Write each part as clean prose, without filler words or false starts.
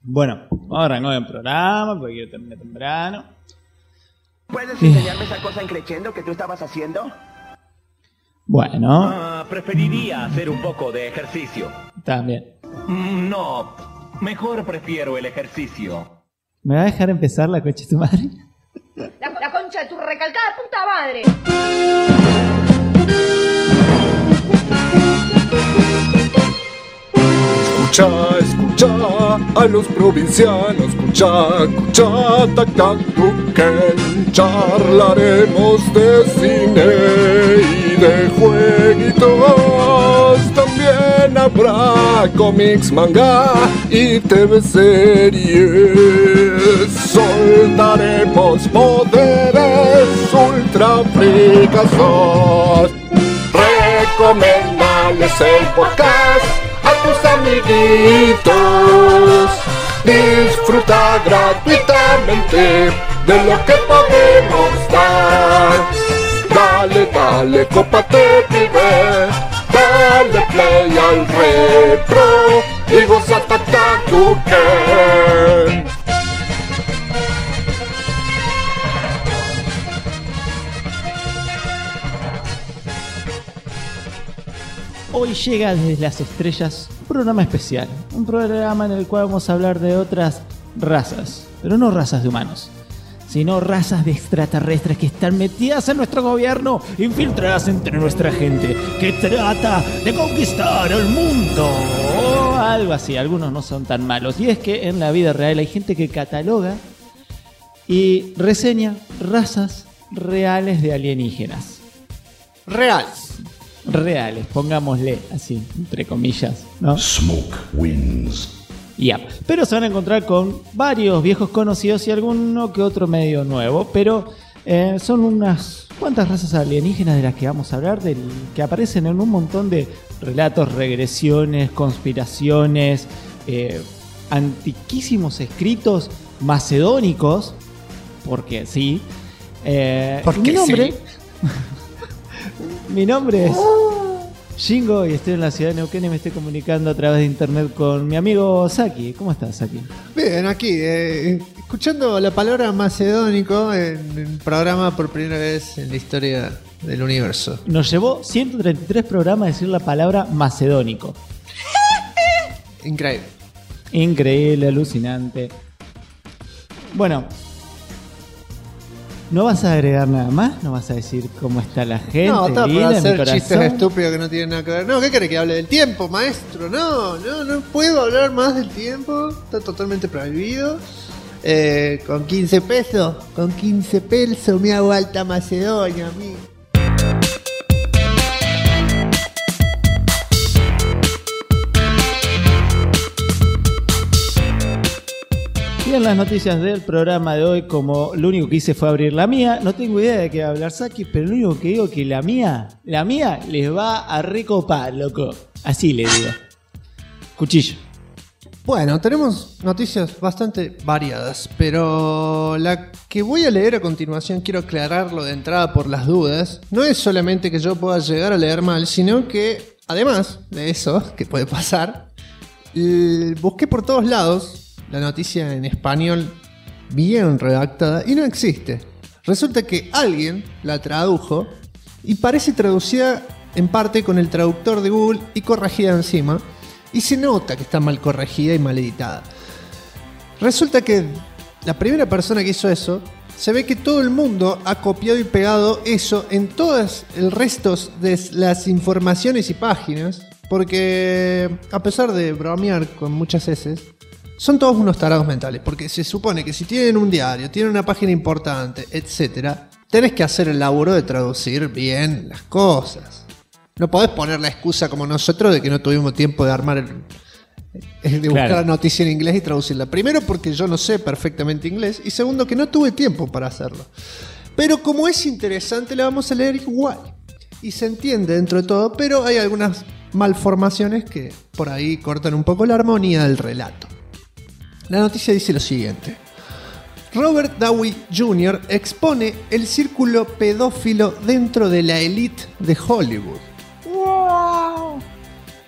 Bueno, vamos a arrancar el programa porque quiero terminar temprano. ¿Puedes enseñarme esa cosa en crescendo que tú estabas haciendo? Bueno, Preferiría hacer un poco de ejercicio. también. No, mejor prefiero el ejercicio. ¿Me va a dejar empezar la coche de tu madre? La concha de tu recalcada puta madre. Escucha a los provincianos, escucha, tac, charlaremos de cine y de jueguitos. También habrá cómics, manga y TV series. Soltaremos poderes ultra fricazos. Recomendales el podcast a tus amiguitos. Disfruta gratuitamente de lo que podemos dar. Dale, cópate, pibe. Dale play al retro y goza tu que. Hoy llega desde las estrellas un programa especial, un programa en el cual vamos a hablar de otras razas, pero no razas de humanos, sino razas de extraterrestres que están metidas en nuestro gobierno, infiltradas entre nuestra gente, que trata de conquistar el mundo, o algo así. Algunos no son tan malos, y es que en la vida real hay gente que cataloga y reseña razas reales de alienígenas. Reales, pongámosle así, entre comillas, ¿no? Smoke wins. Ya, pero se van a encontrar con varios viejos conocidos y alguno que otro medio nuevo, pero son unas cuantas razas alienígenas de las que vamos a hablar, que aparecen en un montón de relatos, regresiones, conspiraciones, antiquísimos escritos macedónicos, porque mi nombre... sí. Mi nombre es Shingo y estoy en la ciudad de Neuquén y me estoy comunicando a través de internet con mi amigo Saki. ¿Cómo estás, Saki? Bien, aquí, escuchando la palabra macedónico en el programa por primera vez en la historia del universo. Nos llevó 133 programas decir la palabra macedónico. Increíble. Increíble, alucinante. Bueno, ¿no vas a agregar nada más? ¿No vas a decir cómo está la gente? No, está vida, para mi hacer corazón? chistes estúpidos que no tienen nada que ver. No, ¿qué querés que hable del tiempo, maestro? No puedo hablar más del tiempo. Está totalmente prohibido. Con 15 pesos me hago alta Macedonia, amigo. Y en las noticias del programa de hoy, como lo único que hice fue abrir la mía, no tengo idea de qué va a hablar Saki, pero lo único que digo es que la mía les va a recopar, loco. Así le digo. Cuchillo. Bueno, tenemos noticias bastante variadas, pero la que voy a leer a continuación, quiero aclararlo de entrada por las dudas, no es solamente que yo pueda llegar a leer mal, sino que, además de eso, que puede pasar, busqué por todos lados la noticia en español bien redactada y no existe. Resulta que alguien la tradujo y parece traducida en parte con el traductor de Google y corregida encima, y se nota que está mal corregida y mal editada. Resulta que la primera persona que hizo eso, se ve que todo el mundo ha copiado y pegado eso en todas el resto de las informaciones y páginas, porque a pesar de bromear con muchas heces, son todos unos tarados mentales, porque se supone que si tienen un diario, tienen una página importante, etcétera, tenés que hacer el laburo de traducir bien las cosas. No podés poner la excusa como nosotros de que no tuvimos tiempo de armar de buscar la noticia en inglés y traducirla. Primero porque yo no sé perfectamente inglés y segundo que no tuve tiempo para hacerlo. Pero como es interesante la vamos a leer igual. Y se entiende dentro de todo, pero hay algunas malformaciones que por ahí cortan un poco la armonía del relato. La noticia dice lo siguiente. Robert Downey Jr. expone el círculo pedófilo dentro de la élite de Hollywood. ¡Wow!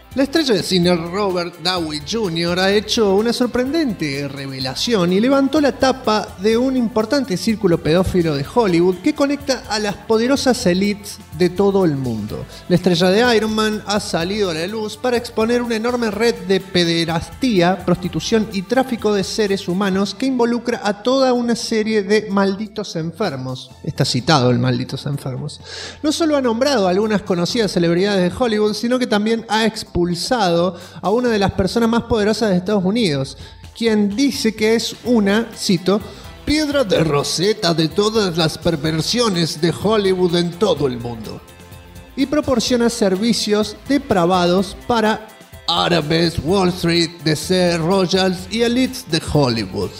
La estrella de cine Robert Downey Jr. ha hecho una sorprendente revelación y levantó la tapa de un importante círculo pedófilo de Hollywood que conecta a las poderosas élites de todo el mundo. La estrella de Iron Man ha salido a la luz para exponer una enorme red de pederastía, prostitución y tráfico de seres humanos que involucra a toda una serie de malditos enfermos. Está citado el malditos enfermos. No solo ha nombrado a algunas conocidas celebridades de Hollywood, sino que también ha expulsado a una de las personas más poderosas de Estados Unidos, quien dice que es una, cito, piedra de roseta de todas las perversiones de Hollywood en todo el mundo, y proporciona servicios depravados para árabes, Wall Street, DC, Royals y elites de Hollywood.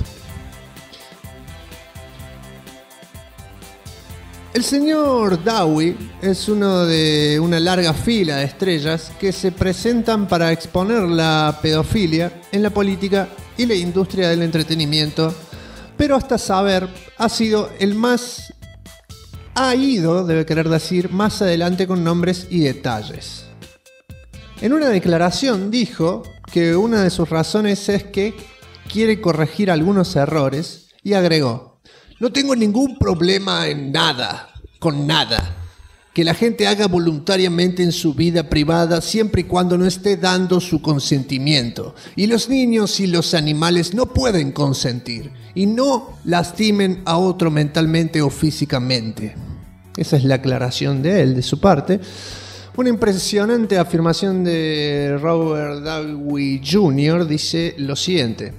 El señor Downey es uno de una larga fila de estrellas que se presentan para exponer la pedofilia en la política y la industria del entretenimiento, pero hasta saber ha sido el más... ha ido, debe querer decir, más adelante con nombres y detalles. En una declaración dijo que una de sus razones es que quiere corregir algunos errores y agregó: no tengo ningún problema en nada, con nada, que la gente haga voluntariamente en su vida privada siempre y cuando no esté dando su consentimiento. Y los niños y los animales no pueden consentir y no lastimen a otro mentalmente o físicamente. Esa es la aclaración de él, de su parte. Una impresionante afirmación de Robert Downey Jr. dice lo siguiente: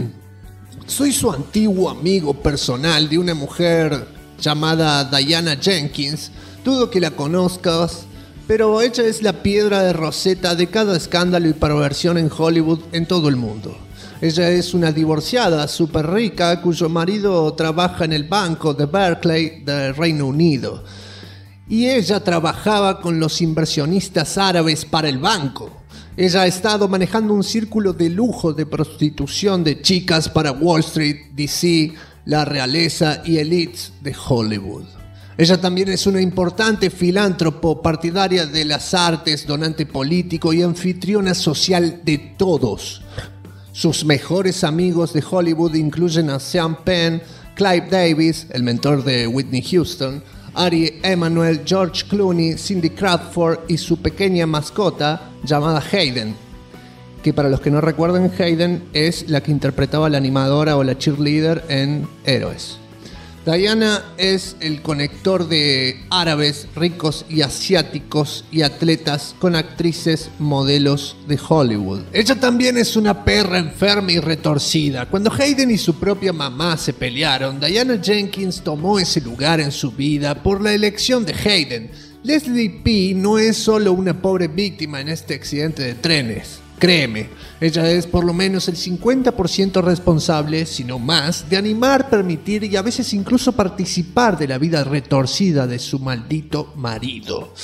soy su antiguo amigo personal de una mujer llamada Diana Jenkins. Dudo que la conozcas, pero ella es la piedra de roseta de cada escándalo y perversión en Hollywood en todo el mundo. Ella es una divorciada súper rica cuyo marido trabaja en el banco de Berkeley del Reino Unido. Y ella trabajaba con los inversionistas árabes para el banco. Ella ha estado manejando un círculo de lujo de prostitución de chicas para Wall Street, DC, la realeza y elites de Hollywood. Ella también es una importante filántropo, partidaria de las artes, donante político y anfitriona social de todos. Sus mejores amigos de Hollywood incluyen a Sean Penn, Clive Davis, el mentor de Whitney Houston, Ari Emanuel, George Clooney, Cindy Crawford y su pequeña mascota llamada Hayden, que para los que no recuerden, Hayden es la que interpretaba a la animadora o la cheerleader en Héroes. Diana es el conector de árabes ricos y asiáticos y atletas con actrices modelos de Hollywood. Ella también es una perra enferma y retorcida. Cuando Hayden y su propia mamá se pelearon, Diana Jenkins tomó ese lugar en su vida por la elección de Hayden. Leslie P. no es solo una pobre víctima en este accidente de trenes. Créeme, ella es por lo menos el 50% responsable, si no más, de animar, permitir y a veces incluso participar de la vida retorcida de su maldito marido.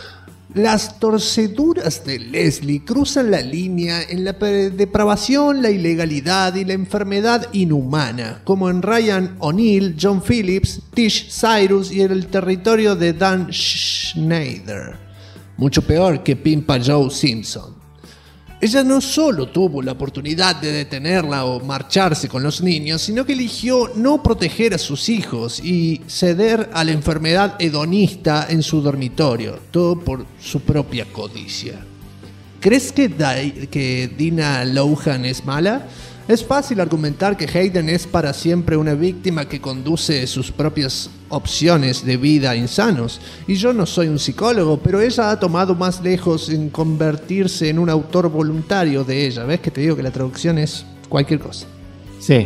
Las torceduras de Leslie cruzan la línea en la depravación, la ilegalidad y la enfermedad inhumana, como en Ryan O'Neal, John Phillips, Tish Cyrus y en el territorio de Dan Schneider. Mucho peor que Pimpa Joe Simpson. Ella no solo tuvo la oportunidad de detenerla o marcharse con los niños, sino que eligió no proteger a sus hijos y ceder a la enfermedad hedonista en su dormitorio, todo por su propia codicia. ¿Crees que Dina Lohan es mala? Es fácil argumentar que Hayden es para siempre una víctima que conduce sus propias opciones de vida insanos. Y yo no soy un psicólogo, pero ella ha tomado más lejos en convertirse en un autor voluntario de ella. ¿Ves que te digo que la traducción es cualquier cosa? Sí.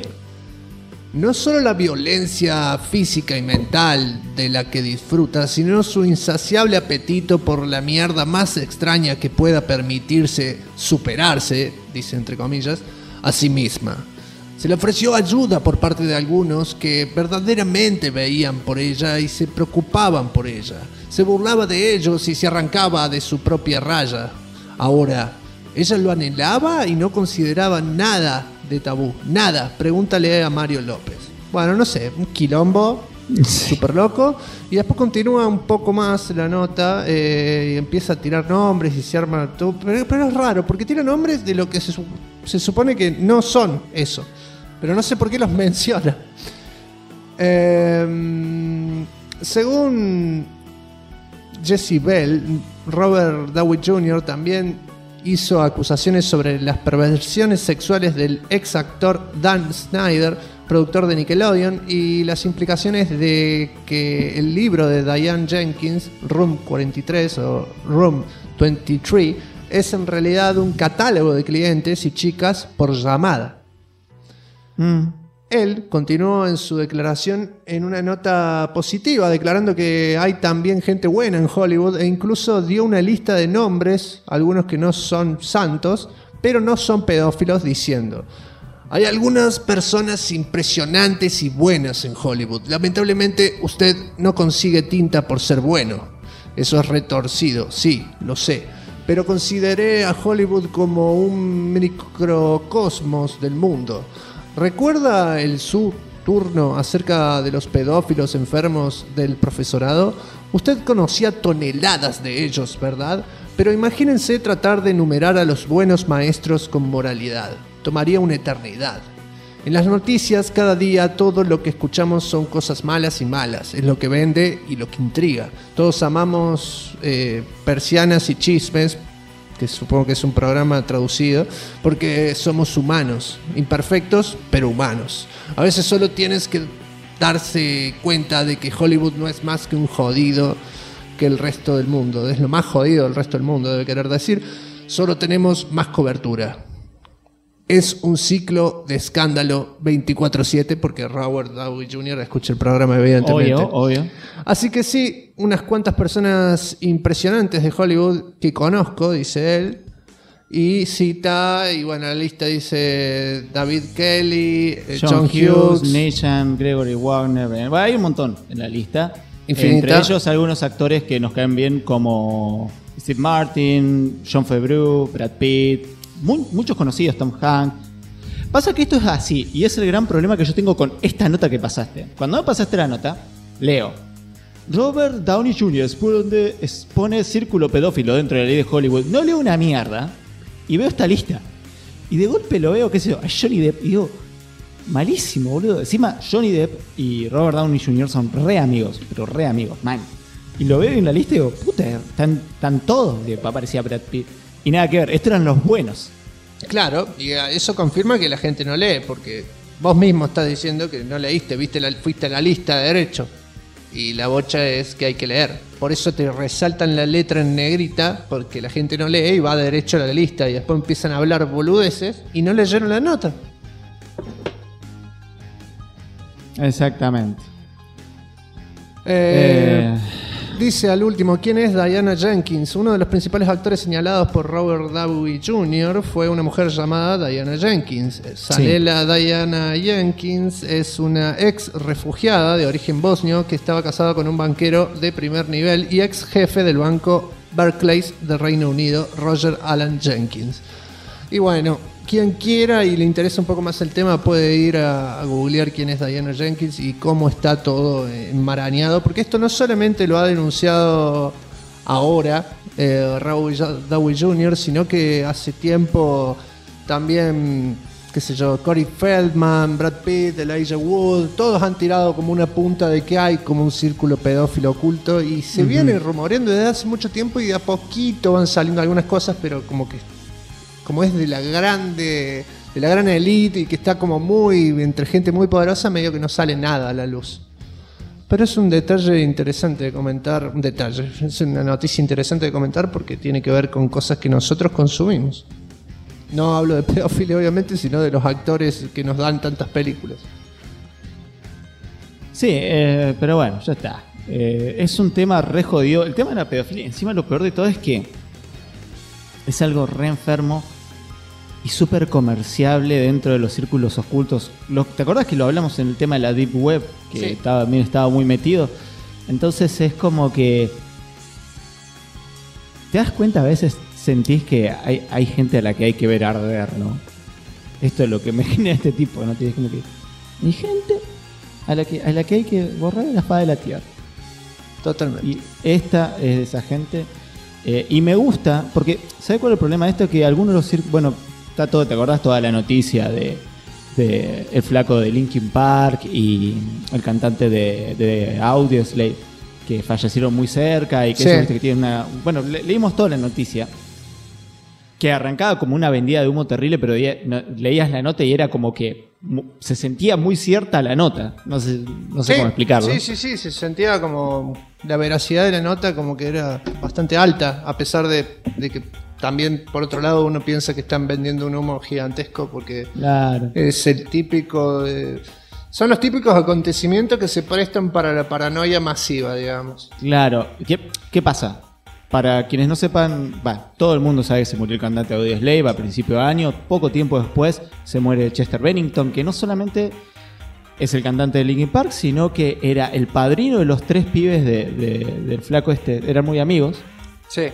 No solo la violencia física y mental de la que disfruta, sino su insaciable apetito por la mierda más extraña que pueda permitirse superarse, dice entre comillas, a sí misma. Se le ofreció ayuda por parte de algunos que verdaderamente veían por ella y se preocupaban por ella. Se burlaba de ellos y se arrancaba de su propia raya. Ahora, ella lo anhelaba y no consideraba nada de tabú. Nada. Pregúntale a Mario López. Bueno, no sé, un quilombo Súper loco. Y después continúa un poco más la nota y empieza a tirar nombres y se arma todo. Pero es raro, porque tira nombres de lo que se supone que no son eso. Pero no sé por qué los menciona. Según Jesse Bell, Robert Downey Jr. también hizo acusaciones sobre las perversiones sexuales del ex actor Dan Snyder, productor de Nickelodeon, y las implicaciones de que el libro de Diane Jenkins, Room 43 o Room 23, es en realidad un catálogo de clientes y chicas por llamada. Él continuó en su declaración en una nota positiva, declarando que hay también gente buena en Hollywood e incluso dio una lista de nombres, algunos que no son santos, pero no son pedófilos, diciendo: hay algunas personas impresionantes y buenas en Hollywood. Lamentablemente usted no consigue tinta por ser bueno. Eso es retorcido, sí, lo sé. Pero consideré a Hollywood como un microcosmos del mundo. ¿Recuerda su turno acerca de los pedófilos enfermos del profesorado? Usted conocía toneladas de ellos, ¿verdad? Pero imagínense tratar de enumerar a los buenos maestros con moralidad. Tomaría una eternidad. En las noticias, cada día, todo lo que escuchamos son cosas malas y malas. Es lo que vende y lo que intriga. Todos amamos persianas y chismes, que supongo que es un programa traducido, porque somos humanos, imperfectos, pero humanos. A veces solo tienes que darse cuenta de que Hollywood no es más que un jodido que el resto del mundo. Es lo más jodido del resto del mundo, debe querer decir. Solo tenemos más cobertura. Es un ciclo de escándalo 24/7, porque Robert Downey Jr. escucha el programa, evidentemente. Obvio. Así que sí, unas cuantas personas impresionantes de Hollywood que conozco, dice él. Y cita, y bueno, la lista dice David Kelly, John Hughes, Nathan, Gregory Wagner. Bueno, hay un montón en la lista. Infinita. Entre ellos algunos actores que nos caen bien, como Steve Martin, Jon Favreau, Brad Pitt. Muchos conocidos, Tom Hanks. Pasa que esto es así, y es el gran problema que yo tengo con esta nota que pasaste. Cuando me pasaste la nota, leo: Robert Downey Jr. expone círculo pedófilo dentro de la ley de Hollywood. No leo una mierda y veo esta lista. Y de golpe lo veo, qué sé yo, a Johnny Depp, y digo, malísimo, boludo. Encima, Johnny Depp y Robert Downey Jr. son re amigos, pero re amigos, man. Y lo veo en la lista y digo, puta, están todos. Aparecía Brad Pitt. Y nada que ver, estos eran los buenos. Claro, y eso confirma que la gente no lee, porque vos mismo estás diciendo que no leíste, fuiste a la lista de derecho. Y la bocha es que hay que leer. Por eso te resaltan la letra en negrita, porque la gente no lee y va derecho a la lista. Y después empiezan a hablar boludeces y no leyeron la nota. Exactamente. Dice al último, ¿quién es Diana Jenkins? Uno de los principales actores señalados por Robert Downey Jr. fue una mujer llamada Diana Jenkins. Sanela Diana Jenkins es una ex refugiada de origen bosnio que estaba casada con un banquero de primer nivel y ex jefe del banco Barclays de Reino Unido, Roger Alan Jenkins. Y bueno, quien quiera y le interesa un poco más el tema puede ir a googlear quién es Diana Jenkins y cómo está todo enmarañado, porque esto no solamente lo ha denunciado ahora Robert Downey Jr., sino que hace tiempo también, qué sé yo, Corey Feldman, Brad Pitt, Elijah Wood, todos han tirado como una punta de que hay como un círculo pedófilo oculto y se viene rumoreando desde hace mucho tiempo y de a poquito van saliendo algunas cosas, pero como es de la gran elite y que está como muy entre gente muy poderosa, medio que no sale nada a la luz. Pero es un detalle interesante de comentar, es una noticia interesante de comentar porque tiene que ver con cosas que nosotros consumimos. No hablo de pedofilia obviamente, sino de los actores que nos dan tantas películas. Sí, pero bueno, ya está. Es un tema re jodido. El tema de la pedofilia, encima lo peor de todo es que es algo re enfermo y súper comerciable dentro de los círculos ocultos. ¿Te acordás que lo hablamos en el tema de la Deep Web? Que sí, también estaba muy metido. Entonces es como que te das cuenta, a veces sentís que hay gente a la que hay que ver arder, ¿no? Esto es lo que me genera este tipo, ¿no? Tienes como que hay gente a la que hay que borrar la faz de la tierra. Totalmente. Y esta es de esa gente. Y me gusta, porque ¿sabes cuál es el problema de esto? Que algunos de los bueno, está todo, ¿te acordás? Toda la noticia de el flaco de Linkin Park y el cantante de Audioslave, que fallecieron muy cerca y que Sí. ellos, viste, que tienen una... Bueno, leímos toda la noticia, que arrancaba como una vendida de humo terrible, pero leías la nota y era como que se sentía muy cierta la nota. No sé Sí, cómo explicarlo. Sí, se sentía como la veracidad de la nota como que era bastante alta, a pesar de que también, por otro lado, uno piensa que están vendiendo un humo gigantesco porque Claro. es el típico... son los típicos acontecimientos que se prestan para la paranoia masiva, digamos. Claro. ¿Qué pasa? Para quienes no sepan, todo el mundo sabe que se murió el cantante de Audioslave a principio de año. Poco tiempo después se muere Chester Bennington, que no solamente es el cantante de Linkin Park, sino que era el padrino de los 3 pibes del flaco este. Eran muy amigos. Sí.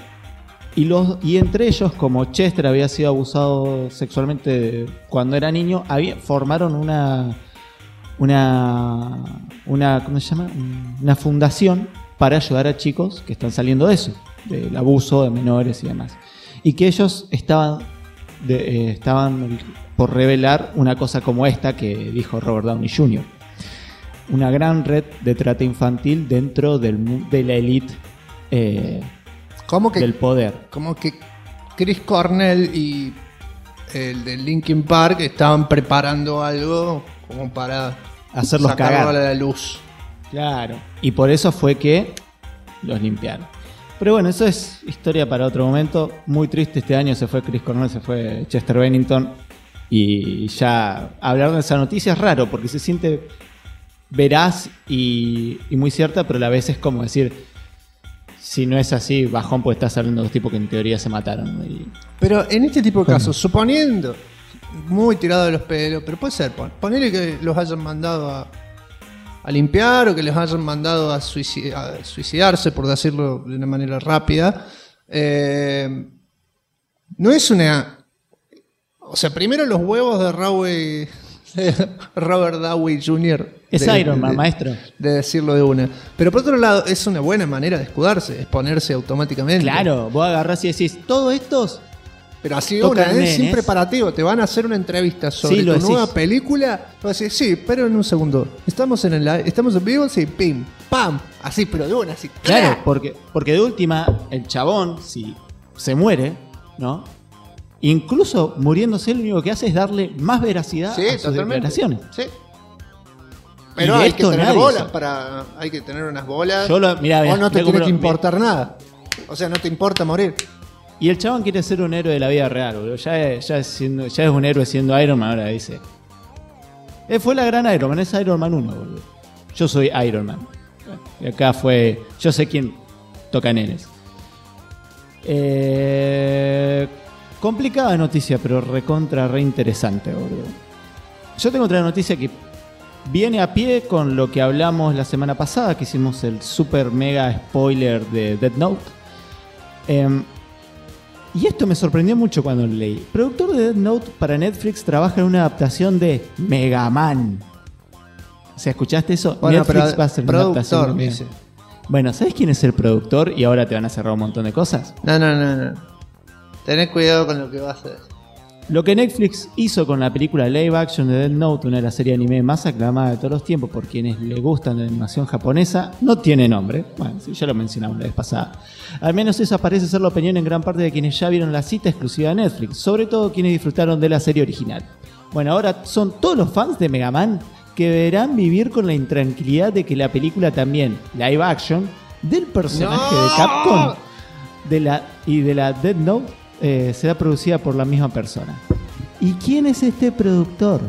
Y entre ellos, como Chester había sido abusado sexualmente cuando era niño, formaron una ¿cómo se llama? Una fundación para ayudar a chicos que están saliendo de eso, del abuso de menores y demás. Y que ellos estaban por revelar una cosa como esta que dijo Robert Downey Jr. Una gran red de trata infantil dentro de la élite ¿Cómo que, del poder. como que Chris Cornell y el de Linkin Park estaban preparando algo como para Hacerlos sacarlo cagar. a la luz? Claro. Y por eso fue que los limpiaron. Pero bueno, eso es historia para otro momento. Muy triste este año. Se fue Chris Cornell, se fue Chester Bennington. Y ya hablar de esa noticia es raro porque se siente veraz y muy cierta, pero a la vez es como decir, si no es así, bajón, pues estás hablando de dos tipos que en teoría se mataron. Pero en este tipo de casos, suponiendo, muy tirado de los pelos, pero puede ser, ponele que los hayan mandado a limpiar o que les hayan mandado a suicidarse, por decirlo de una manera rápida. No es una... O sea, primero los huevos de Robert Downey Jr. Es Iron Man, maestro. De decirlo de una. Pero por otro lado, es una buena manera de escudarse, exponerse automáticamente. Claro, vos agarrás y decís, todos estos... Pero así Tocan una, nenes. sin preparativo, te van a hacer una entrevista sobre Sí, lo tu decís. nueva película. Vas a decir, sí, pero en un segundo. Estamos en vivo, sí, pim, pam. Así, pero de una, así. Claro, porque de última, el chabón, si se muere, ¿no? Incluso muriéndose, lo único que hace es darle más veracidad Sí, a sus totalmente. declaraciones. Sí. Pero Y de hay que esto tener nadie bolas sabe. para. Hay que tener unas bolas. Mirá, o no te mirá tiene cómo que importar nada. O sea, no te importa morir. Y el chabón quiere ser un héroe de la vida real, boludo. Ya es un héroe siendo Iron Man, ahora dice. Fue la gran Iron Man, es Iron Man 1, boludo. Yo soy Iron Man. Y acá fue. Yo sé quién toca nenes. Complicada noticia, pero re interesante, boludo. Yo tengo otra noticia que viene a pie con lo que hablamos la semana pasada, que hicimos el super mega spoiler de Death Note. Y esto me sorprendió mucho cuando lo leí. El productor de Death Note para Netflix trabaja en una adaptación de Mega Man. O sea, ¿escuchaste eso? Bueno, Netflix pero va a hacer una adaptación productor, de Mega dice. Man. Bueno, ¿sabes quién es el productor? Y ahora te van a cerrar un montón de cosas. No. Tenés cuidado con lo que vas a hacer. Lo que Netflix hizo con la película live action de Death Note, una de las series de anime más aclamada de todos los tiempos por quienes le gustan la animación japonesa, no tiene nombre. Bueno, sí, ya lo mencionamos la vez pasada. Al menos esa parece ser la opinión en gran parte de quienes ya vieron la cita exclusiva de Netflix, sobre todo quienes disfrutaron de la serie original. Bueno, ahora son todos los fans de Mega Man que deberán vivir con la intranquilidad de que la película también, live action, del personaje de Capcom y de la Death Note, será producida por la misma persona. ¿Y quién es este productor?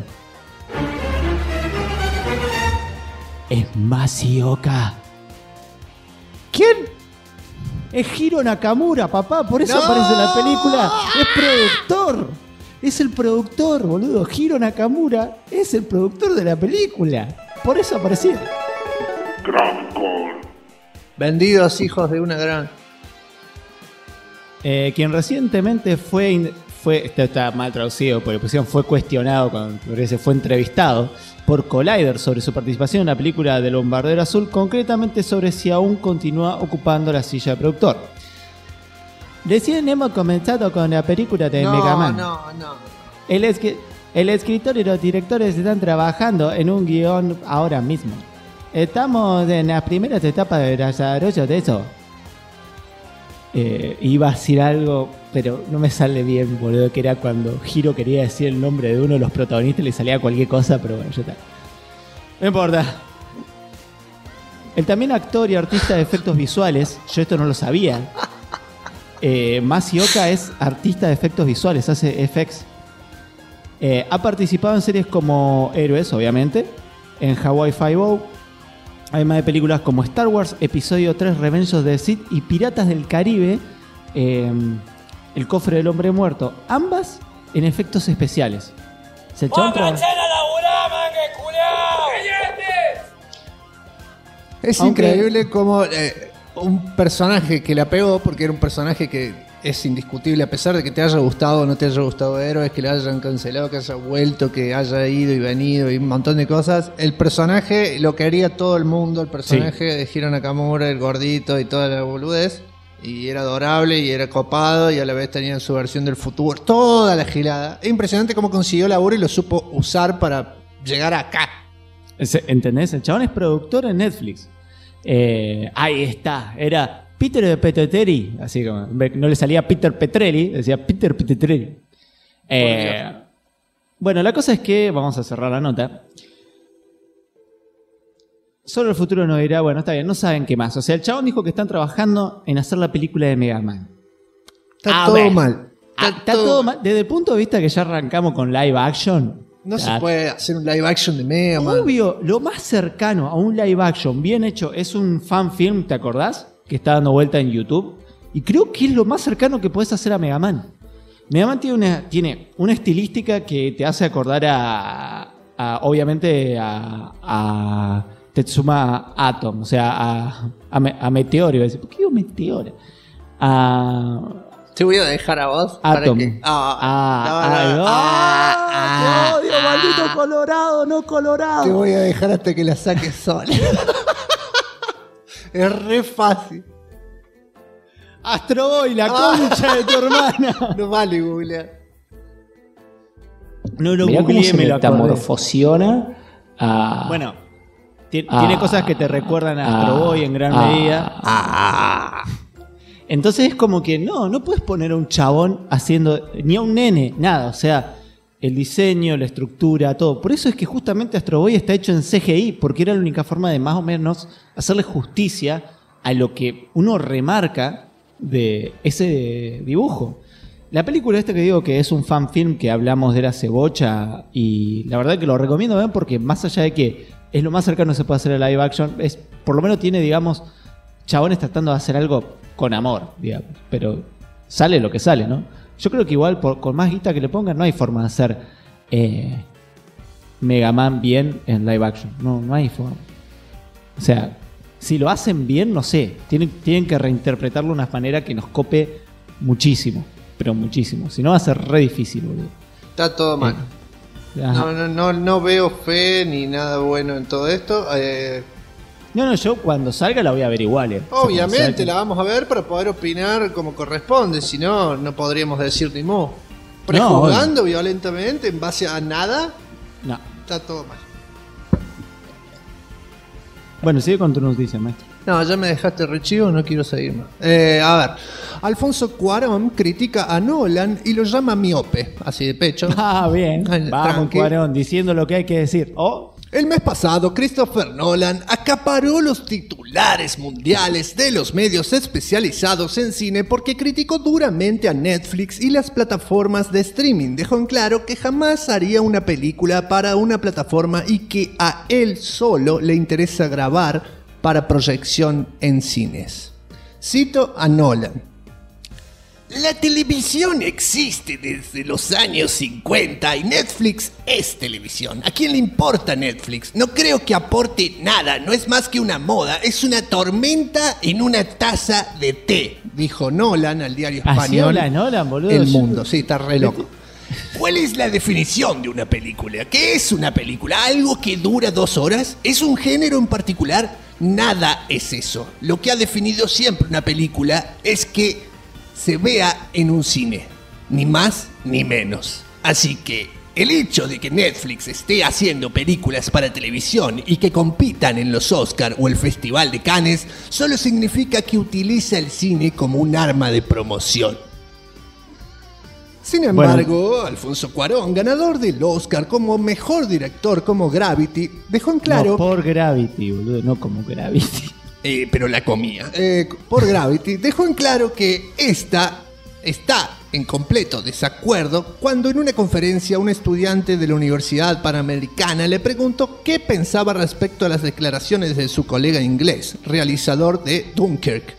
Es Masioka. ¿Quién? Es Hiro Nakamura, papá. Por eso aparece en la película. Es productor. Es el productor, boludo. Hiro Nakamura es el productor de la película. Por eso apareció. Vendidos hijos de una gran. Quien recientemente fue esto está mal traducido, porque pusieron fue cuestionado, porque se fue entrevistado por Collider sobre su participación en la película del Bombardero Azul, concretamente sobre si aún continúa ocupando la silla de productor. Recién hemos comenzado con la película de Mega Man. No. El escritor y los directores están trabajando en un guión ahora mismo. Estamos en las primeras etapas de desarrollo de eso. Iba a decir algo, pero no me sale bien, boludo, que era cuando Hiro quería decir el nombre de uno de los protagonistas y le salía cualquier cosa, pero bueno, ya está. No importa. El también actor y artista de efectos visuales, yo esto no lo sabía. Masioka es artista de efectos visuales, hace FX. Ha participado en series como Héroes, obviamente, en Hawaii Five-O, además de películas como Star Wars, Episodio 3, Revenge of the Sith y Piratas del Caribe, El Cofre del Hombre Muerto, ambas en efectos especiales. ¿Se Es increíble como un personaje que la pegó, porque era un personaje que es indiscutible, a pesar de que te haya gustado o no te haya gustado Héroes, que le hayan cancelado, que haya vuelto, que haya ido y venido y un montón de cosas. El personaje lo quería todo el mundo, el personaje de Hiro Nakamura, el gordito y toda la boludez. Y era adorable y era copado y a la vez tenían su versión del futuro. Toda la gilada. Es impresionante cómo consiguió laburo y lo supo usar para llegar acá. ¿Entendés? El chabón es productor en Netflix. Ahí está. Era Peter Petrelli. Así como no le salía Peter Petrelli, decía Peter Petrelli. Bueno, la cosa es que vamos a cerrar la nota. Solo el futuro nos dirá, bueno, está bien, no saben qué más. O sea, el chabón dijo que están trabajando en hacer la película de Mega Man. Está todo mal. Está todo mal. Desde el punto de vista que ya arrancamos con live action. No se puede hacer un live action de Mega Man. Obvio, lo más cercano a un live action bien hecho es un fan film, ¿te acordás? Que está dando vuelta en YouTube. Y creo que es lo más cercano que puedes hacer a Mega Man. Mega Man tiene una estilística que te hace acordar obviamente a Tetsuma Atom, o sea, a Meteoro. ¿Por qué digo Meteoro? Te voy a dejar a vos. Atom. No, Dios, maldito Colorado, no Colorado. Te voy a dejar hasta que la saques sola. Es re fácil. Astro Boy, la concha de tu hermana. No vale googlear. No lo Mirá cómo googleé, se me lo acordé. metamorfosiona a... Bueno, tiene cosas que te recuerdan a Astro Boy en gran medida. Entonces es como que no puedes poner a un chabón haciendo, ni a un nene, nada. O sea, el diseño, la estructura, todo. Por eso es que justamente Astro Boy está hecho en CGI, porque era la única forma de más o menos hacerle justicia a lo que uno remarca de ese dibujo. La película esta que digo que es un fan film que hablamos de la cebocha, y la verdad que lo recomiendo ver porque más allá de que es lo más cercano que se puede hacer a live action, por lo menos tiene, digamos, chabones tratando de hacer algo con amor, digamos, pero sale lo que sale, ¿no? Yo creo que igual con más guita que le pongan no hay forma de hacer Mega Man bien en live action, no hay forma. O sea, si lo hacen bien, no sé, tienen que reinterpretarlo de una manera que nos cope muchísimo, pero muchísimo, si no va a ser re difícil, boludo. Está todo mal. No veo fe ni nada bueno en todo esto. No, yo cuando salga la voy a ver igual. Obviamente la vamos a ver para poder opinar como corresponde. Si no, no podríamos decir ni mo. Prejuzgando violentamente en base a nada. No. Está todo mal. Bueno, sigue con tu noticia, maestro. No, ya me dejaste re chivo, no quiero seguir más. A ver, Alfonso Cuarón critica a Nolan y lo llama miope, así de pecho. Bien. Vamos, Cuarón, diciendo lo que hay que decir. El mes pasado, Christopher Nolan acaparó los titulares mundiales de los medios especializados en cine porque criticó duramente a Netflix y las plataformas de streaming. Dejó en claro que jamás haría una película para una plataforma y que a él solo le interesa grabar para proyección en cines. Cito a Nolan. La televisión existe desde los años 50 y Netflix es televisión. ¿A quién le importa Netflix? No creo que aporte nada, no es más que una moda, es una tormenta en una taza de té. dijo Nolan al diario ¿Así español habla Nolan, boludo? El Mundo. Sí, está re loco. ¿Cuál es la definición de una película? ¿Qué es una película? ¿Algo que dura 2 horas? ¿Es un género en particular? Nada es eso. Lo que ha definido siempre una película es que se vea en un cine. Ni más ni menos. Así que el hecho de que Netflix esté haciendo películas para televisión y que compitan en los Oscar o el Festival de Cannes solo significa que utiliza el cine como un arma de promoción. Sin embargo, Alfonso Cuarón, ganador del Oscar como mejor director como Gravity, dejó en claro... No, por Gravity, boludo, no como Gravity. Pero la comía. Por Gravity, dejó en claro que esta está en completo desacuerdo cuando en una conferencia un estudiante de la Universidad Panamericana le preguntó qué pensaba respecto a las declaraciones de su colega inglés, realizador de Dunkirk,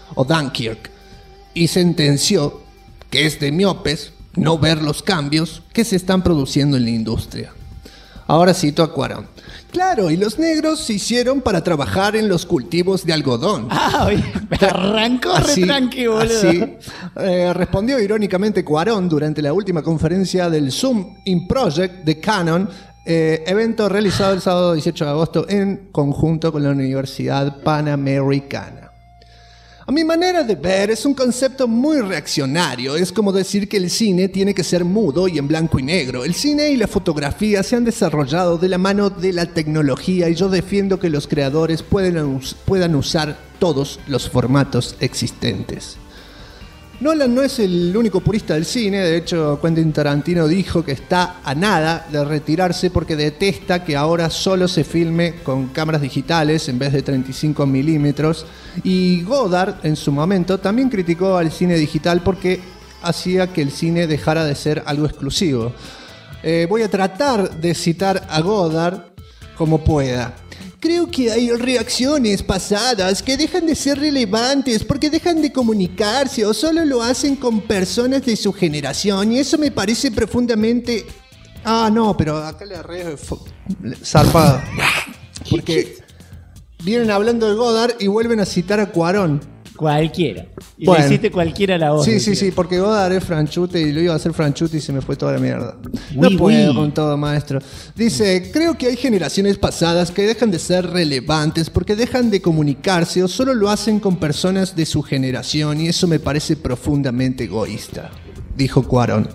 y sentenció que es de miopes no ver los cambios que se están produciendo en la industria. Ahora cito a Cuarón. Claro, y los negros se hicieron para trabajar en los cultivos de algodón. Oye, arrancó re tranqui, boludo. Así, respondió irónicamente Cuarón durante la última conferencia del Zoom In Project de Canon, evento realizado el sábado 18 de agosto en conjunto con la Universidad Panamericana. A mi manera de ver, es un concepto muy reaccionario. Es como decir que el cine tiene que ser mudo y en blanco y negro. El cine y la fotografía se han desarrollado de la mano de la tecnología y yo defiendo que los creadores puedan usar todos los formatos existentes. Nolan no es el único purista del cine. De hecho, Quentin Tarantino dijo que está a nada de retirarse porque detesta que ahora solo se filme con cámaras digitales en vez de 35 milímetros. Y Godard, en su momento, también criticó al cine digital porque hacía que el cine dejara de ser algo exclusivo. Voy a tratar de citar a Godard como pueda. Creo que hay reacciones pasadas que dejan de ser relevantes porque dejan de comunicarse o solo lo hacen con personas de su generación y eso me parece profundamente... no, pero acá le arreglo zarpado. Porque vienen hablando de Godard y vuelven a citar a Cuarón. Cualquiera. Y Bueno. le hiciste cualquiera a la voz. Sí, porque Godard es franchute y lo iba a hacer franchute y se me fue toda la mierda. No Oui, puedo oui. con todo, maestro. Dice, creo que hay generaciones pasadas que dejan de ser relevantes porque dejan de comunicarse o solo lo hacen con personas de su generación y eso me parece profundamente egoísta, dijo Cuarón.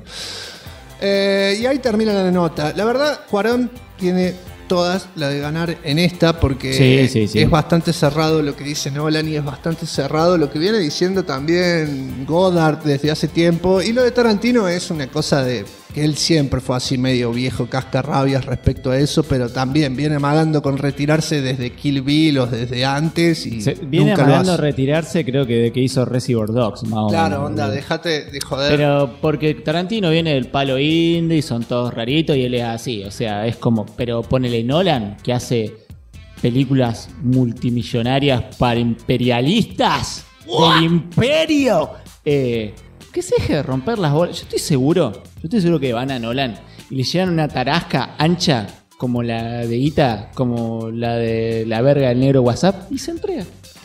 Y ahí termina la nota. La verdad, Cuarón tiene todas la de ganar en esta porque Sí. es bastante cerrado lo que dice Nolan y es bastante cerrado lo que viene diciendo también Godard desde hace tiempo, y lo de Tarantino es una cosa de que él siempre fue así medio viejo cascarrabias respecto a eso, pero también viene amagando con retirarse desde Kill Bill o desde antes y Viene nunca lo amagando hace. retirarse, creo que de que hizo Reservoir Dogs, más o Claro, menos. onda, déjate de joder. Pero porque Tarantino viene del palo indie, son todos raritos y él es así, o sea, es como, pero ponele Nolan, que hace películas multimillonarias para imperialistas del imperio, que se deje de romper las bolas. Yo estoy seguro que van a Nolan y le llevan una tarasca ancha como la de Ita, como la de la verga del negro WhatsApp y se entrega.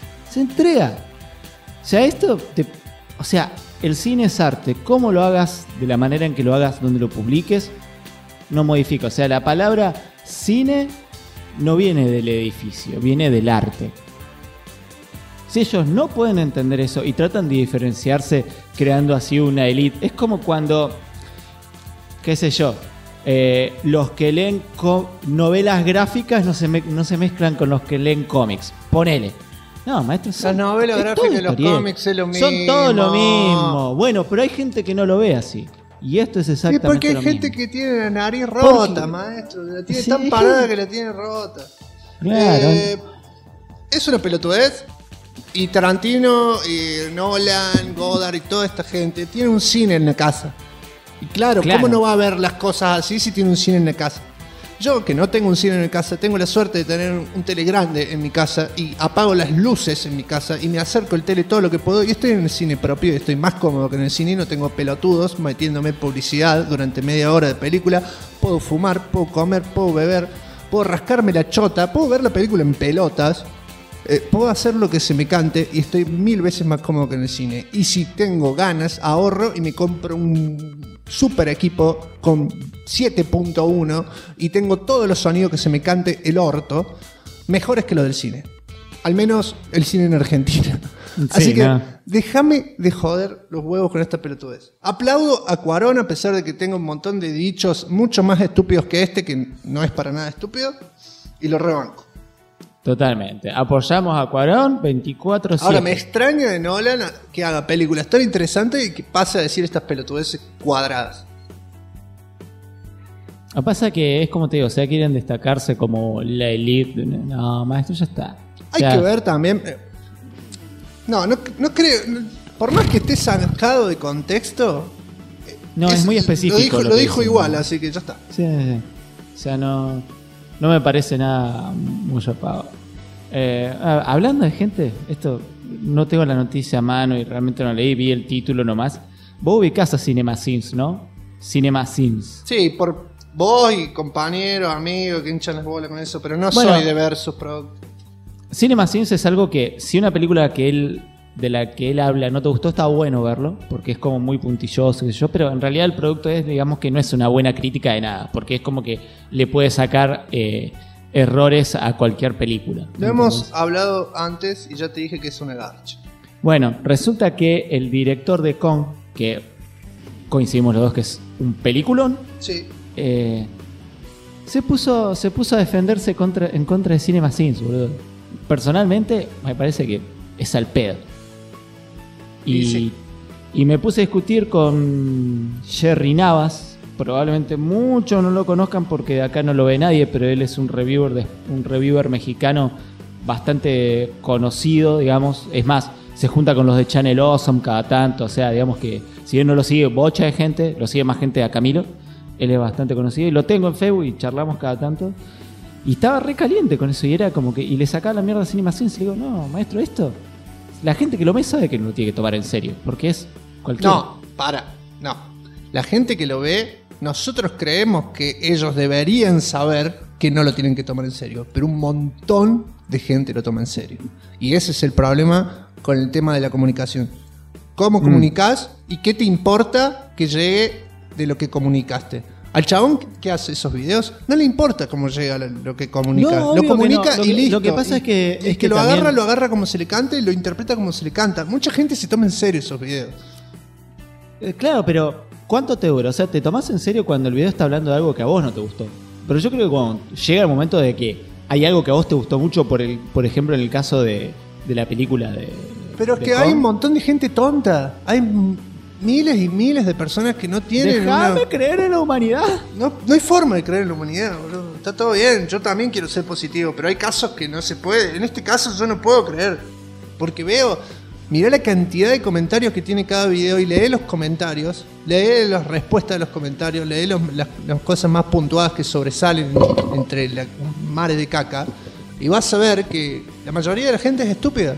O sea, el cine es arte. Cómo lo hagas, de la manera en que lo hagas, donde lo publiques, no modifica. O sea, la palabra cine no viene del edificio, viene del arte. Si ellos no pueden entender eso y tratan de diferenciarse creando así una élite, es como cuando, qué sé yo, los que leen novelas gráficas no se mezclan con los que leen cómics. Ponele. No, maestro. Las novelas gráficas y los cómics es lo mismo. Son todo lo mismo. Bueno, pero hay gente que no lo ve así. Y esto es Y exactamente porque hay lo gente mismo. que tiene la nariz rota, Porque- maestro. La tiene Sí, tan parada que la tiene rota. Claro. Es una pelotudez. Y Tarantino, y Nolan, Godard y toda esta gente tiene un cine en la casa. Y claro, Claro. ¿cómo no va a ver las cosas así si tiene un cine en la casa? Yo, que no tengo un cine en mi casa, tengo la suerte de tener un tele grande en mi casa y apago las luces en mi casa y me acerco el tele todo lo que puedo y estoy en el cine propio y estoy más cómodo que en el cine y no tengo pelotudos metiéndome publicidad durante media hora de película. Puedo fumar, puedo comer, puedo beber, puedo rascarme la chota, puedo ver la película en pelotas puedo hacer lo que se me cante y estoy 1000 veces más cómodo que en el cine. Y si tengo ganas, ahorro y me compro un super equipo con 7.1 y tengo todos los sonidos que se me cante el orto, mejores que los del cine. Al menos el cine en Argentina. Sí, Así que no. déjame de joder los huevos con esta pelotudez. Aplaudo a Cuarón a pesar de que tenga un montón de dichos mucho más estúpidos que este, que no es para nada estúpido, y lo rebanco. Totalmente. Apoyamos a Cuarón 24/7. Ahora, me extraña de Nolan que haga películas tan interesantes y que pase a decir estas pelotudeces cuadradas. Lo que pasa que es como te digo, o sea, quieren destacarse como la elite. No, maestro, ya está. Hay que ver también... No creo... Por más que esté sacado de contexto... No, es muy específico. Lo dijo igual, así que ya está. Sí. O sea, no me parece nada muy zarpado. Hablando de gente, esto no tengo la noticia a mano y realmente no leí, vi el título nomás. Vos ubicás a CinemaSins, ¿no? CinemaSins. Sí, por vos y compañeros, amigos que hinchan las bolas con eso, pero no Bueno, soy de ver sus productos. CinemaSins es algo que, si una película de la que él habla no te gustó, está bueno verlo, porque es como muy puntilloso, qué sé yo, pero en realidad el producto es, digamos, que no es una buena crítica de nada, porque es como que le puede sacar errores a cualquier película. Lo hemos hablado antes y ya te dije que es una garcha. Bueno, resulta que el director de Kong, que coincidimos los dos que es un peliculón, Sí. se puso a defenderse en contra de CinemaSins, boludo. Personalmente, me parece que es al pedo. Y me puse a discutir con Jerry Navas. Probablemente muchos no lo conozcan porque de acá no lo ve nadie, pero él es un reviewer mexicano bastante conocido, digamos. Es más, se junta con los de Channel Awesome cada tanto. O sea, digamos que si bien no lo sigue bocha de gente, lo sigue más gente a Camilo. Él es bastante conocido y lo tengo en Facebook y charlamos cada tanto. Y estaba re caliente con eso y era como que... Y le sacaba la mierda a CinemaSins y le digo, no, maestro, esto... La gente que lo ve sabe que no lo tiene que tomar en serio, porque es cualquier... No. La gente que lo ve, nosotros creemos que ellos deberían saber que no lo tienen que tomar en serio, pero un montón de gente lo toma en serio. Y ese es el problema con el tema de la comunicación. ¿Cómo comunicás y qué te importa que llegue de lo que comunicaste? Al chabón que hace esos videos no le importa cómo llega lo que comunica. No, lo obvio comunica que no. y listo. Lo que pasa es que... El que lo agarra como se le canta y lo interpreta como se le canta. Mucha gente se toma en serio esos videos. Claro, pero ¿cuánto te dura? O sea, te tomás en serio cuando el video está hablando de algo que a vos no te gustó. Pero yo creo que cuando llega el momento de que hay algo que a vos te gustó mucho, por ejemplo, en el caso de la película de... Pero es de que Kong. hay un montón de gente tonta. Hay miles y miles de personas que no tienen Déjame creer en la humanidad. No hay forma de creer en la humanidad, boludo. Está todo bien, yo también quiero ser positivo, pero hay casos que no se puede. En este caso yo no puedo creer. Porque mirá la cantidad de comentarios que tiene cada video y lee los comentarios, lee las respuestas de los comentarios, lee las cosas más puntuadas que sobresalen entre la mares de caca, y vas a ver que la mayoría de la gente es estúpida.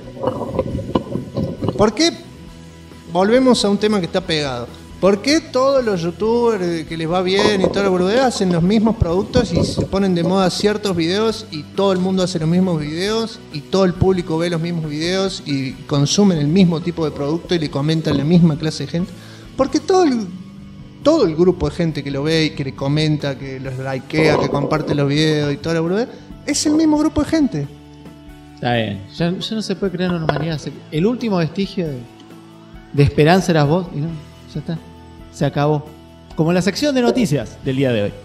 ¿Por qué? Volvemos a un tema que está pegado. ¿Por qué todos los youtubers que les va bien y toda la boludez hacen los mismos productos y se ponen de moda ciertos videos y todo el mundo hace los mismos videos y todo el público ve los mismos videos y consumen el mismo tipo de producto y le comentan la misma clase de gente? Porque todo el grupo de gente que lo ve y que le comenta, que los likea, que comparte los videos y toda la boludez, es el mismo grupo de gente. Está bien. Ya no se puede creer en la humanidad. El último vestigio de esperanza eras vos y no, ya está. Se acabó. Como la sección de noticias del día de hoy.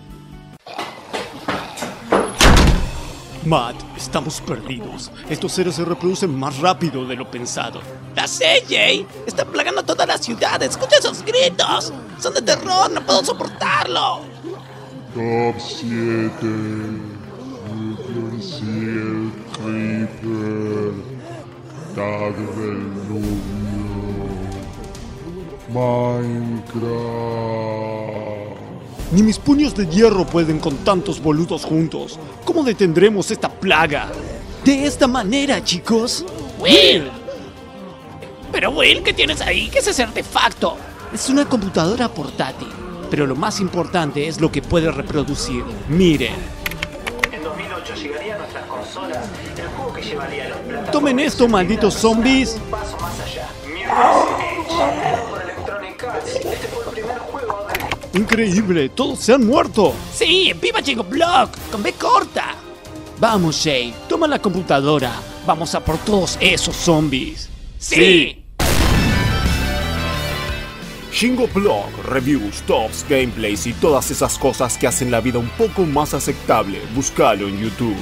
Matt, estamos perdidos. Estos seres se reproducen más rápido de lo pensado. ¡La sé, Jay! ¡Está plagando toda la ciudad! ¡Escucha esos gritos! ¡Son de terror! ¡No puedo soportarlo! Top 7. Conceal Creeper. Tag del novio. Minecraft. Ni mis puños de hierro pueden con tantos boludos juntos. ¿Cómo detendremos esta plaga? De esta manera, chicos. ¡Will! Pero Will, ¿qué tienes ahí? ¿Qué es ese artefacto? Es una computadora portátil, pero lo más importante es lo que puede reproducir. Miren. En 2008 8 llegaría a nuestras consolas, el juego que llevaría a los plataformas. Tomen esto, malditos zombies. Un paso más allá. Mirror's Edge, creado por Electronic Arts. Este fue el primer juego de... Increíble, todos se han muerto. Sí, viva Chico Block, con B corta. Vamos, Shay, toma la computadora. Vamos a por todos esos zombies. Sí. Shingo Blog, reviews, tops, gameplays y todas esas cosas que hacen la vida un poco más aceptable. Búscalo en YouTube.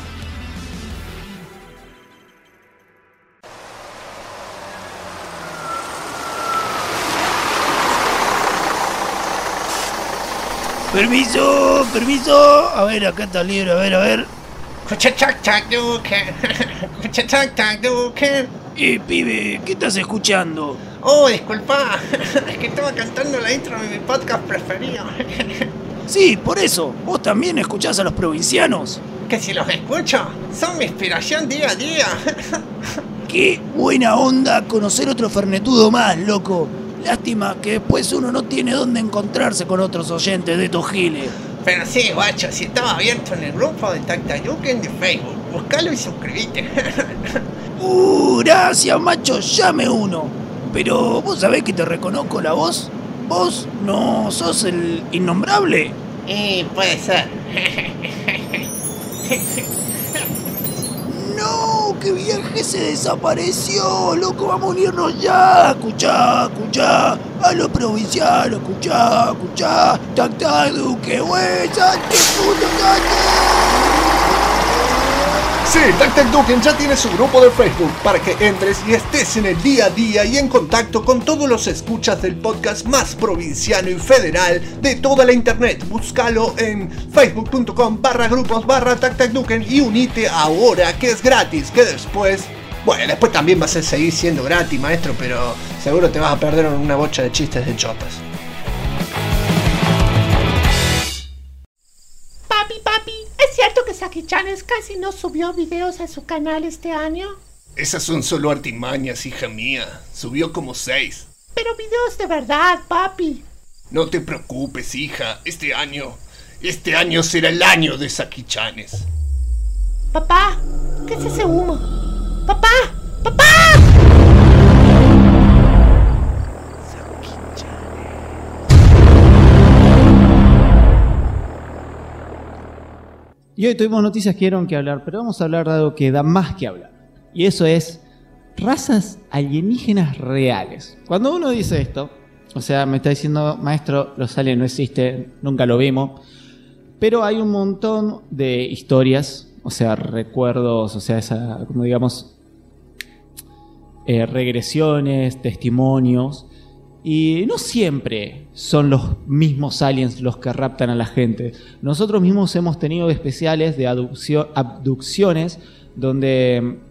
Permiso. A ver, acá está el libro, a ver. Pibe, ¿qué estás escuchando? Oh, disculpa, es que estaba cantando la intro de mi podcast preferido. Sí, por eso, ¿vos también escuchás a los provincianos? Que si los escucho, son mi inspiración día a día. Qué buena onda conocer otro fernetudo más, loco. Lástima que después uno no tiene dónde encontrarse con otros oyentes de estos giles. Pero sí, guacho, si estaba abierto en el grupo de Tactayuken de Facebook, buscalo y suscribite. Gracias, macho, llame uno. Pero vos sabés que te reconozco la voz. ¿Vos no sos el innombrable? Puede ser. No, que viaje se desapareció, loco, vamos a unirnos ya. Escuchá, a los provincianos, escuchá. Tactaduque, güey, salte, puto, Sí, Tactaduken ya tiene su grupo de Facebook para que entres y estés en el día a día y en contacto con todos los escuchas del podcast más provinciano y federal de toda la internet. Búscalo en facebook.com/grupos/Tactaduken y unite ahora, que es gratis, que después... Bueno, después también vas a seguir siendo gratis, maestro, pero seguro te vas a perder una bocha de chistes de chotas. Papi, ¿es cierto que Saki-Chanes casi no subió videos a su canal este año? Esas son solo artimañas, hija mía. Subió como 6. Pero videos de verdad, papi. No te preocupes, hija. Este año será el año de Saki-Chanes. Papá, ¿qué es ese humo? ¡Papá! Y hoy tuvimos noticias que dieron que hablar, pero vamos a hablar de algo que da más que hablar. Y eso es razas alienígenas reales. Cuando uno dice esto, o sea, me está diciendo, maestro, los aliens no existen, nunca lo vimos. Pero hay un montón de historias, o sea, recuerdos, o sea, como digamos, regresiones, testimonios. Y no siempre son los mismos aliens los que raptan a la gente. Nosotros mismos hemos tenido especiales de abducciones donde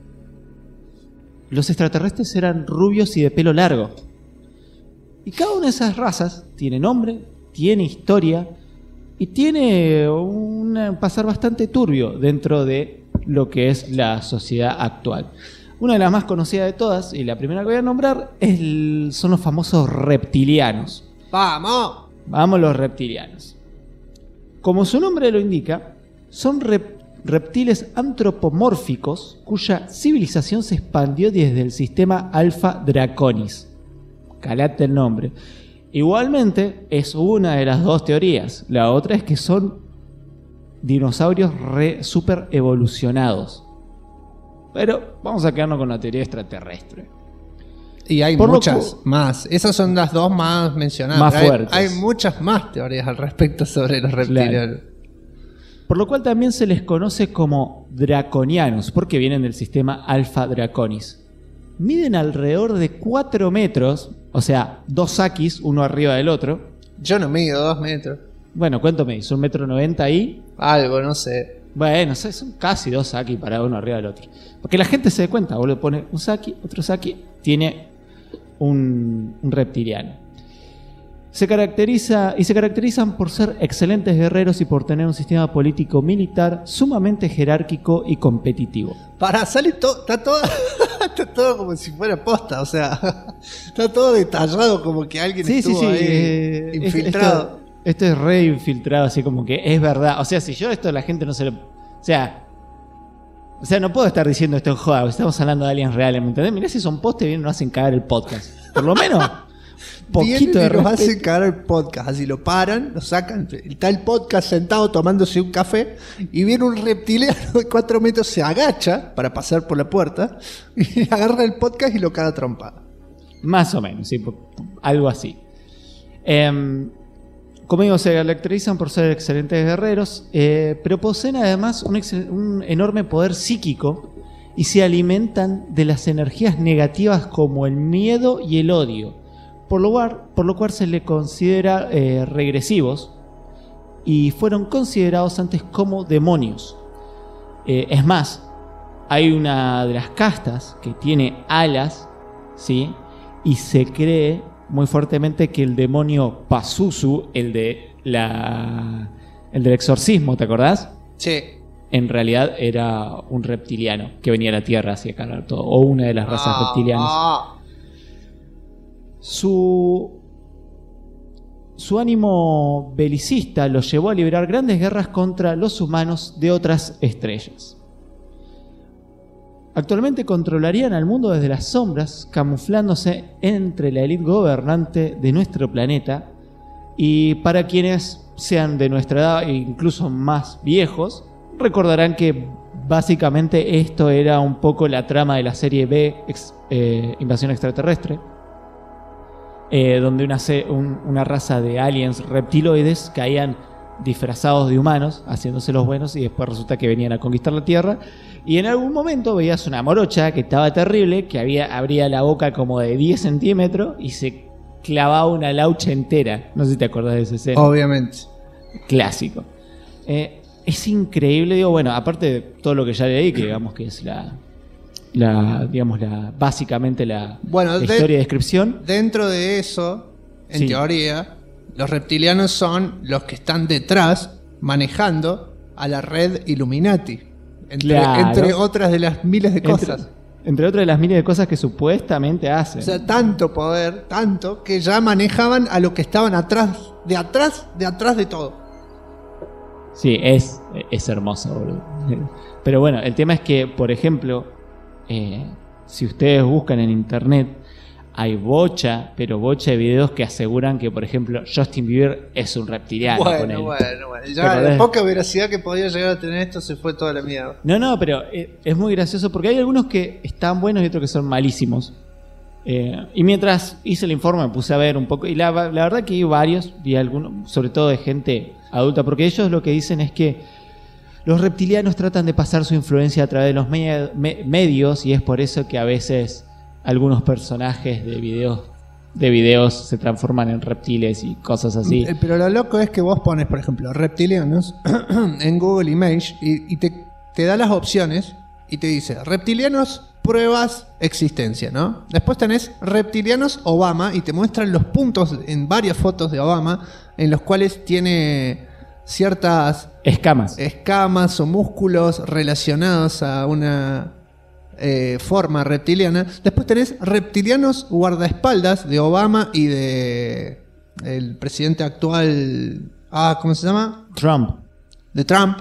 los extraterrestres eran rubios y de pelo largo. Y cada una de esas razas tiene nombre, tiene historia y tiene un pasar bastante turbio dentro de lo que es la sociedad actual. Una de las más conocidas de todas, y la primera que voy a nombrar, son los famosos reptilianos. ¡Vamos! Vamos los reptilianos. Como su nombre lo indica, son reptiles antropomórficos cuya civilización se expandió desde el sistema Alpha Draconis. Calate el nombre. Igualmente, es una de las dos teorías. La otra es que son dinosaurios super evolucionados. Pero vamos a quedarnos con la teoría extraterrestre. Y hay muchas más. Esas son las dos más mencionadas. Más fuertes. Hay muchas más teorías al respecto sobre los reptilianos. Claro. Por lo cual también se les conoce como draconianos, porque vienen del sistema Alpha Draconis. Miden alrededor de 4 metros, o sea, 2 sakis, uno arriba del otro. Yo no mido 2 metros. Bueno, ¿cuánto medís? ¿1,90 metros ahí? Algo, no sé. Bueno, son casi 2 saki para uno arriba del otro. Porque la gente se da cuenta, vos le pones un saki, otro saki, tiene un reptiliano. Se caracterizan por ser excelentes guerreros y por tener un sistema político militar sumamente jerárquico y competitivo. Para salir está todo como si fuera posta, o sea, está todo detallado como que alguien estuvo ahí infiltrado. Esto es re infiltrado, así como que es verdad. O sea, si yo esto a la gente no se O sea, no puedo estar diciendo esto en joda, estamos hablando de aliens reales, ¿me entendés? Mirá si son postes, vienen y nos hacen cagar el podcast. Por lo menos, poquito de Vienen y nos respeto. hacen cagar el podcast, así lo paran, lo sacan, está el podcast sentado tomándose un café y viene un reptiliano de 4 metros, se agacha para pasar por la puerta y agarra el podcast y lo caga a trompada. Más o menos, sí, algo así. Como digo, se caracterizan por ser excelentes guerreros, pero poseen además un enorme poder psíquico y se alimentan de las energías negativas como el miedo y el odio, por lo cual se les considera regresivos y fueron considerados antes como demonios. Es más, hay una de las castas que tiene alas, ¿sí? Y se cree muy fuertemente que el demonio Pazuzu, el del exorcismo, ¿te acordás? Sí. En realidad era un reptiliano que venía a la Tierra hacia cargar todo, o una de las razas reptilianas. Su ánimo belicista lo llevó a librar grandes guerras contra los humanos de otras estrellas. Actualmente controlarían al mundo desde las sombras, camuflándose entre la élite gobernante de nuestro planeta. Y para quienes sean de nuestra edad e incluso más viejos, recordarán que básicamente esto era un poco la trama de la serie B, Invasión Extraterrestre, donde una raza de aliens reptiloides caían disfrazados de humanos, haciéndose los buenos, y después resulta que venían a conquistar la Tierra. Y en algún momento veías una morocha que estaba terrible, que abría la boca como de 10 centímetros y se clavaba una laucha entera. No sé si te acordás de esa escena. Obviamente. Clásico. Es increíble, digo, bueno, aparte de todo lo que ya leí, que digamos que es básicamente la historia y descripción. Dentro de eso, en Sí. teoría, los reptilianos son los que están detrás manejando a la red Illuminati. Entre otras de las miles de cosas. Entre otras de las miles de cosas que supuestamente hacen. O sea, tanto poder, tanto, que ya manejaban a los que estaban atrás de todo. Sí, es hermoso, boludo. Pero bueno, el tema es que, por ejemplo, si ustedes buscan en internet, hay bocha de videos que aseguran que, por ejemplo, Justin Bieber es un reptiliano. Bueno. Ya la poca veracidad que podía llegar a tener esto se fue toda la mierda. No, pero es muy gracioso porque hay algunos que están buenos y otros que son malísimos. Y mientras hice el informe me puse a ver un poco, y la verdad que vi varios, vi algunos, sobre todo de gente adulta, porque ellos lo que dicen es que los reptilianos tratan de pasar su influencia a través de los medios, y es por eso que a veces algunos personajes de videos se transforman en reptiles y cosas así. Pero lo loco es que vos pones, por ejemplo, reptilianos en Google Image y te da las opciones y te dice reptilianos, pruebas, existencia, ¿no? Después tenés reptilianos Obama y te muestran los puntos en varias fotos de Obama en los cuales tiene ciertas escamas o músculos relacionados a una forma reptiliana. Después tenés reptilianos guardaespaldas de Obama y de el presidente actual, ¿cómo se llama? Trump. De Trump.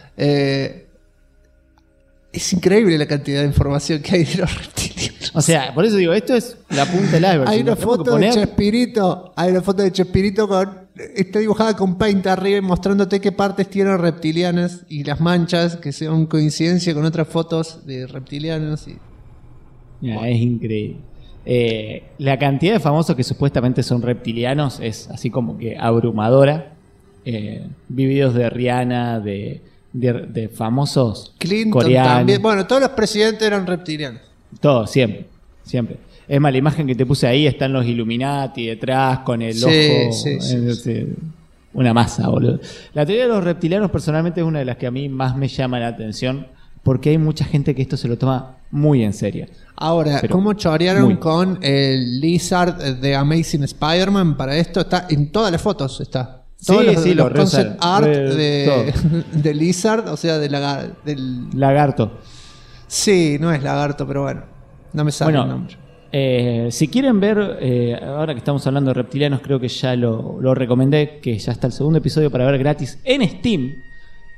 Es increíble la cantidad de información que hay de los reptilianos. O sea, por eso digo, esto es la punta del iceberg. Hay una foto de Chespirito. Hay una foto de Chespirito está dibujada con paint arriba y mostrándote qué partes tienen reptilianas y las manchas que son coincidencia con otras fotos de reptilianos. Es increíble. La cantidad de famosos que supuestamente son reptilianos es así como que abrumadora. Vi videos de Rihanna, de famosos Clinton coreanos. También. Bueno, todos los presidentes eran reptilianos. Todos, siempre. Es más, la imagen que te puse ahí están los Illuminati detrás con el ojo. Sí. Una masa, boludo. La teoría de los reptilianos personalmente es una de las que a mí más me llama la atención, porque hay mucha gente que esto se lo toma muy en serio. Ahora, ¿cómo chorearon con el Lizard de Amazing Spider-Man? Para esto está en todas las fotos, está. Todos los concept art de Lizard, o sea, del lagarto. Sí, no es lagarto, pero bueno, no me sale el nombre. Si quieren ver, ahora que estamos hablando de reptilianos, creo que ya lo recomendé, que ya está el segundo episodio para ver gratis en Steam.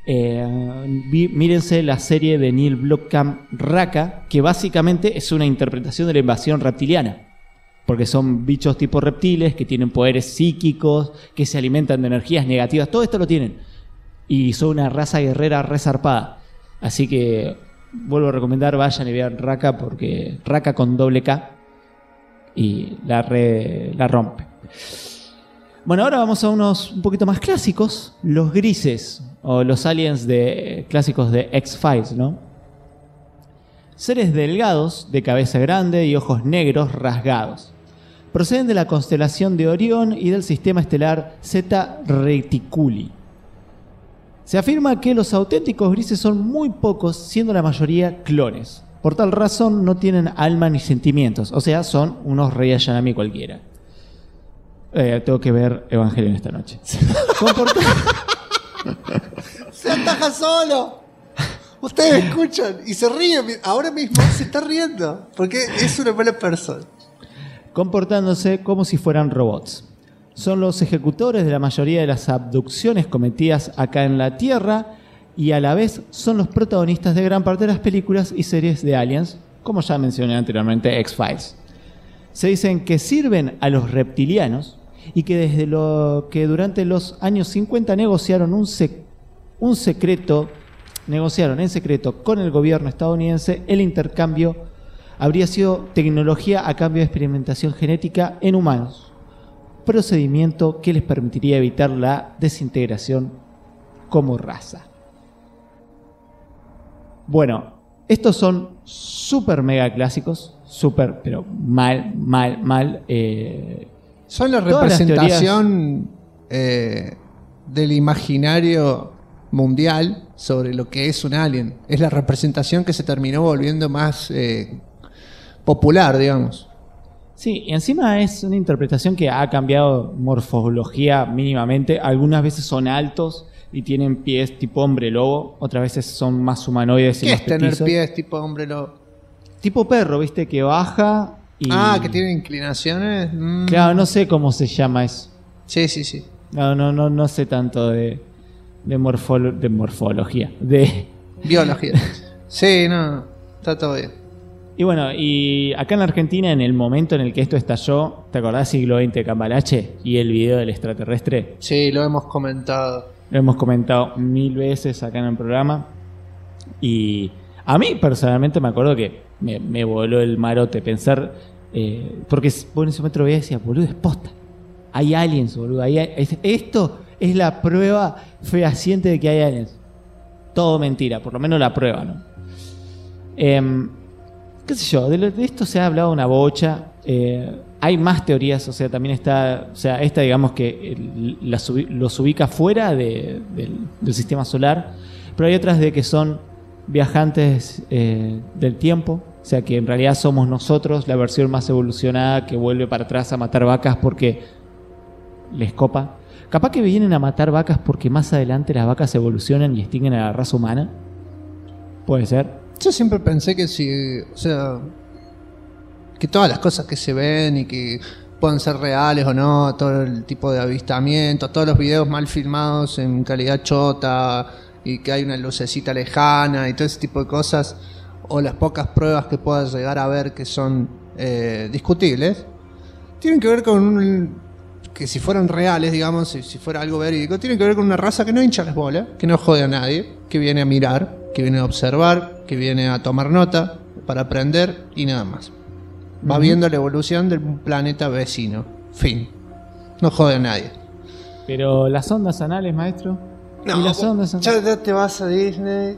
mírense la serie de Neil Blomkamp, Raka, que básicamente es una interpretación de la invasión reptiliana. Porque son bichos tipo reptiles que tienen poderes psíquicos, que se alimentan de energías negativas. Todo esto lo tienen. Y son una raza guerrera resarpada. Así que vuelvo a recomendar, vayan y vean Raka, porque Raka con doble K y la rompe. Bueno, ahora vamos a unos un poquito más clásicos. Los grises, o los aliens clásicos de X-Files, ¿no? Seres delgados, de cabeza grande y ojos negros rasgados. Proceden de la constelación de Orión y del sistema estelar Zeta Reticuli. Se afirma que los auténticos grises son muy pocos, siendo la mayoría clones. Por tal razón no tienen alma ni sentimientos, o sea, son unos Rey Ayanami cualquiera. Tengo que ver Evangelion esta noche. Se ataja solo. Ustedes escuchan y se ríen. Ahora mismo se está riendo porque es una buena persona. Comportándose como si fueran robots. Son los ejecutores de la mayoría de las abducciones cometidas acá en la Tierra y a la vez son los protagonistas de gran parte de las películas y series de aliens, como ya mencioné anteriormente, X-Files. Se dicen que sirven a los reptilianos y que desde lo que durante los años 50 negociaron en secreto con el gobierno estadounidense el intercambio habría sido tecnología a cambio de experimentación genética en humanos, procedimiento que les permitiría evitar la desintegración como raza. Bueno, estos son súper mega clásicos, súper, pero mal. Son la representación del imaginario mundial sobre lo que es un alien. Es la representación que se terminó volviendo más popular, digamos. Sí, y encima es una interpretación que ha cambiado morfología mínimamente. Algunas veces son altos y tienen pies tipo hombre lobo, otras veces son más humanoides y ¿Qué más es tener petizos. pies tipo hombre lobo? Tipo perro, ¿viste? Que baja y... que tiene inclinaciones. Claro, no sé cómo se llama eso. Sí. No sé tanto de morfología. De biología. Sí, no, está todo bien. Y bueno, y acá en la Argentina, en el momento en el que esto estalló, ¿te acordás siglo XX Cambalache y el video del extraterrestre? Sí, lo hemos comentado. Lo hemos comentado 1000 veces acá en el programa. Y a mí personalmente me acuerdo que me voló el marote pensar, porque vos en ese momento lo veías y decías, boludo, es posta. Hay aliens, boludo. Esto es la prueba fehaciente de que hay aliens. Todo mentira, por lo menos la prueba, ¿no? Qué sé yo, de esto se ha hablado una bocha. Hay más teorías, o sea, también está, o sea, esta digamos que los ubica fuera del sistema solar, pero hay otras de que son viajantes del tiempo, o sea, que en realidad somos nosotros la versión más evolucionada que vuelve para atrás a matar vacas porque les copa. Capaz que vienen a matar vacas porque más adelante las vacas evolucionan y extinguen a la raza humana. Puede ser. Yo siempre pensé que que todas las cosas que se ven y que pueden ser reales o no, todo el tipo de avistamiento, todos los videos mal filmados en calidad chota y que hay una lucecita lejana y todo ese tipo de cosas, o las pocas pruebas que puedas llegar a ver que son discutibles, tienen que ver con que si fueran reales, digamos, si fuera algo verídico, tienen que ver con una raza que no hincha las bolas, que no jode a nadie, que viene a mirar, que viene a observar, que viene a tomar nota para aprender y nada más. Va viendo la evolución del planeta vecino. Fin. No jode a nadie. Pero las ondas anales, maestro. No, ¿y las ondas anales? Ya te vas a Disney.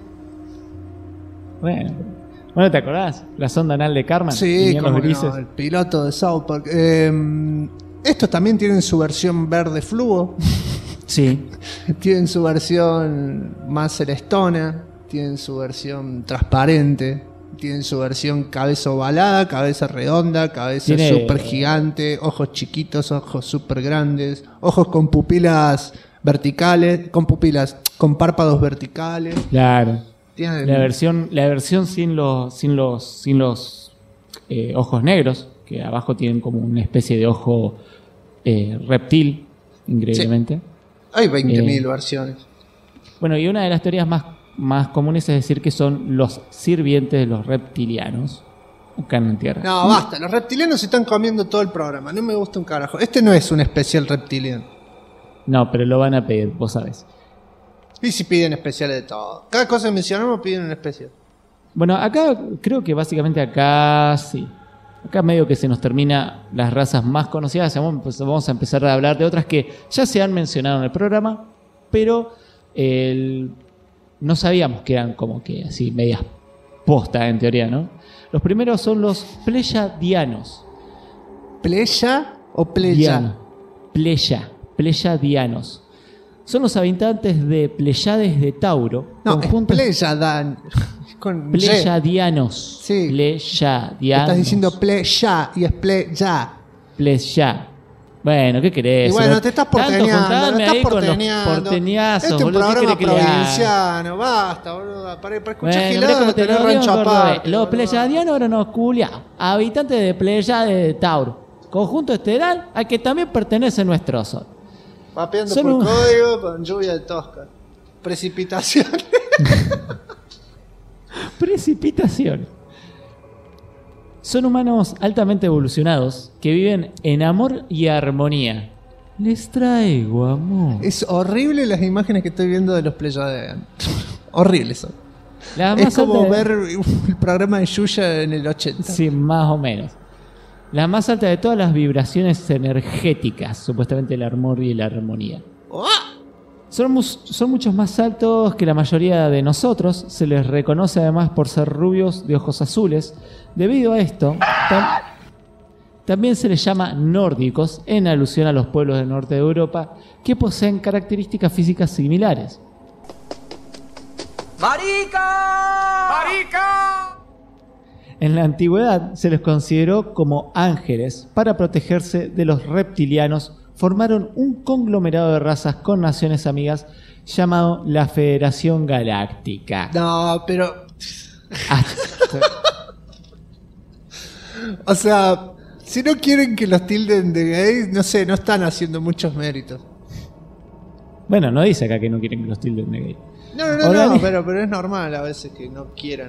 Bueno, ¿te acordás? La sonda anal de Cartman. Sí, como no, el piloto de South Park. Estos también tienen su versión verde fluo. Sí. Tienen su versión más celestona. Tienen su versión transparente. Tienen su versión cabeza ovalada, cabeza redonda, cabeza súper gigante, ojos chiquitos, ojos súper grandes, ojos con pupilas verticales, con párpados verticales. Claro. Tienen la versión sin los ojos negros, que abajo tienen como una especie de ojo reptil, increíblemente. Sí. Hay 20.000 versiones. Bueno, y una de las teorías más comunes es decir que son los sirvientes de los reptilianos acá en la Tierra. No, basta. Los reptilianos se están comiendo todo el programa. No me gusta un carajo. Este no es un especial reptiliano. No, pero lo van a pedir, vos sabés. Y si piden especiales de todo. Cada cosa que mencionamos piden un especial. Bueno, acá creo que básicamente acá sí. Acá medio que se nos termina las razas más conocidas. Vamos a empezar a hablar de otras que ya se han mencionado en el programa, pero no sabíamos que eran como que así medias posta en teoría, ¿no? Los primeros son los pleyadianos. ¿Pleya o pleya? Pleyadianos. Son los habitantes de Pleiades de Tauro. No, es Pleyadan. Pleyadianos. Sí. Pleyadianos. Estás diciendo pleya y es pleya. Pleya. Bueno, ¿qué querés? Y bueno, te estás porteñando. Porteñazos, este es un boludo. programa provinciano. Basta, boludo. Para escuchar gilada de tener rancho aparte. Los pleyadianos eran unos culiados. Habitantes de Pleiades de Tauro. Conjunto estelar al que también pertenece nuestro sol. Vapeando por código con lluvia de Tosca. Precipitación. Precipitación. Son humanos altamente evolucionados que viven en amor y armonía. Les traigo amor. Es horrible las imágenes que estoy viendo de los Pleiadianos. Horrible son. Es como ver el programa de Yuya en el 80. Sí, más o menos. La más alta de todas las vibraciones energéticas, supuestamente el amor y la armonía. Son muchos más altos que la mayoría de nosotros. Se les reconoce además por ser rubios de ojos azules. Debido a esto, también se les llama nórdicos en alusión a los pueblos del norte de Europa que poseen características físicas similares. ¡Marica! ¡Marica! En la antigüedad se les consideró como ángeles. Para protegerse de los reptilianos, formaron un conglomerado de razas con naciones amigas llamado la Federación Galáctica. No, pero... O sea, si no quieren que los tilden de gays, no sé, no están haciendo muchos méritos. Bueno, no dice acá que no quieren que los tilden de gays. No, pero es normal a veces que no quieran.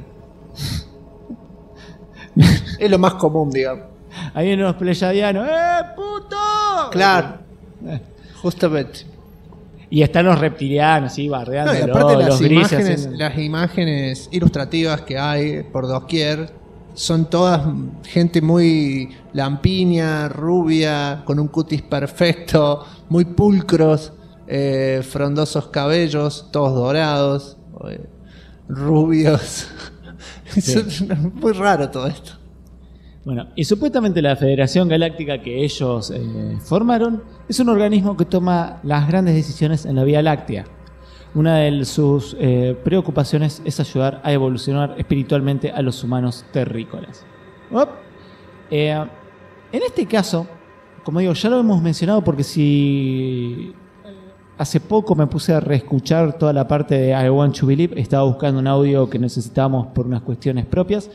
Es lo más común, digamos. Ahí vienen los pleyadianos. ¡Puto! Claro. Justamente. Y están los reptilianos, sí, barreando. No, aparte las imágenes ilustrativas que hay por doquier son todas gente muy lampiña, rubia, con un cutis perfecto, muy pulcros, frondosos cabellos, todos dorados, rubios. Sí. Es muy raro todo esto. Bueno, y supuestamente la Federación Galáctica que ellos formaron es un organismo que toma las grandes decisiones en la Vía Láctea. Una de sus preocupaciones es ayudar a evolucionar espiritualmente a los humanos terrícolas. En este caso, como digo, ya lo hemos mencionado porque si hace poco me puse a reescuchar toda la parte de I Want to Believe, estaba buscando un audio que necesitábamos por unas cuestiones propias.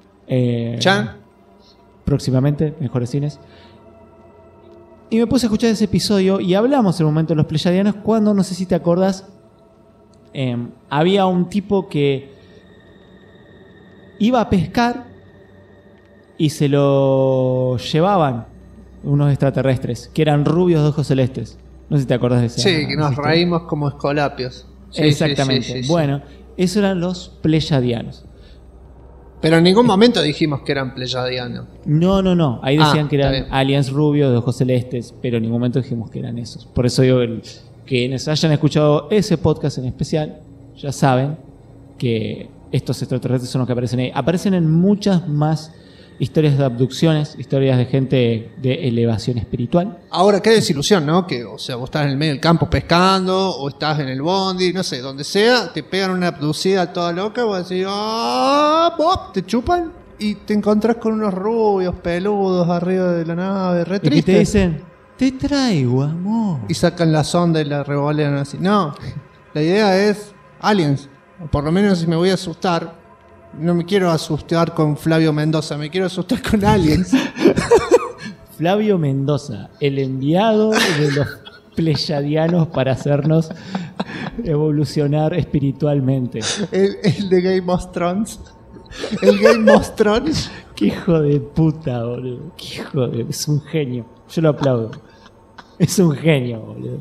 Próximamente, Mejores Cines. Y me puse a escuchar ese episodio y hablamos en un momento de los pleyadianos cuando, no sé si te acordás, había un tipo que iba a pescar y se lo llevaban unos extraterrestres que eran rubios de ojos celestes. No sé si te acordás de eso. Sí, que nos reímos como escolapios. Sí, exactamente. Sí. Bueno, esos eran los pleyadianos. Pero en ningún momento dijimos que eran pleyadianos. No. Ahí decían que eran aliens rubios de ojos celestes, pero en ningún momento dijimos que eran esos. Por eso digo que quienes hayan escuchado ese podcast en especial ya saben que estos extraterrestres son los que aparecen ahí. Aparecen en muchas más historias de abducciones, historias de gente de elevación espiritual. Ahora, qué desilusión, ¿no? Que, o sea, vos estás en el medio del campo pescando, o estás en el bondi, no sé, donde sea, te pegan una abducida toda loca, vos decís, te chupan, y te encontrás con unos rubios peludos arriba de la nave, re triste. Y que te dicen, te traigo amor. Y sacan la sonda y la revolean así. No, la idea es aliens. O por lo menos si me voy a asustar, no me quiero asustar con Flavio Mendoza, me quiero asustar con aliens. Flavio Mendoza, el enviado de los pleyadianos para hacernos evolucionar espiritualmente. El de Game of Thrones. El Game of Thrones. Qué hijo de puta, boludo. Qué hijo de... Es un genio. Yo lo aplaudo. Es un genio, boludo.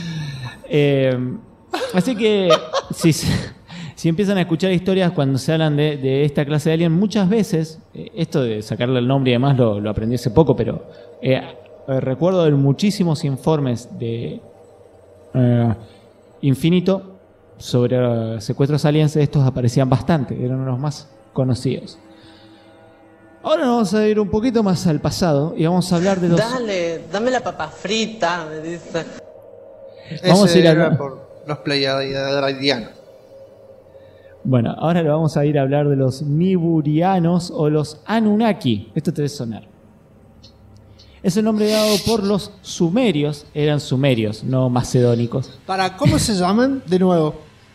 Así que si empiezan a escuchar historias cuando se hablan de esta clase de alien, muchas veces, esto de sacarle el nombre y demás lo aprendí hace poco, pero recuerdo de muchísimos informes de Infinito sobre secuestros aliens. Estos aparecían bastante, eran los más conocidos. Ahora nos vamos a ir un poquito más al pasado y vamos a hablar de los... Dale, dame la papa frita, me dice. Vamos a ir a por los pleiadianos. Bueno, ahora lo vamos a ir a hablar de los Niburianos o los Anunnaki. Esto te debe sonar. Es el nombre dado por los sumerios. Eran sumerios, no macedónicos. ¿Cómo se llaman? De nuevo.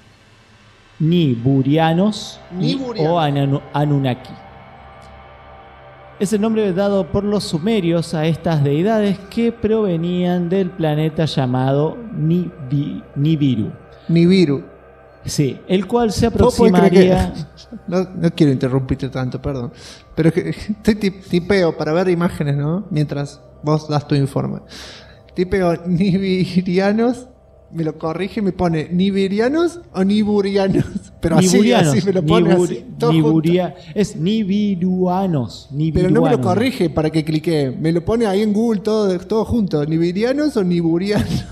Niburianos o Anunnaki. Es el nombre dado por los sumerios a estas deidades que provenían del planeta llamado Nibiru. Nibiru. Sí, el cual se aproximaría... No quiero interrumpirte tanto, perdón. Pero es que estoy tipeo para ver imágenes, ¿no? Mientras vos das tu informe. Tipeo nibirianos, me lo corrige y me pone nibirianos o niburianos. Pero así me lo pone así. Es nibiruanos. Pero no me lo corrige para que clique. Me lo pone ahí en Google todo junto. ¿Nibirianos o niburianos?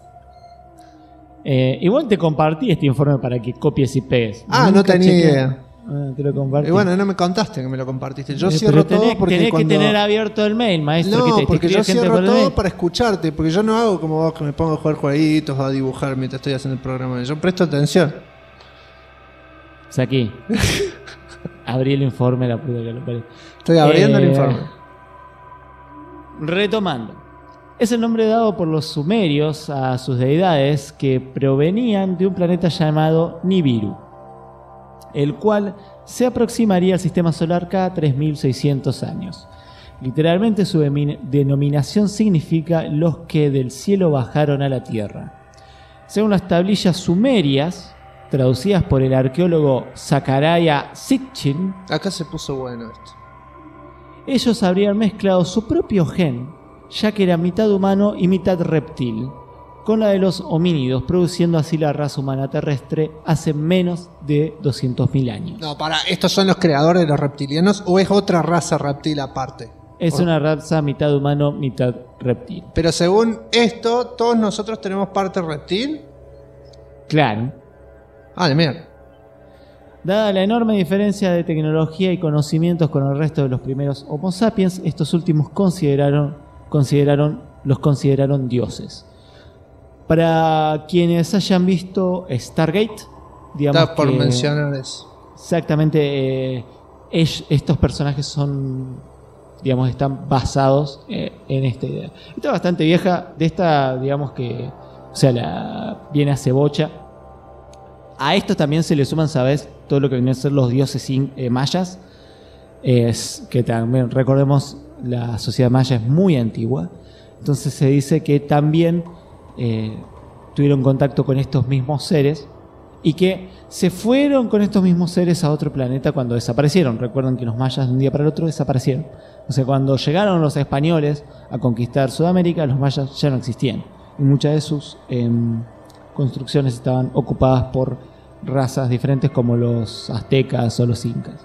Igual te compartí este informe para que copies y pegues. No tenía idea. Te lo compartí. Y bueno, no me contaste que me lo compartiste. Yo cierro todo porque tenés que tener abierto el mail, maestro. No, porque yo cierro todo para escucharte. Porque yo no hago como vos, que me pongo a jugar jueguitos o a dibujar mientras estoy haciendo el programa. Yo presto atención. Saquí. Abrí el informe, la puta que lo parió. Estoy abriendo el informe. Retomando. Es el nombre dado por los sumerios a sus deidades que provenían de un planeta llamado Nibiru, el cual se aproximaría al sistema solar cada 3.600 años. Literalmente su denominación significa los que del cielo bajaron a la tierra. Según las tablillas sumerias, traducidas por el arqueólogo Zachariah Sitchin, acá se puso bueno esto. Ellos habrían mezclado su propio gen, ya que era mitad humano y mitad reptil, con la de los homínidos, produciendo así la raza humana terrestre hace menos de 200.000 años. No, ¿estos son los creadores de los reptilianos o es otra raza reptil aparte? Es una raza mitad humano, mitad reptil. Pero según esto, ¿todos nosotros tenemos parte reptil? Claro. De mierda. Dada la enorme diferencia de tecnología y conocimientos con el resto de los primeros Homo sapiens, estos últimos los consideraron dioses. Para quienes hayan visto Stargate, digamos por que mencionar eso. Exactamente, estos personajes están basados en esta idea. Esta es bastante vieja, de esta, digamos que, viene hace bocha. A esto también se le suman, ¿sabes? Todo lo que vienen a ser los dioses mayas, que también recordemos, la sociedad maya es muy antigua, entonces se dice que también tuvieron contacto con estos mismos seres y que se fueron con estos mismos seres a otro planeta cuando desaparecieron. Recuerden que los mayas de un día para el otro desaparecieron. O sea, cuando llegaron los españoles a conquistar Sudamérica, los mayas ya no existían y muchas de sus construcciones estaban ocupadas por razas diferentes como los aztecas o los incas.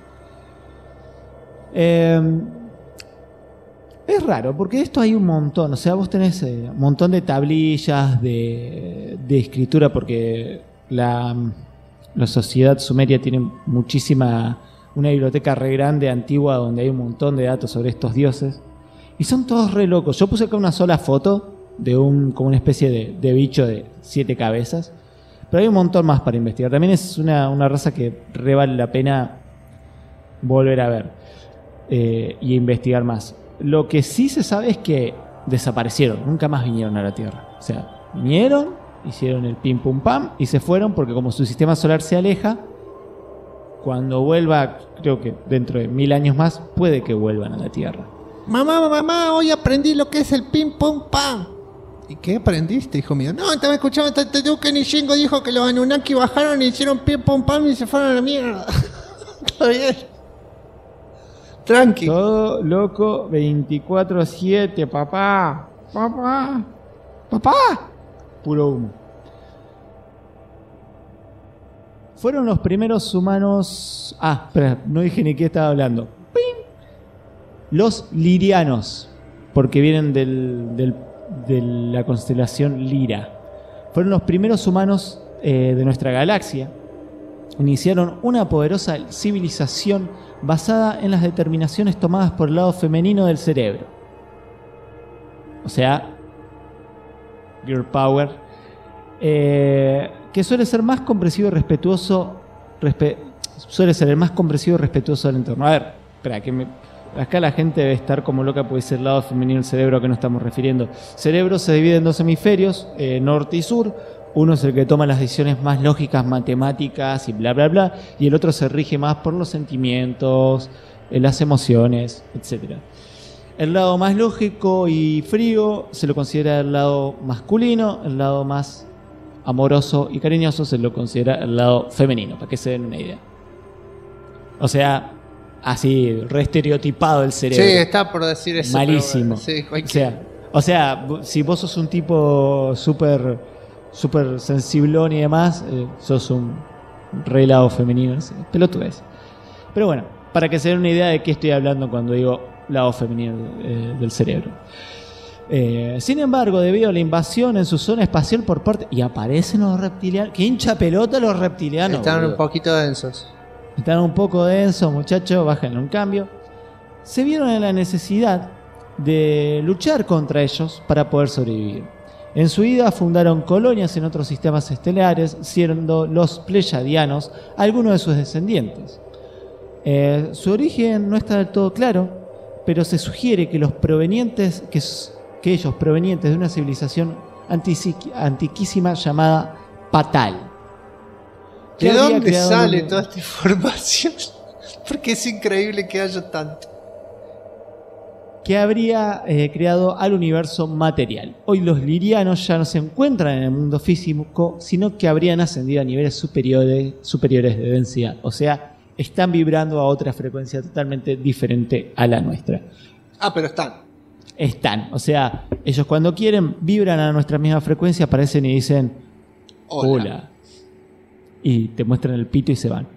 Es raro, porque de esto hay un montón. O sea, vos tenés un montón de tablillas de escritura, porque la sociedad sumeria tiene una biblioteca re grande, antigua, donde hay un montón de datos sobre estos dioses. Y son todos re locos. Yo puse acá una sola foto de como una especie de bicho de 7 cabezas. Pero hay un montón más para investigar. También es una raza que re vale la pena volver a ver y investigar más. Lo que sí se sabe es que desaparecieron, nunca más vinieron a la Tierra. O sea, vinieron, hicieron el pim pum pam y se fueron, porque como su sistema solar se aleja, cuando vuelva, creo que dentro de 1000 años más, puede que vuelvan a la Tierra. Mamá, hoy aprendí lo que es el pim pum pam. ¿Y qué aprendiste, hijo mío? No, estaba escuchando Duken y Shingo dijo que los Anunnaki bajaron y hicieron pim pum pam y se fueron a la mierda. Está bien. Tranqui. Todo loco 24/7, papá. Papá. Papá. Puro humo. Fueron los primeros humanos... espera, no dije ni qué estaba hablando. ¡Ping! Los lirianos, porque vienen de la constelación Lira. Fueron los primeros humanos de nuestra galaxia. Iniciaron una poderosa civilización basada en las determinaciones tomadas por el lado femenino del cerebro. O sea, Girl Power. Que suele ser más comprensivo y respetuoso. Suele ser el más comprensivo y respetuoso del entorno. A ver, espera, acá la gente debe estar como loca porque es el lado femenino del cerebro a que nos estamos refiriendo. El cerebro se divide en dos hemisferios, norte y sur. Uno es el que toma las decisiones más lógicas, matemáticas y bla, bla, bla. Y el otro se rige más por los sentimientos, las emociones, etc. El lado más lógico y frío se lo considera el lado masculino. El lado más amoroso y cariñoso se lo considera el lado femenino, para que se den una idea. O sea, así, re estereotipado el cerebro. Sí, está por decir eso. Malísimo. Sí, o sea, si vos sos un tipo súper sensiblón y demás, sos un re lado femenino. Pelotudez. Pero bueno, para que se den una idea de qué estoy hablando cuando digo lado femenino del cerebro. Sin embargo, debido a la invasión en su zona espacial por parte... Y aparecen los reptilianos. ¡Qué hincha pelota los reptilianos! Están boludo. un poquito densos. Están un poco densos, muchachos. Bájenle un cambio. Se vieron en la necesidad de luchar contra ellos para poder sobrevivir. En su ida fundaron colonias en otros sistemas estelares, siendo los Pleyadianos algunos de sus descendientes. Su origen no está del todo claro, pero se sugiere que ellos provenientes de una civilización antiquísima llamada Patal. ¿De dónde sale toda esta información? Porque es increíble que haya tanto. Que habría creado al universo material. Hoy los lirianos ya no se encuentran en el mundo físico, sino que habrían ascendido a niveles superiores de densidad. O sea, están vibrando a otra frecuencia totalmente diferente a la nuestra. Pero están. Están. O sea, ellos cuando quieren vibran a nuestra misma frecuencia, aparecen y dicen hola. Y te muestran el pito y se van.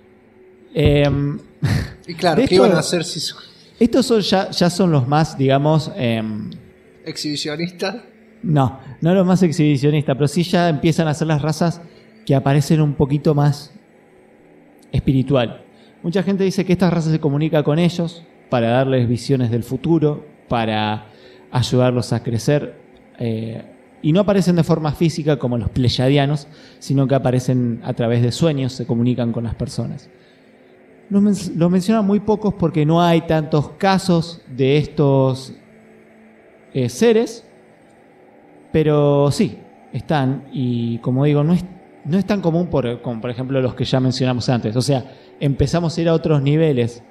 Y claro, ¿qué iban a hacer si... Estos ya son los más, digamos... ¿exhibicionistas? No los más exhibicionistas, pero sí ya empiezan a ser las razas que aparecen un poquito más espiritual. Mucha gente dice que esta raza se comunica con ellos para darles visiones del futuro, para ayudarlos a crecer, y no aparecen de forma física como los pleyadianos, sino que aparecen a través de sueños, se comunican con las personas. Lo mencionan muy pocos porque no hay tantos casos de estos seres, pero sí, están, y como digo, no es tan común como por ejemplo los que ya mencionamos antes. O sea, empezamos a ir a otros niveles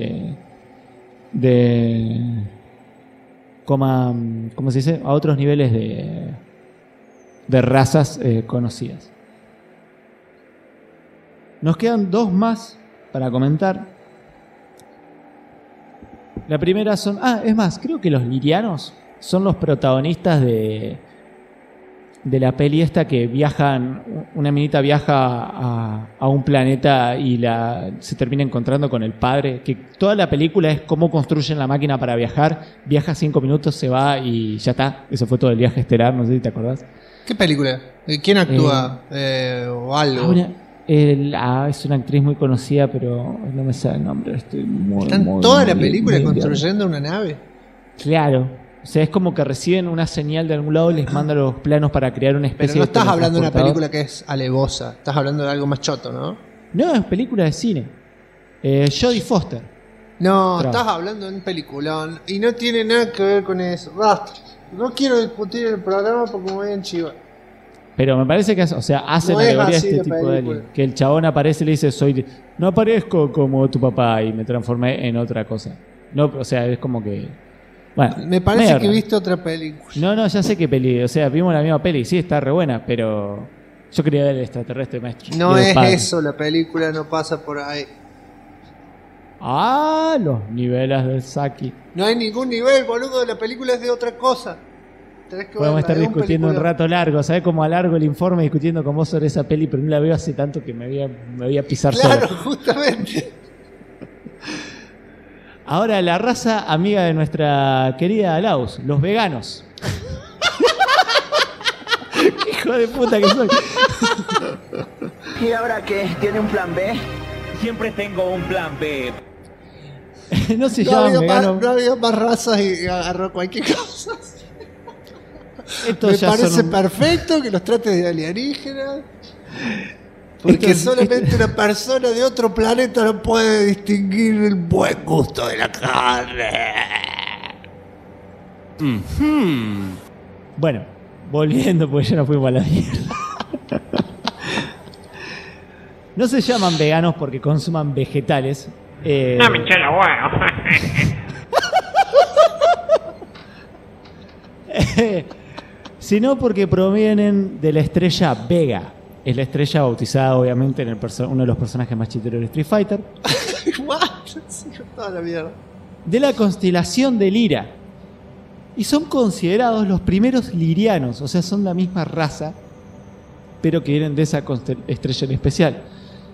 ¿cómo se dice? A otros niveles de razas conocidas. Nos quedan dos más para comentar. La primera son... es más, creo que los lirianos son los protagonistas de la peli esta que viajan... Una minita viaja a un planeta y se termina encontrando con el padre. Que toda la película es cómo construyen la máquina para viajar. Viaja 5 minutos, se va y ya está. Eso fue todo el viaje estelar, no sé si te acordás. ¿Qué película? ¿Quién actúa? ¿O algo? Es una actriz muy conocida, pero no me sale el nombre. ¿Están toda la película construyendo una nave? Claro. O sea, es como que reciben una señal de algún lado y les manda los planos para crear una especie de... Pero no estás hablando de una película que es alevosa. Estás hablando de algo más choto, ¿no? No, es película de cine. Jodie Foster. No, estás hablando de un peliculón y no tiene nada que ver con eso. Basta. No quiero discutir el programa porque me voy a enchivar. Pero me parece que hacen alegoría de este tipo de... Que el chabón aparece y le dice, no aparezco como tu papá y me transformé en otra cosa. No, o sea, es como que... Bueno, Me parece medio que raro. viste otra película. No, ya sé qué peli. O sea, vimos la misma peli. Sí, está re buena, pero yo quería ver el extraterrestre, maestro. No Y el es padre. eso, la película no pasa por ahí. Ah, los niveles del Saki. No hay ningún nivel, boludo, la película es de otra cosa. Tenés que Podemos verla, estar es un discutiendo un peliculón. rato largo. ¿Sabes cómo alargo el informe discutiendo con vos sobre esa peli? Pero no la veo hace tanto que me voy a pisar Claro, solo. justamente. Ahora, la raza amiga de nuestra querida Laus, los veganos. ¡Qué hijo de puta que soy! ¿Y ahora qué? ¿Tiene un plan B? Siempre tengo un plan B. No se No llaman había, veganos. no había más razas y agarró cualquier cosa. Estos Me ya parece son un- perfecto que los trates de alienígenas. Porque solamente una persona de otro planeta no puede distinguir el buen gusto de la carne. Bueno, volviendo, porque ya nos fuimos a la mierda. No se llaman veganos porque consuman vegetales. No me eché la huevo. Sino porque provienen de la estrella Vega. Es la estrella bautizada, obviamente, en uno de los personajes más chiteros de Street Fighter. What? Sí, toda la mierda. De la constelación de Lira. Y son considerados los primeros lirianos. O sea, son la misma raza, pero que vienen de esa estrella en especial.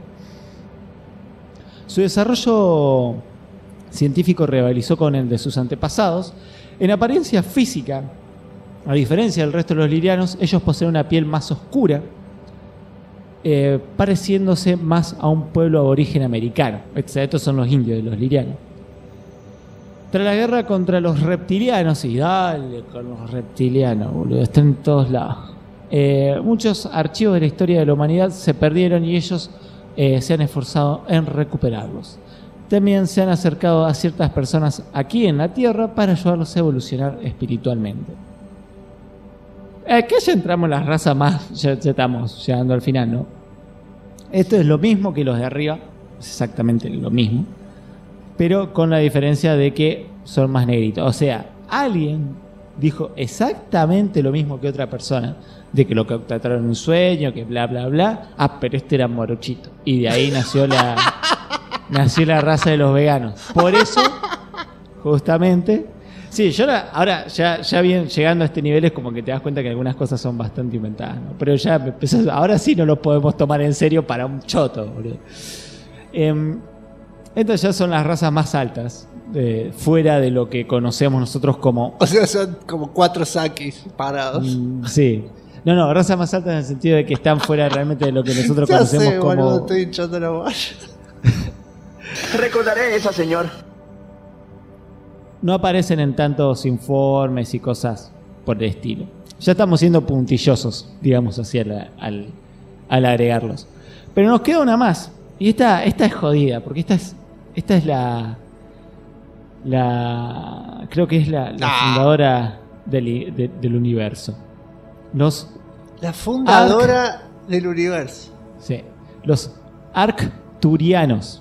Su desarrollo científico rivalizó con el de sus antepasados. En apariencia física, a diferencia del resto de los lirianos, ellos poseen una piel más oscura, pareciéndose más a un pueblo aborigen americano. Estos son los indios de los lirianos. Tras la guerra contra los reptilianos, y dale con los reptilianos, boludo, están en todos lados. Muchos archivos de la historia de la humanidad se perdieron y ellos se han esforzado en recuperarlos. También se han acercado a ciertas personas aquí en la Tierra para ayudarlos a evolucionar espiritualmente. Que ya entramos en las razas más, ya estamos llegando al final, ¿no? Esto es lo mismo que los de arriba, es exactamente lo mismo, pero con la diferencia de que son más negritos. O sea, alguien dijo exactamente lo mismo que otra persona, de que lo captaron en un sueño, que bla bla bla. Ah, pero este era morochito. Y de ahí nació la raza de los veganos. Por eso, justamente. Sí, yo ahora ya bien llegando a este nivel es como que te das cuenta que algunas cosas son bastante inventadas, ¿no? Pero ya ahora sí no lo podemos tomar en serio para un choto, boludo. Estas ya son las razas más altas, fuera de lo que conocemos nosotros como... O sea, son como 4 sakis parados. Sí. No, razas más altas en el sentido de que están fuera realmente de lo que nosotros Ya conocemos sé, como... boludo, estoy hinchando la boya. Recordaré esa, señor. No aparecen en tantos informes y cosas por el estilo. Ya estamos siendo puntillosos, digamos así, al agregarlos. Pero nos queda una más. Y esta es jodida, porque esta es la creo que es la fundadora del universo. La fundadora del universo. Sí. Los Arcturianos.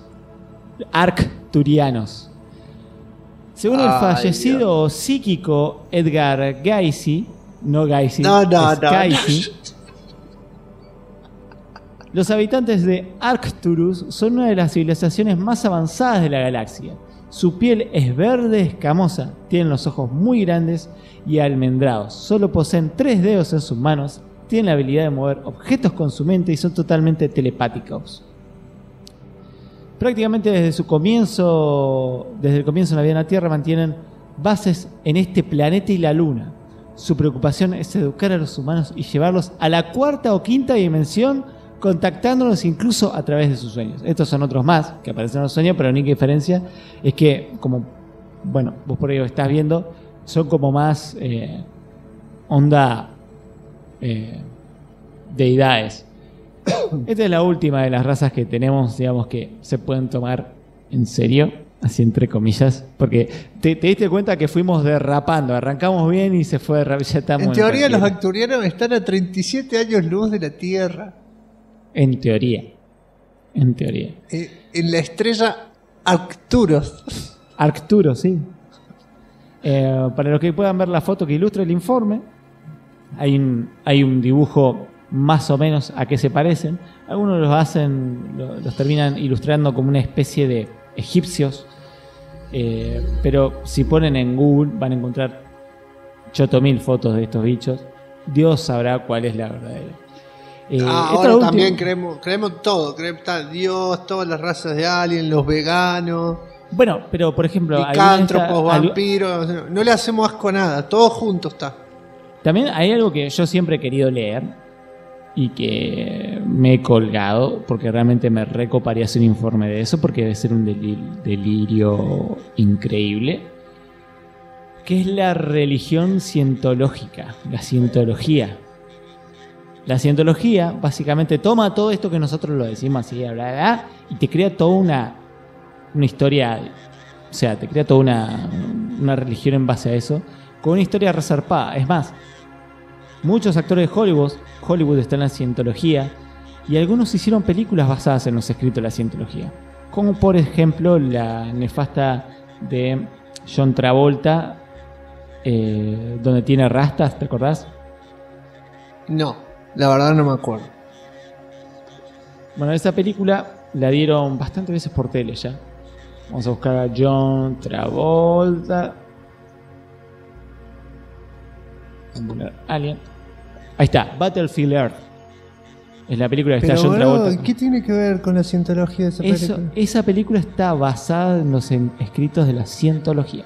Según el fallecido psíquico Edgar Cayce, es Cayce, los habitantes de Arcturus son una de las civilizaciones más avanzadas de la galaxia. Su piel es verde escamosa, tienen los ojos muy grandes y almendrados, solo poseen 3 dedos en sus manos, tienen la habilidad de mover objetos con su mente y son totalmente telepáticos. Prácticamente desde el comienzo de la vida en la Tierra mantienen bases en este planeta y la Luna. Su preocupación es educar a los humanos y llevarlos a la 4ª o 5ª dimensión, contactándolos incluso a través de sus sueños. Estos son otros más que aparecen en los sueños, pero la única diferencia es que, como bueno, vos por ahí lo estás viendo, son como más onda deidades. Esta es la última de las razas que tenemos, digamos, que se pueden tomar en serio, así entre comillas, porque te diste cuenta que fuimos derrapando, arrancamos bien y se fue ya estamos En teoría los cualquiera. arcturianos están a 37 años luz de la Tierra. En teoría. En la estrella Arcturus. Arcturus, sí. Para los que puedan ver la foto que ilustra el informe, hay un dibujo más o menos a qué se parecen. Algunos los terminan ilustrando como una especie de egipcios, pero si ponen en Google van a encontrar 8.000 fotos de estos bichos. Dios sabrá cuál es la verdadera. Ahora también creemos todo. Está Dios, todas las razas de aliens, los veganos. Bueno, pero por ejemplo, licántropos, vampiros. No le hacemos asco a nada, todo junto está. También hay algo que yo siempre he querido leer y que me he colgado porque realmente me recoparía hacer un informe de eso, porque debe ser un delirio increíble, que es la religión cientológica, la cientología. La cientología básicamente toma todo esto que nosotros lo decimos así, bla, bla, bla, y te crea toda una historia, o sea, te crea toda una religión en base a eso, con una historia resarpada. Es más, muchos actores de Hollywood están en la cientología, y algunos hicieron películas basadas en los escritos de la cientología, como por ejemplo la nefasta de John Travolta, donde tiene rastas, ¿te acordás? No, la verdad no me acuerdo. Bueno, esa película la dieron bastantes veces por tele ya. Vamos a buscar a John Travolta. Alien. Ahí está, Battlefield Earth. Es la película que está John Travolta. ¿Qué tiene que ver con la cientología de esa película? Esa película está basada en los escritos de la cientología.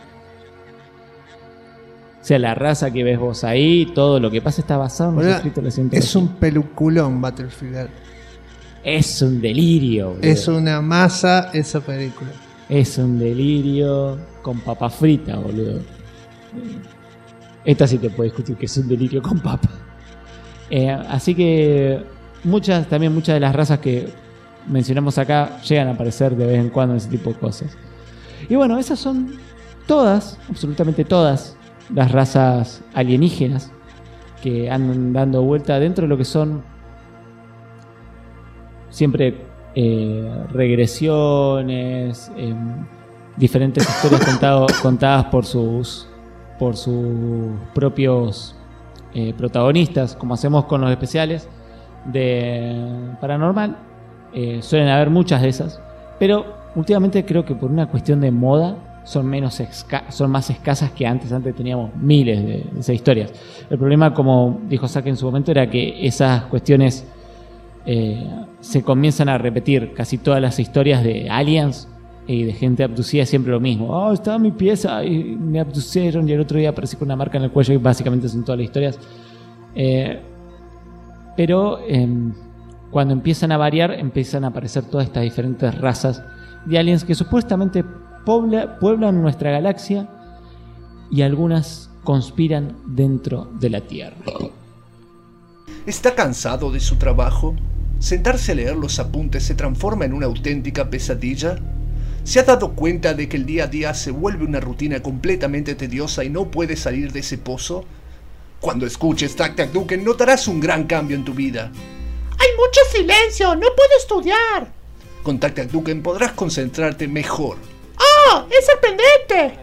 O sea, la raza que ves vos ahí, todo lo que pasa está basado en los escritos de la cientología. Es un peluculón Battlefield Earth. Es un delirio, boludo. Es una masa esa película. Es un delirio con papa frita, boludo. Esta sí te puedo discutir que es un delirio con papa. Así que muchas de las razas que mencionamos acá llegan a aparecer de vez en cuando en ese tipo de cosas. Y bueno, esas son todas, absolutamente todas, las razas alienígenas que andan dando vuelta dentro de lo que son siempre regresiones, diferentes historias contadas por sus propios protagonistas, como hacemos con los especiales de Paranormal. Suelen haber muchas de esas, pero últimamente creo que por una cuestión de moda son más escasas que antes. Antes teníamos miles de esas historias. El problema, como dijo Saki en su momento, era que esas cuestiones se comienzan a repetir. Casi todas las historias de aliens y de gente abducida, siempre lo mismo. Estaba en mi pieza y me abducieron y el otro día aparecí con una marca en el cuello, y básicamente son todas las historias. Pero cuando empiezan a variar, empiezan a aparecer todas estas diferentes razas de aliens que supuestamente pueblan nuestra galaxia, y algunas conspiran dentro de la Tierra. ¿Está cansado de su trabajo? ¿Sentarse a leer los apuntes se transforma en una auténtica pesadilla? ¿Se ha dado cuenta de que el día a día se vuelve una rutina completamente tediosa y no puede salir de ese pozo? Cuando escuches Tac Tac Duken notarás un gran cambio en tu vida. ¡Hay mucho silencio! ¡No puedo estudiar! Con Tac Tac Duken podrás concentrarte mejor. ¡Oh! ¡Es sorprendente!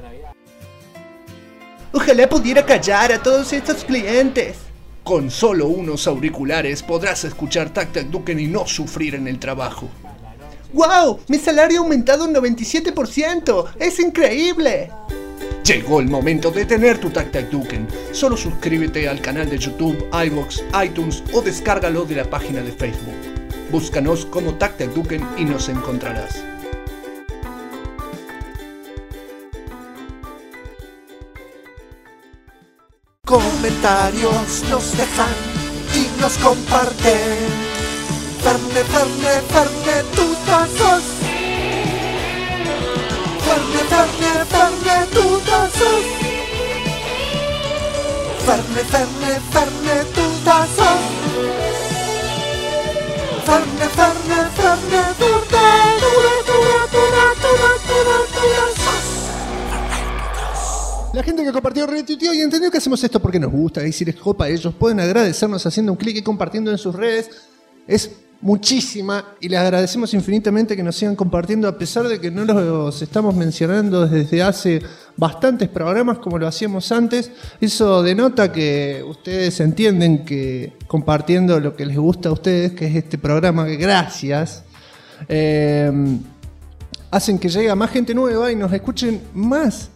Ojalá pudiera callar a todos estos clientes. Con solo unos auriculares podrás escuchar Tac Tac Duken y no sufrir en el trabajo. ¡Wow! Mi salario ha aumentado un 97%. ¡Es increíble! Llegó el momento de tener tu Tac Tac Duken. Solo suscríbete al canal de YouTube, iVoox, iTunes o descárgalo de la página de Facebook. Búscanos como Tac Tac Duken y nos encontrarás. Comentarios nos dejan y nos comparten. Ferne, tutazos. Ferne, tutazos. Ferne, tutazos. Ferne, La gente que compartió, retuiteó y entendió que hacemos esto porque nos gusta, y si les copa a ellos pueden agradecernos haciendo un clic y compartiendo en sus redes. Es muchísima y les agradecemos infinitamente que nos sigan compartiendo a pesar de que no los estamos mencionando desde hace bastantes programas como lo hacíamos antes. Eso denota que ustedes entienden que compartiendo lo que les gusta a ustedes, que es este programa, que gracias, hacen que llegue a más gente nueva y nos escuchen más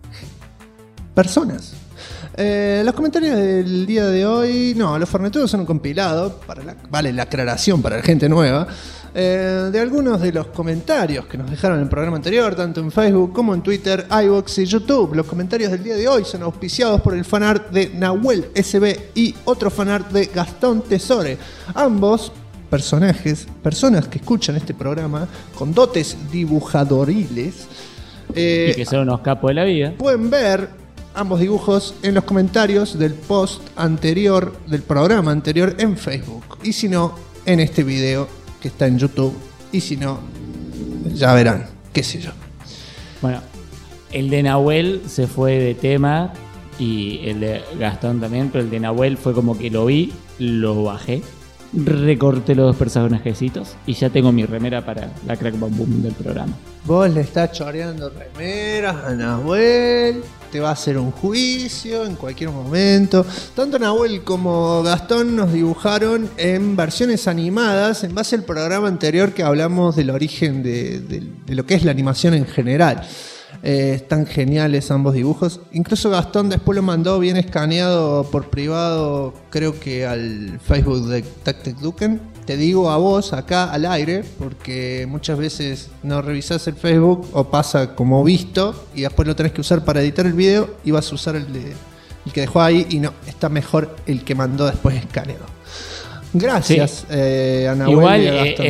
personas. Los comentarios del día de hoy, no, los fornetudos son un compilado, vale la aclaración para la gente nueva, de algunos de los comentarios que nos dejaron en el programa anterior, tanto en Facebook como en Twitter, iVoox y YouTube. Los comentarios del día de hoy son auspiciados por el fanart de Nahuel SB y otro fanart de Gastón Tesore. Ambos personas que escuchan este programa con dotes dibujadoriles y que son unos capos de la vida. Pueden ver ambos dibujos en los comentarios del post anterior, del programa anterior en Facebook. Y si no, en este video que está en YouTube. Y si no, ya verán, qué sé yo. Bueno, el de Nahuel se fue de tema y el de Gastón también, pero el de Nahuel fue como que lo vi, lo bajé, recorté los dos personajecitos y ya tengo mi remera para la Crack Bam Boom del programa. Vos le estás choreando remeras a Nahuel, te va a hacer un juicio en cualquier momento. Tanto Nahuel como Gastón nos dibujaron en versiones animadas en base al programa anterior que hablamos del origen de lo que es la animación en general. Están geniales ambos dibujos. Incluso Gastón después lo mandó bien escaneado por privado, creo que al Facebook de Tactic Duken. Te digo a vos acá al aire, porque muchas veces no revisás el Facebook o pasa como visto y después lo tenés que usar para editar el video y vas a usar el que dejó ahí y no, está mejor el que mandó después escaneado. Gracias, sí. A Nahuel. Igual, y a Gastón.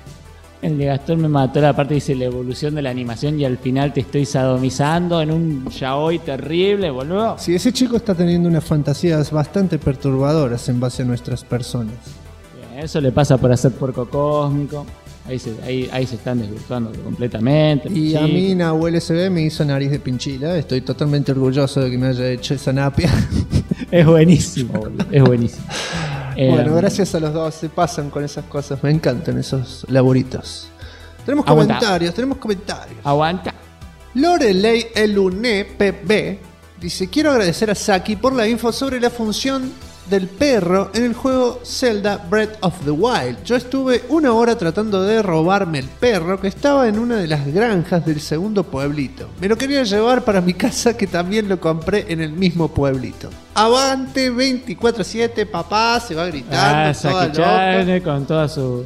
El de Gastón me mató la parte, dice la evolución de la animación y al final te estoy sadomizando en un yaoi terrible, boludo. Sí, ese chico está teniendo unas fantasías bastante perturbadoras en base a nuestras personas. Bien, eso le pasa por hacer puerco cósmico. Ahí se están desvirtuando completamente. Y a mí Nahuel SB me hizo nariz de pinchila. Estoy totalmente orgulloso de que me haya hecho esa napia. Es buenísimo, boludo. Es buenísimo. Bueno, gracias a los dos, se pasan con esas cosas, me encantan esos laburitos. Tenemos comentarios. Aguanta. Lorelei Eluné PB dice: quiero agradecer a Saki por la info sobre la función del perro en el juego Zelda Breath of the Wild. Yo estuve 1 hora tratando de robarme el perro que estaba en una de las granjas del segundo pueblito. Me lo quería llevar para mi casa, que también lo compré en el mismo pueblito. Avante 24/7, papá, se va gritando. Saki-chan con todas sus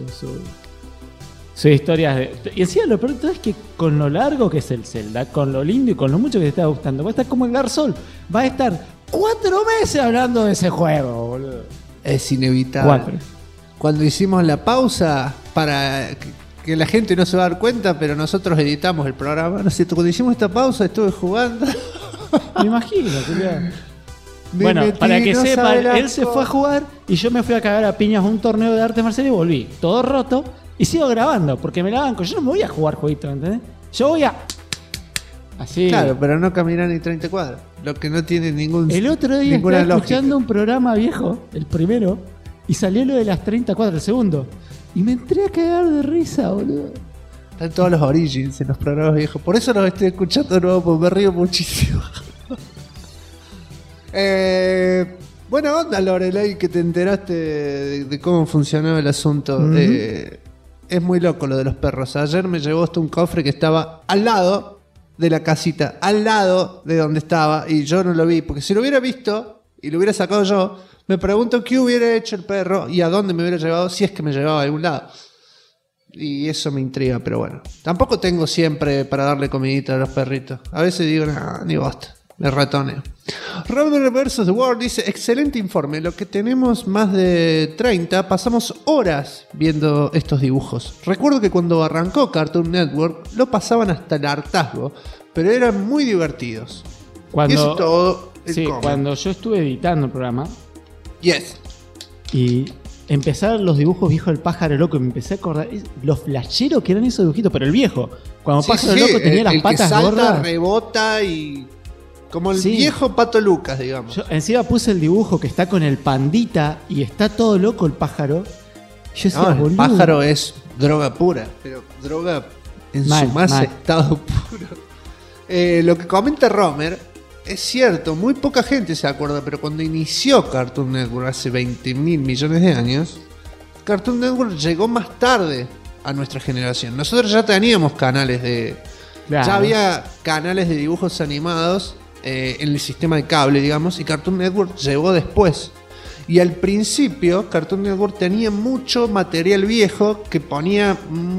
historias. Y encima lo peor es que con lo largo que es el Zelda, con lo lindo y con lo mucho que te está gustando, va a estar como el Dark Souls. Va a estar 4 meses hablando de ese juego, boludo. Es inevitable. 4. Cuando hicimos la pausa para que la gente no se va a dar cuenta, pero nosotros editamos el programa, no sé, cuando hicimos esta pausa estuve jugando. Me imagino, bueno, para que sepan, él se fue a jugar y yo me fui a cagar a piñas a un torneo de artes marciales y volví todo roto y sigo grabando porque me la banco. Yo no me voy a jugar jueguitos, ¿entendés? Yo voy a... Así. Claro, pero no caminar ni 30 cuadras. Lo que no tiene ningún. El otro día estaba escuchando un programa viejo, el primero, y salió lo de las 30 cuadras, el segundo. Y me entré a cagar de risa, boludo. Están todos los origins en los programas viejos. Por eso los estoy escuchando de nuevo, porque me río muchísimo. Buena onda, Lorelei, que te enteraste de cómo funcionaba el asunto. Es muy loco lo de los perros. Ayer me llevó hasta un cofre que estaba al lado de la casita, al lado de donde estaba, y yo no lo vi, porque si lo hubiera visto y lo hubiera sacado yo, me pregunto qué hubiera hecho el perro y a dónde me hubiera llevado, si es que me llevaba a algún lado. Y eso me intriga, pero bueno, tampoco tengo siempre para darle comidita a los perritos. A veces digo, nah, ni bosta, me ratoneo. Robert vs. The World dice: excelente informe, lo que tenemos más de 30, pasamos horas viendo estos dibujos. Recuerdo que cuando arrancó Cartoon Network lo pasaban hasta el hartazgo, pero eran muy divertidos. Y eso es todo. Cuando yo estuve editando el programa, yes, y empezaron los dibujos viejos del pájaro loco, y me empecé a acordar los flasheros que eran esos dibujitos, pero el viejo, cuando pájaro loco tenía las patas que salta, gordas, rebota y... como el viejo Pato Lucas, digamos. Yo encima puse el dibujo que está con el pandita y está todo loco el pájaro. Yo decía, No, el boludo. pájaro es droga pura, pero droga en Mal, su más mal. estado puro. Lo que comenta Romer es cierto, muy poca gente se acuerda, pero cuando inició Cartoon Network hace 20.000 millones de años, Cartoon Network llegó más tarde a nuestra generación. Nosotros ya teníamos canales de... Claro. Ya había canales de dibujos animados en el sistema de cable, digamos, y Cartoon Network llegó después. Y al principio Cartoon Network tenía mucho material viejo que ponía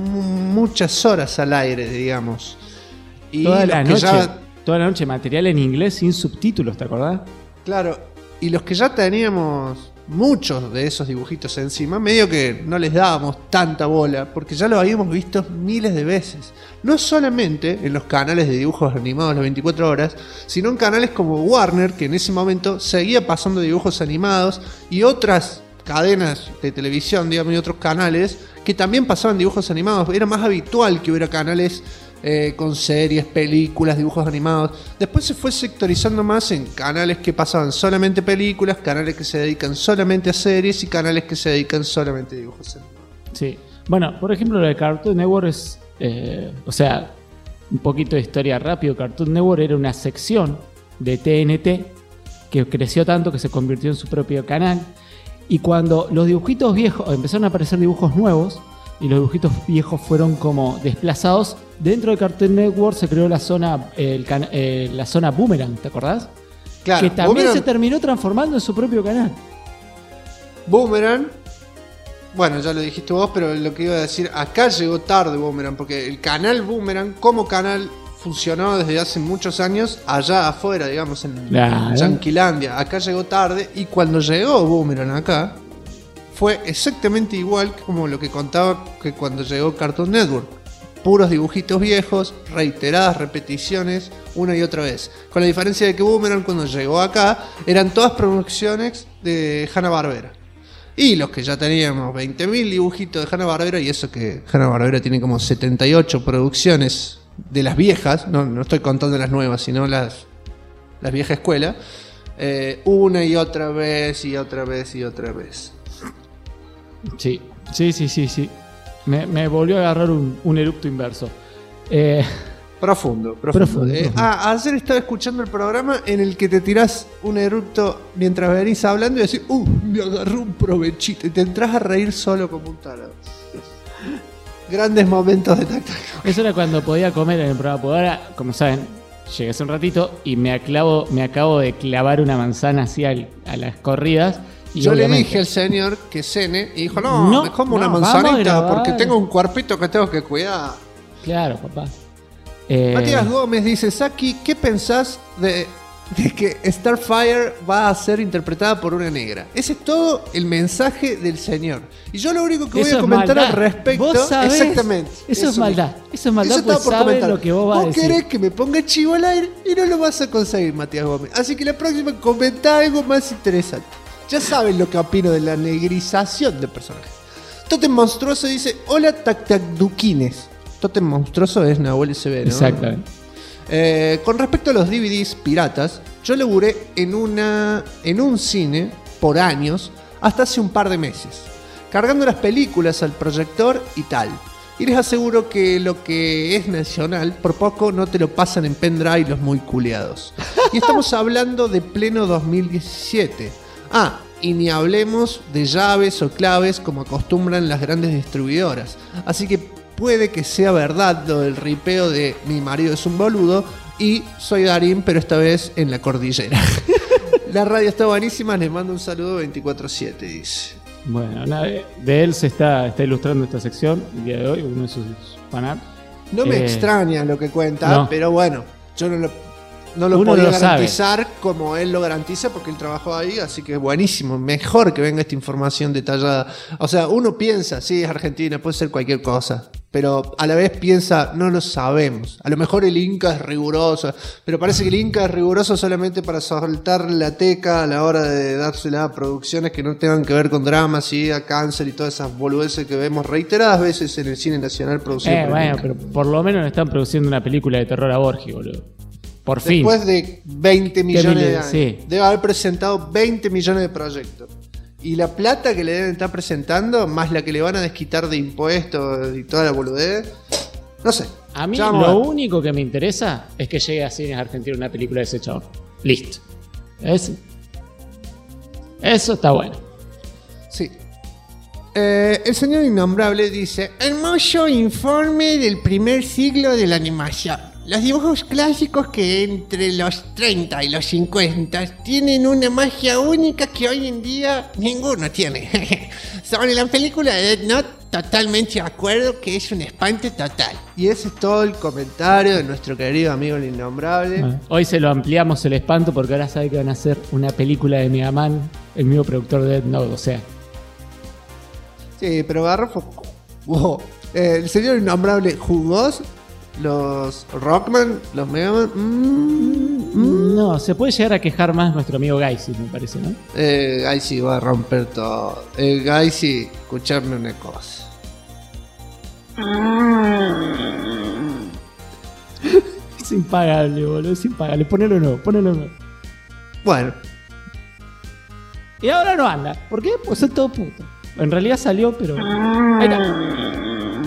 muchas horas al aire, digamos. Y Toda los la que noche. ya- Toda la noche material en inglés sin subtítulos, ¿te acordás? Claro, y los que ya teníamos muchos de esos dibujitos encima, medio que no les dábamos tanta bola, porque ya lo habíamos visto miles de veces. No solamente en los canales de dibujos animados las 24 horas, sino en canales como Warner, que en ese momento seguía pasando dibujos animados, y otras cadenas de televisión, digamos, y otros canales que también pasaban dibujos animados. Era más habitual que hubiera canales con series, películas, dibujos animados. Después se fue sectorizando más en canales que pasaban solamente películas, canales que se dedican solamente a series y canales que se dedican solamente a dibujos animados. Sí. Bueno, por ejemplo, lo de Cartoon Network es... o sea, un poquito de historia rápido. Cartoon Network era una sección de TNT que creció tanto que se convirtió en su propio canal. Y cuando los dibujitos viejos... empezaron a aparecer dibujos nuevos y los dibujitos viejos fueron como desplazados, dentro de Cartoon Network se creó la zona la zona Boomerang, ¿te acordás? Claro, Que también Boomerang- se terminó transformando en su propio canal. Boomerang, bueno, ya lo dijiste vos, pero lo que iba a decir, acá llegó tarde Boomerang, porque el canal Boomerang como canal funcionó desde hace muchos años allá afuera, digamos, en Claro. Yanquilandia. Acá llegó tarde y cuando llegó Boomerang acá, fue exactamente igual que como lo que contaba que cuando llegó Cartoon Network. Puros dibujitos viejos, reiteradas repeticiones, una y otra vez. Con la diferencia de que Boomerang cuando llegó acá eran todas producciones de Hanna-Barbera. Y los que ya teníamos 20.000 dibujitos de Hanna-Barbera, y eso que Hanna-Barbera tiene como 78 producciones de las viejas, no estoy contando las nuevas, sino las viejas escuelas, una y otra vez y otra vez y otra vez. Sí. Me volvió a agarrar un eructo inverso. Profundo. Profundo. Ayer estaba escuchando el programa en el que te tirás un eructo mientras venís hablando y decís, me agarró un provechito. Y te entras a reír solo como un tarado. Grandes momentos de tacto. Eso era cuando podía comer en el programa. Porque ahora, como saben, llegué hace un ratito y me acabo de clavar una manzana así a las corridas. Y yo le obviamente- dije al señor que cene y dijo, no, me como una vamos a manzanita grabar. porque tengo un cuerpito que tengo que cuidar. Claro, papá. Matías Gómez dice, Saki, ¿qué pensás de que Starfire va a ser interpretada por una negra? Ese es todo el mensaje del señor. Y yo lo único que voy Eso a es comentar maldad. al respecto... ¿Vos sabés? Exactamente. Eso es maldad. Eso es maldad, Eso estaba pues por sabe comentar. lo que vos vas a decir. querés que me ponga chivo al aire y no lo vas a conseguir, Matías Gómez. Así que la próxima comentá algo más interesante. Ya saben lo que opino de la negrización de personajes. Totem Monstruoso dice, hola tactacduquines. Totem Monstruoso es Nahuel SB, ¿no? Exactamente. Con respecto a los DVDs piratas, yo laburé en un cine por años, hasta hace un par de meses, cargando las películas al proyector y tal. Y les aseguro que lo que es nacional, por poco no te lo pasan en pendrive los muy culeados. Y estamos hablando de pleno 2017. Y ni hablemos de llaves o claves como acostumbran las grandes distribuidoras. Así que puede que sea verdad lo del ripeo de mi marido es un boludo y soy Darín, pero esta vez en la cordillera. La radio está buenísima, les mando un saludo 24/7, dice. Bueno, de él se está ilustrando esta sección el día de hoy, uno de sus fanart. No me extraña lo que cuenta, no. pero bueno, yo no lo Uno podía lo garantizar como él lo garantiza porque él trabajó ahí, así que es buenísimo, mejor que venga esta información detallada. O sea, uno piensa, sí, es Argentina, puede ser cualquier cosa, pero a la vez piensa, no lo sabemos. A lo mejor el Inca es riguroso, pero parece que el Inca es riguroso solamente para soltar la teca a la hora de dársela a producciones que no tengan que ver con dramas y a cáncer y todas esas boludeces que vemos reiteradas veces en el cine nacional producido por el Bueno, Inca. pero por lo menos están produciendo una película de terror a Borgi, boludo. Por fin. Después de 20 millones de años. Sí. Debe haber presentado 20 millones de proyectos. Y la plata que le deben estar presentando, más la que le van a desquitar de impuestos y toda la boludez. No sé. A mí lo único que me interesa es que llegue a cines argentinos una película de ese chabón. Listo. Eso está bueno. Sí. El señor Innombrable dice: hermoso informe del primer siglo de la animación. Los dibujos clásicos que entre los 30 y los 50 tienen una magia única que hoy en día ninguno tiene. Sobre la película de Death Note, totalmente de acuerdo que es un espanto total. Y ese es todo el comentario de nuestro querido amigo el Innombrable. Hoy se lo ampliamos el espanto porque ahora sabe que van a hacer una película de Mega Man, el mismo productor de Death Note, o sea. Sí, pero Garrofo... Wow. El señor Innombrable jugó los Rockman, los Mega Man. No, se puede llegar a quejar más nuestro amigo Gaisi, me parece, ¿no? Gaisi va a romper todo. Gaisi, escuchadme una cosa. Es impagable, boludo, es impagable. Ponelo nuevo. Bueno. Y ahora no anda. ¿Por qué? Pues son todo puto. En realidad salió, pero... Ahí está.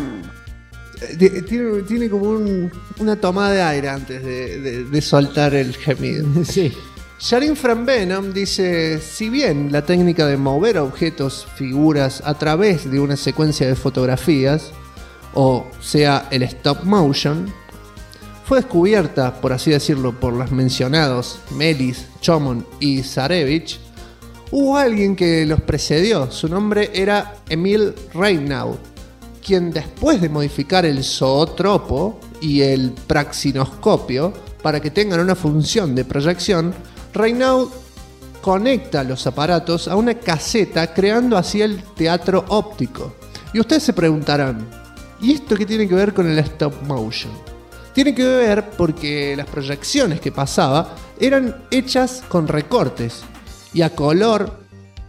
Tiene como una tomada de aire antes de soltar el gemido. Sí. Sharin Venom dice: si bien la técnica de mover objetos, figuras a través de una secuencia de fotografías, o sea, el stop motion, fue descubierta, por así decirlo, por los mencionados Melis, Chomon y Zarevich, hubo alguien que los precedió. Su nombre era Emil Reynaud, quien después de modificar el zootropo y el praxinoscopio para que tengan una función de proyección, Reynaud conecta los aparatos a una caseta, creando así el teatro óptico. Y ustedes se preguntarán, ¿y esto qué tiene que ver con el stop motion? Tiene que ver porque las proyecciones que pasaba eran hechas con recortes y a color,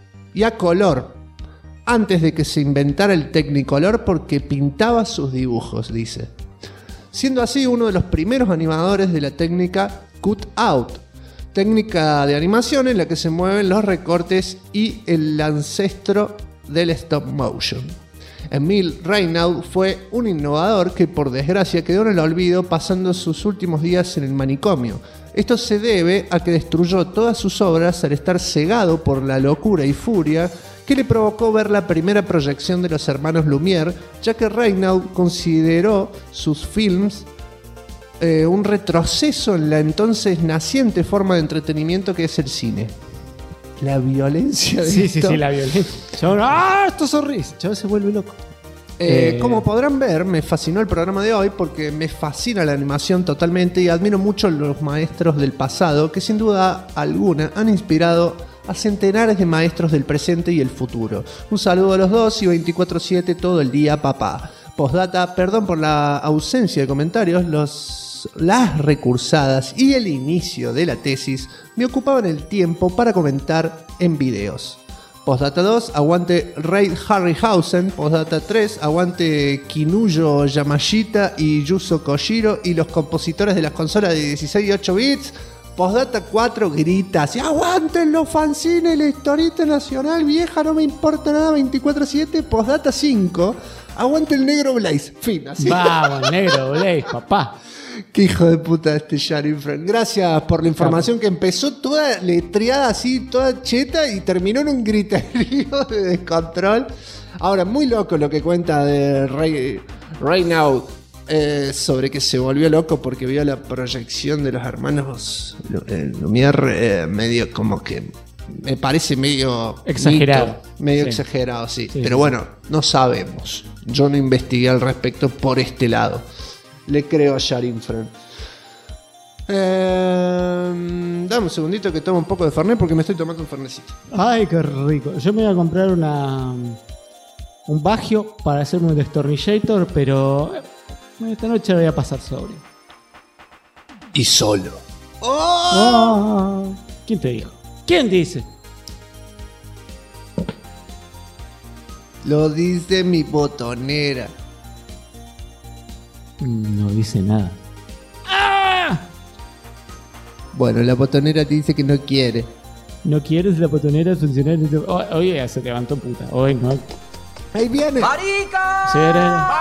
antes de que se inventara el Technicolor, porque pintaba sus dibujos, dice. Siendo así uno de los primeros animadores de la técnica cut out, técnica de animación en la que se mueven los recortes y el ancestro del stop motion. Emil Reynaud fue un innovador que por desgracia quedó en el olvido, pasando sus últimos días en el manicomio. Esto se debe a que destruyó todas sus obras al estar cegado por la locura y furia que le provocó ver la primera proyección de los hermanos Lumière, ya que Reynaud consideró sus films un retroceso en la entonces naciente forma de entretenimiento que es el cine. La violencia de esto. Sí, la violencia. Esto es horrible. Chabón se vuelve loco. Como podrán ver, me fascinó el programa de hoy porque me fascina la animación totalmente y admiro mucho a los maestros del pasado que sin duda alguna han inspirado a centenares de maestros del presente y el futuro. Un saludo a los dos y 24/7 todo el día, papá. Postdata, perdón por la ausencia de comentarios, las recursadas y el inicio de la tesis me ocupaban el tiempo para comentar en videos. Postdata 2, aguante Raid Harryhausen. Postdata 3, aguante Kinuyo Yamashita y Yuzo Koshiro y los compositores de las consolas de 16 y 8 bits. Postdata 4, grita así: aguanten los fanzines, la historieta nacional vieja, no me importa nada, 24/7. Postdata 5, aguante el negro Blaze. Fin, así. Vamos, negro Blaze, papá. Qué hijo de puta este Sharin Friend. Gracias por la información que empezó toda letreada así, toda cheta y terminó en un griterío de descontrol. Ahora, muy loco lo que cuenta de Reynaud sobre que se volvió loco porque vio la proyección de los hermanos Lumière, medio como que me parece medio exagerado. Medio exagerado, sí. Pero bueno, no sabemos. Yo no investigué al respecto por este lado. Le creo a Sharin Friend. Dame un segundito que tomo un poco de Fernet porque me estoy tomando un Fernecito. Ay, qué rico. Yo me voy a comprar un Bagio para hacerme un destornillator, pero esta noche lo voy a pasar sobrio. Y solo. ¡Oh! ¿Quién te dijo? ¿Quién dice? Lo dice mi botonera. No dice nada. Bueno, la botonera te dice que no quiere. ¿No quieres la botonera funcionar? Hoy se levantó puta. Hoy no. Ahí viene. ¡Marica! Sí, era-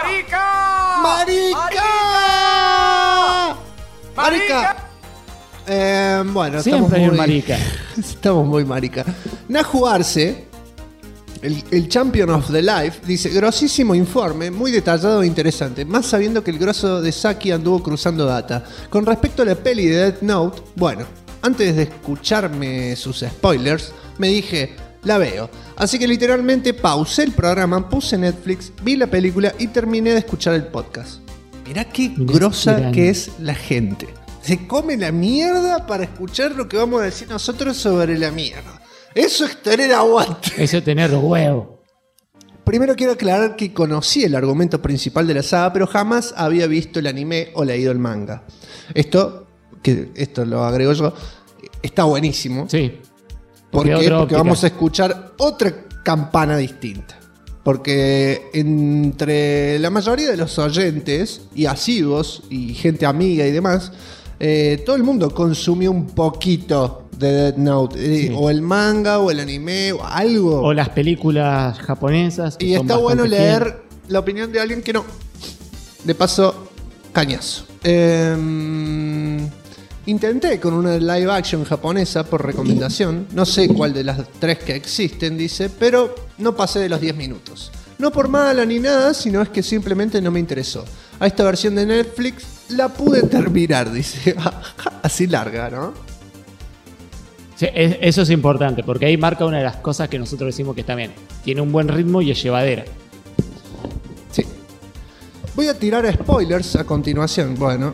¡Marica! Bueno, Siempre hay un marica. Estamos muy marica. Naju Arce, el Champion of the Life, dice: grosísimo informe, muy detallado e interesante, más sabiendo que el grosso de Saki anduvo cruzando data. Con respecto a la peli de Death Note, bueno, antes de escucharme sus spoilers, me dije, la veo. Así que literalmente pausé el programa, puse Netflix, vi la película y terminé de escuchar el podcast. Mirá qué grosa que es la gente. Se come la mierda para escuchar lo que vamos a decir nosotros sobre la mierda. Eso es tener aguante. Eso es tener huevo. Primero quiero aclarar que conocí el argumento principal de la saga, pero jamás había visto el anime o leído el manga. Esto lo agrego yo, está buenísimo. Sí. ¿Por qué? Porque vamos a escuchar otra campana distinta. Porque entre la mayoría de los oyentes y asiduos y gente amiga y demás, todo el mundo consumió un poquito de Death Note. Sí. O el manga, o el anime, o algo. O las películas japonesas. Y está bueno leer la opinión de alguien que no. De paso, cañazo. Intenté con una live action japonesa por recomendación. No sé cuál de las 3 que existen, dice, pero no pasé de los 10 minutos. No por mala ni nada, sino es que simplemente no me interesó. A esta versión de Netflix la pude terminar, dice. Así larga, ¿no? Sí, eso es importante, porque ahí marca una de las cosas que nosotros decimos que está bien. Tiene un buen ritmo y es llevadera. Sí. Voy a tirar spoilers a continuación. Bueno,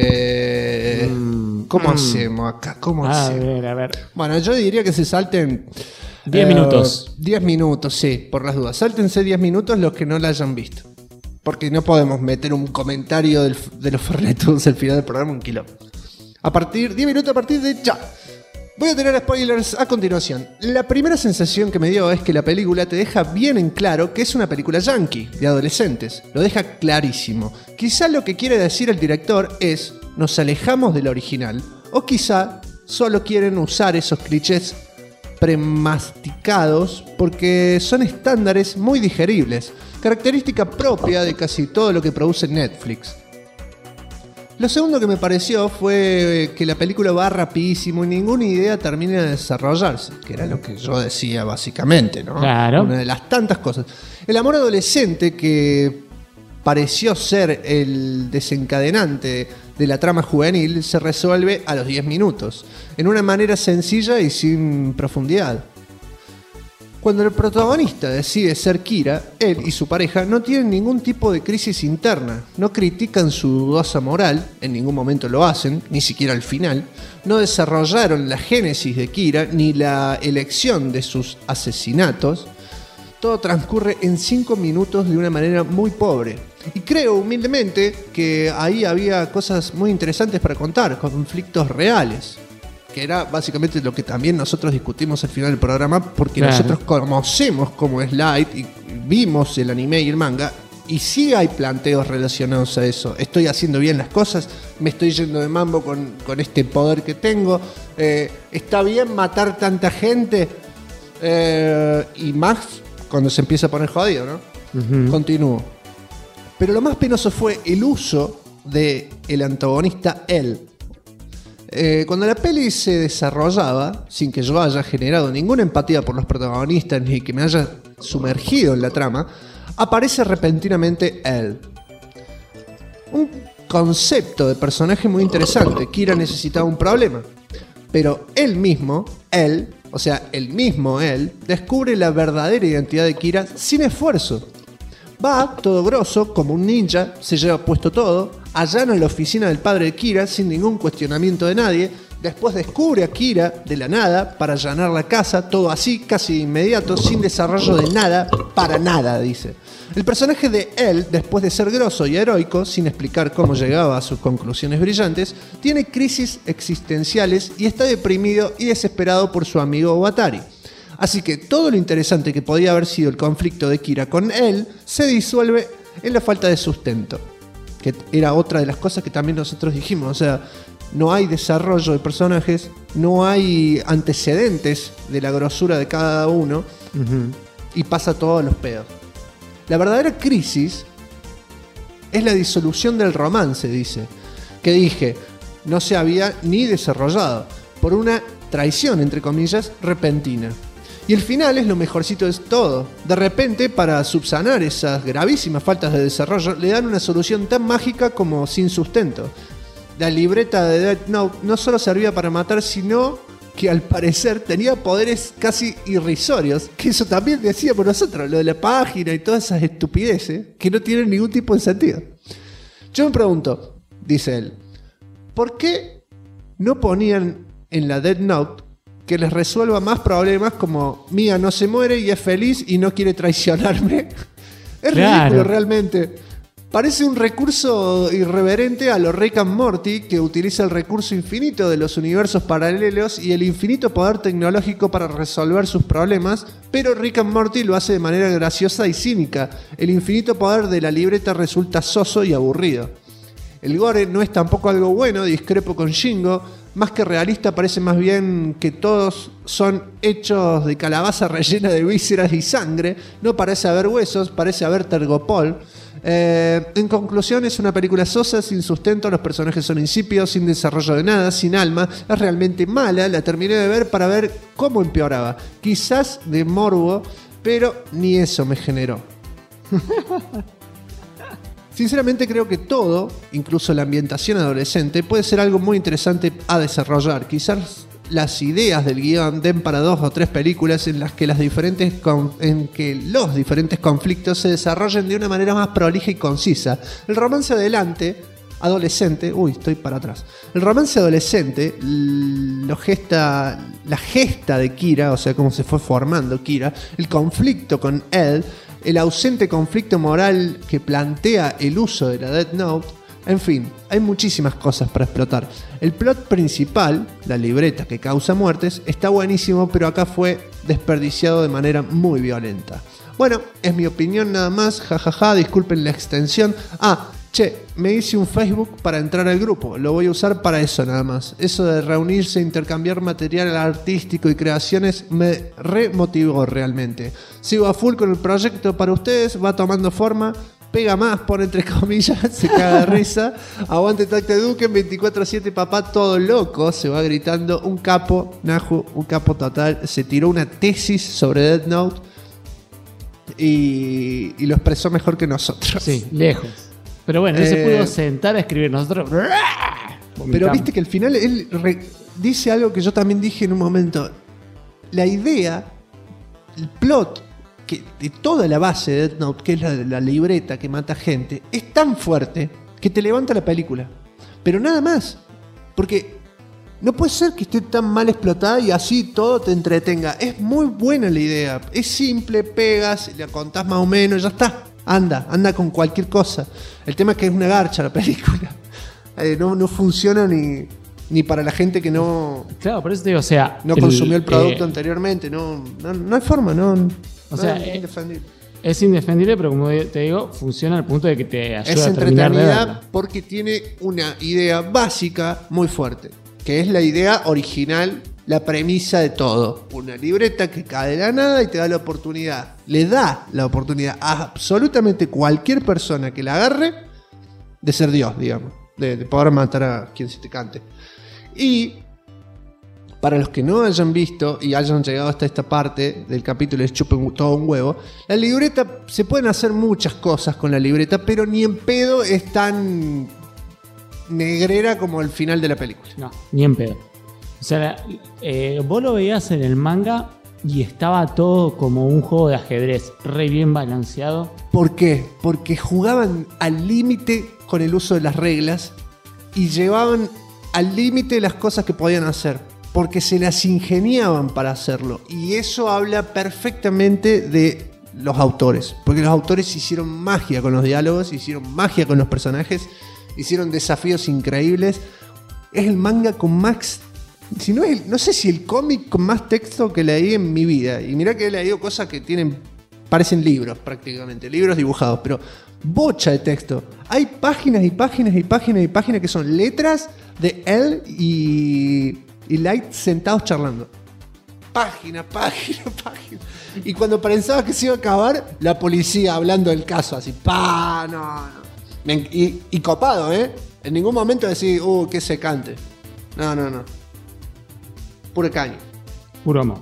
¿cómo hacemos acá? ¿Cómo hacemos? A ver. Bueno, yo diría que se salten 10 minutos. 10 minutos, sí, por las dudas. Sáltense 10 minutos los que no la hayan visto. Porque no podemos meter un comentario de los Fernetudos al final del programa, un kilo. 10 minutos a partir de ya. Voy a tener spoilers a continuación. La primera sensación que me dio es que la película te deja bien en claro que es una película yankee, de adolescentes. Lo deja clarísimo. Quizá lo que quiere decir el director es, nos alejamos del original. O quizá solo quieren usar esos clichés premasticados porque son estándares muy digeribles. Característica propia de casi todo lo que produce Netflix. Lo segundo que me pareció fue que la película va rapidísimo y ninguna idea termina de desarrollarse, que era lo que yo decía básicamente, ¿no? Claro. Una de las tantas cosas. El amor adolescente, que pareció ser el desencadenante de la trama juvenil, se resuelve a los 10 minutos, en una manera sencilla y sin profundidad. Cuando el protagonista decide ser Kira, él y su pareja no tienen ningún tipo de crisis interna, no critican su dudosa moral, en ningún momento lo hacen, ni siquiera al final, no desarrollaron la génesis de Kira ni la elección de sus asesinatos. Todo transcurre en 5 minutos de una manera muy pobre. Y creo humildemente que ahí había cosas muy interesantes para contar, conflictos reales. Que era básicamente lo que también nosotros discutimos al final del programa, porque nosotros conocemos cómo es Light y vimos el anime y el manga, y sí hay planteos relacionados a eso. Estoy haciendo bien las cosas, me estoy yendo de mambo con este poder que tengo, está bien matar tanta gente, y más cuando se empieza a poner jodido, ¿no? Uh-huh. Continúo. Pero lo más penoso fue el uso del antagonista él. Cuando la peli se desarrollaba, sin que yo haya generado ninguna empatía por los protagonistas ni que me haya sumergido en la trama, aparece repentinamente él. Un concepto de personaje muy interesante. Kira necesitaba un problema, pero él, descubre la verdadera identidad de Kira sin esfuerzo. Va todo grosso, como un ninja, se lleva puesto todo, allana la oficina del padre de Kira sin ningún cuestionamiento de nadie, después descubre a Kira de la nada para allanar la casa, todo así, casi de inmediato, sin desarrollo de nada, para nada, dice. El personaje de él, después de ser grosso y heroico, sin explicar cómo llegaba a sus conclusiones brillantes, tiene crisis existenciales y está deprimido y desesperado por su amigo Watari. Así que todo lo interesante que podía haber sido el conflicto de Kira con él se disuelve en la falta de sustento. Que era otra de las cosas que también nosotros dijimos. O sea, no hay desarrollo de personajes, no hay antecedentes de la grosura de cada uno, y pasa todo a los pedos. La verdadera crisis es la disolución del romance, dice, que dije, no se había ni desarrollado, por una traición, entre comillas, repentina. Y el final es lo mejorcito de todo. De repente, para subsanar esas gravísimas faltas de desarrollo, le dan una solución tan mágica como sin sustento. La libreta de Death Note no solo servía para matar, sino que al parecer tenía poderes casi irrisorios, que eso también decíamos nosotros, lo de la página y todas esas estupideces que no tienen ningún tipo de sentido. Yo me pregunto, dice él, ¿por qué no ponían en la Death Note que les resuelva más problemas como Mia no se muere y es feliz y no quiere traicionarme? Es ridículo realmente. Parece un recurso irreverente a lo Rick and Morty, que utiliza el recurso infinito de los universos paralelos y el infinito poder tecnológico para resolver sus problemas, pero Rick and Morty lo hace de manera graciosa y cínica. El infinito poder de la libreta resulta soso y aburrido. El gore no es tampoco algo bueno, discrepo con Shingo. Más que realista, parece más bien que todos son hechos de calabaza rellena de vísceras y sangre. No parece haber huesos, parece haber tergopol. En conclusión, es una película sosa, sin sustento, los personajes son insípidos, sin desarrollo de nada, sin alma. Es realmente mala, la terminé de ver para ver cómo empeoraba. Quizás de morbo, pero ni eso me generó. Sinceramente creo que todo, incluso la ambientación adolescente, puede ser algo muy interesante a desarrollar. Quizás las ideas del guión den para 2 o 3 películas en las que los diferentes conflictos se desarrollen de una manera más prolija y concisa. El romance adolescente, El romance adolescente, la gesta de Kira, o sea, cómo se fue formando Kira, el conflicto con Ed, el ausente conflicto moral que plantea el uso de la Death Note. En fin, hay muchísimas cosas para explotar. El plot principal, la libreta que causa muertes, está buenísimo, pero acá fue desperdiciado de manera muy violenta. Bueno, es mi opinión nada más, jajaja, disculpen la extensión. Me hice un Facebook para entrar al grupo, lo voy a usar para eso nada más. Eso de reunirse, intercambiar material artístico y creaciones me remotivó realmente. Sigo a full con el proyecto para ustedes, va tomando forma. Pega más, pone entre comillas, se caga de risa. Aguante Tacte Duque, 24/7 papá, todo loco. Se va gritando, un capo, Naju, un capo total. Se tiró una tesis sobre Death Note y lo expresó mejor que nosotros. Sí, lejos. Pero bueno, él se pudo sentar a escribir, nosotros... Pero viste que al final él dice algo que yo también dije en un momento. La idea, el plot de toda la base de Death Note, que es la libreta que mata gente, es tan fuerte que te levanta la película. Pero nada más. Porque no puede ser que esté tan mal explotada y así todo te entretenga. Es muy buena la idea. Es simple, pegas, la contás más o menos, ya está. Anda con cualquier cosa. El tema es que es una garcha la película. No funciona ni para la gente que no... Claro, por eso te digo, o sea... No consumió el producto anteriormente. No hay forma, O sea, es indefendible. Es indefendible, pero como te digo, funciona al punto de que te ayuda a terminar de verla. Es entretenida porque tiene una idea básica muy fuerte, que es la idea original, la premisa de todo. Una libreta que cae de la nada y te da la oportunidad. Le da la oportunidad a absolutamente cualquier persona que la agarre de ser Dios, digamos. De poder matar a quien se te cante. Y... para los que no hayan visto y hayan llegado hasta esta parte del capítulo de chupen todo un huevo, la libreta, se pueden hacer muchas cosas con la libreta, pero ni en pedo es tan negrera como el final de la película. No, ni en pedo. O sea, vos lo veías en el manga y estaba todo como un juego de ajedrez, re bien balanceado. ¿Por qué? Porque jugaban al límite con el uso de las reglas y llevaban al límite las cosas que podían hacer. Porque se las ingeniaban para hacerlo. Y eso habla perfectamente de los autores. Porque los autores hicieron magia con los diálogos, hicieron magia con los personajes, hicieron desafíos increíbles. Es el manga con más... no sé si el cómic con más texto que leí en mi vida. Y mirá que he leído cosas que parecen libros prácticamente, libros dibujados. Pero bocha de texto. Hay páginas y páginas y páginas y páginas que son letras de él y Light sentados charlando. Página. Y cuando pensaba que se iba a acabar, la policía hablando del caso, así, no. Y copado, ¿eh? En ningún momento decir, qué secante. No. Puro caño. Puro amor.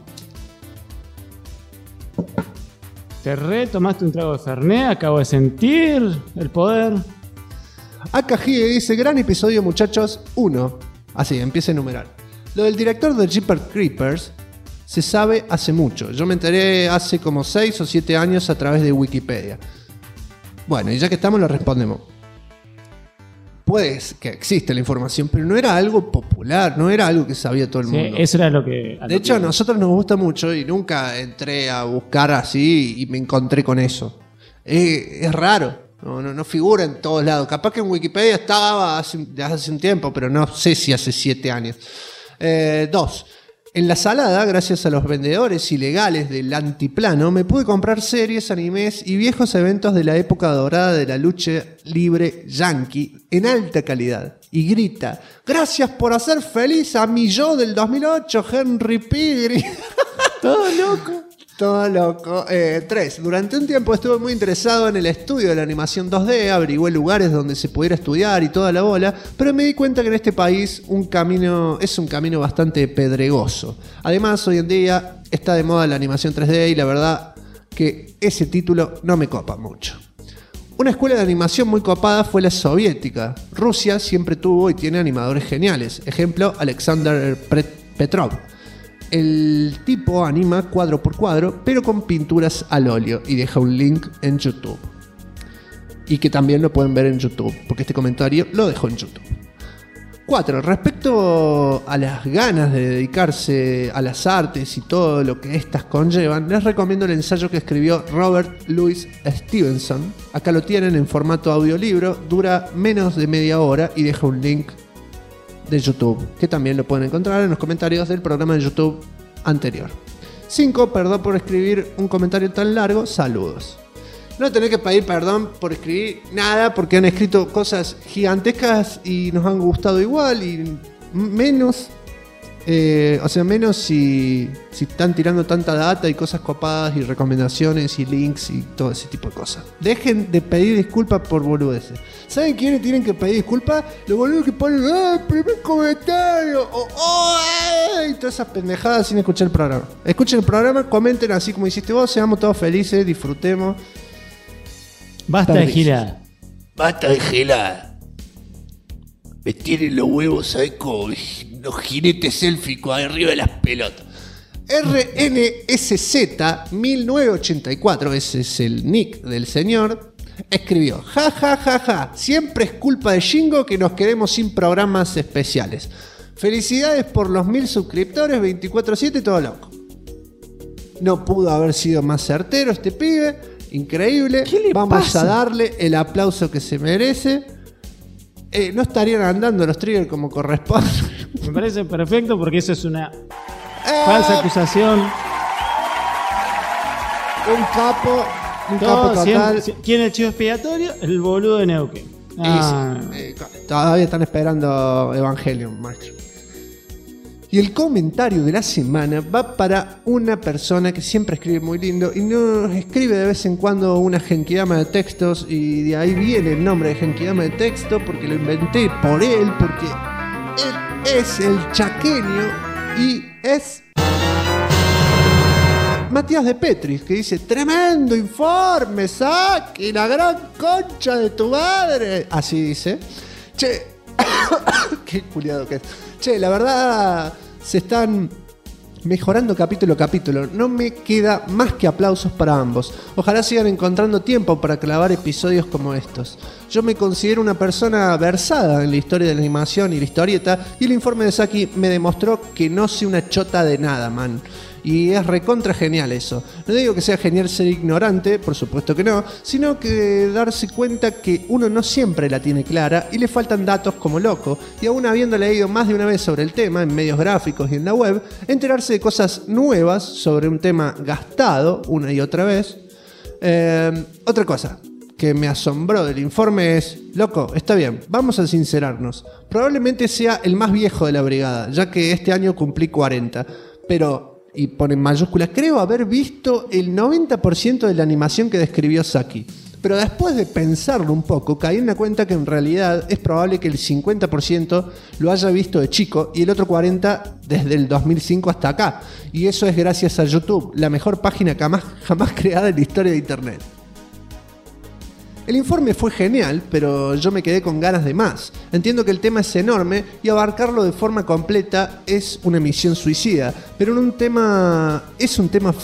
Te tomaste un trago de Fernet, acabo de sentir el poder. Akahige dice, gran episodio muchachos, 1. Así, empieza a enumerar. Lo del director de Jeepers Creepers se sabe hace mucho. Yo me enteré hace como 6 o 7 años a través de Wikipedia. Bueno, y ya que estamos lo respondemos. Pues que existe la información, pero no era algo popular, no era algo que sabía todo el mundo. Eso era lo que... De hecho, a nosotros nos gusta mucho y nunca entré a buscar así y me encontré con eso. Es raro, no figura en todos lados. Capaz que en Wikipedia estaba hace un tiempo, pero no sé si hace 7 años. 2. En la salada, gracias a los vendedores ilegales del antiplano, me pude comprar series, animes y viejos eventos de la época dorada de la lucha libre yankee en alta calidad. Y grita, gracias por hacer feliz a mi yo del 2008, Henry Pigri. Todo loco. 3. Durante un tiempo estuve muy interesado en el estudio de la animación 2D, averigüé lugares donde se pudiera estudiar y toda la bola, pero me di cuenta que en este país es un camino bastante pedregoso. Además, hoy en día está de moda la animación 3D y la verdad que ese título no me copa mucho. Una escuela de animación muy copada fue la soviética. Rusia siempre tuvo y tiene animadores geniales. Ejemplo, Alexander Petrov. El tipo anima cuadro por cuadro, pero con pinturas al óleo, y deja un link en YouTube. Y que también lo pueden ver en YouTube, porque este comentario lo dejó en YouTube. 4. Respecto a las ganas de dedicarse a las artes y todo lo que éstas conllevan, les recomiendo el ensayo que escribió Robert Louis Stevenson. Acá lo tienen en formato audiolibro, dura menos de media hora y deja un link de YouTube, que también lo pueden encontrar en los comentarios del programa de YouTube anterior. 5. Perdón por escribir un comentario tan largo, saludos. No tenés que pedir perdón por escribir nada, porque han escrito cosas gigantescas y nos han gustado igual, y menos si están tirando tanta data y cosas copadas y recomendaciones y links y todo ese tipo de cosas. Dejen de pedir disculpas por boludeces. ¿Saben quiénes tienen que pedir disculpas? Los boludos que ponen primer comentario y todas esas pendejadas sin escuchar el programa. Escuchen el programa, comenten así como hiciste vos, seamos todos felices, disfrutemos. Basta de girar. Basta de girar. Me tienen los huevos, ¿sabes cómo? Los jinetes élficos arriba de las pelotas. RNSZ 1984, ese es el nick del señor, escribió: ja ja ja ja, siempre es culpa de Shingo que nos quedemos sin programas especiales. Felicidades por los 1000 suscriptores, 24/7, todo loco. No pudo haber sido más certero este pibe, increíble. Vamos a darle el aplauso que se merece. No estarían andando los triggers como corresponde. Me parece perfecto porque eso es una falsa acusación. Un capo total. ¿Quién es el chivo expiatorio? El boludo de Neuquén. Todavía están esperando Evangelion, maestro. Y el comentario de la semana va para una persona que siempre escribe muy lindo y nos escribe de vez en cuando una genkidama de textos, y de ahí viene el nombre de genkidama de texto, porque lo inventé por él, porque él es el chaqueño y es Matías de Petris, que dice: tremendo informe, Saki, la gran concha de tu madre. Así dice. Che, qué culiado que es. Che, la verdad se están mejorando capítulo a capítulo. No me queda más que aplausos para ambos. Ojalá sigan encontrando tiempo para clavar episodios como estos. Yo me considero una persona versada en la historia de la animación y la historieta, y el informe de Saki me demostró que no sé una chota de nada, man. Y es recontra genial eso. No digo que sea genial ser ignorante, por supuesto que no, sino que darse cuenta que uno no siempre la tiene clara y le faltan datos como loco, y aún habiendo leído más de una vez sobre el tema en medios gráficos y en la web, enterarse de cosas nuevas sobre un tema gastado una y otra vez. Otra cosa que me asombró del informe es, loco, está bien, vamos a sincerarnos. Probablemente sea el más viejo de la brigada, ya que este año cumplí 40. Pero, y pone en mayúsculas, creo haber visto el 90% de la animación que describió Saki. Pero después de pensarlo un poco, caí en la cuenta que en realidad es probable que el 50% lo haya visto de chico y el otro 40% desde el 2005 hasta acá. Y eso es gracias a YouTube, la mejor página jamás creada en la historia de Internet. El informe fue genial, pero yo me quedé con ganas de más. Entiendo que el tema es enorme y abarcarlo de forma completa es una misión suicida, pero es un tema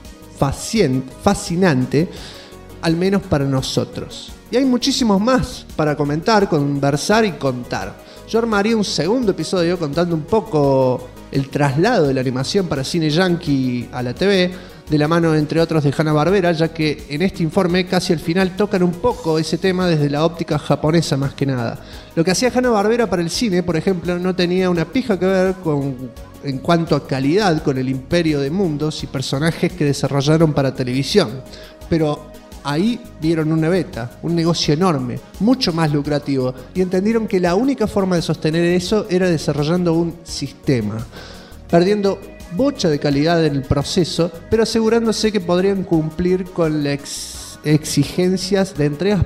fascinante, al menos para nosotros. Y hay muchísimos más para comentar, conversar y contar. Yo armaría un segundo episodio contando un poco el traslado de la animación para cine yankee a la TV, de la mano entre otros de Hanna-Barbera, ya que en este informe casi al final tocan un poco ese tema desde la óptica japonesa más que nada. Lo que hacía Hanna-Barbera para el cine, por ejemplo, no tenía una pija que ver en cuanto a calidad con el imperio de mundos y personajes que desarrollaron para televisión. Pero ahí vieron una beta, un negocio enorme, mucho más lucrativo, y entendieron que la única forma de sostener eso era desarrollando un sistema, perdiendo bocha de calidad en el proceso, pero asegurándose que podrían cumplir con las exigencias de entregas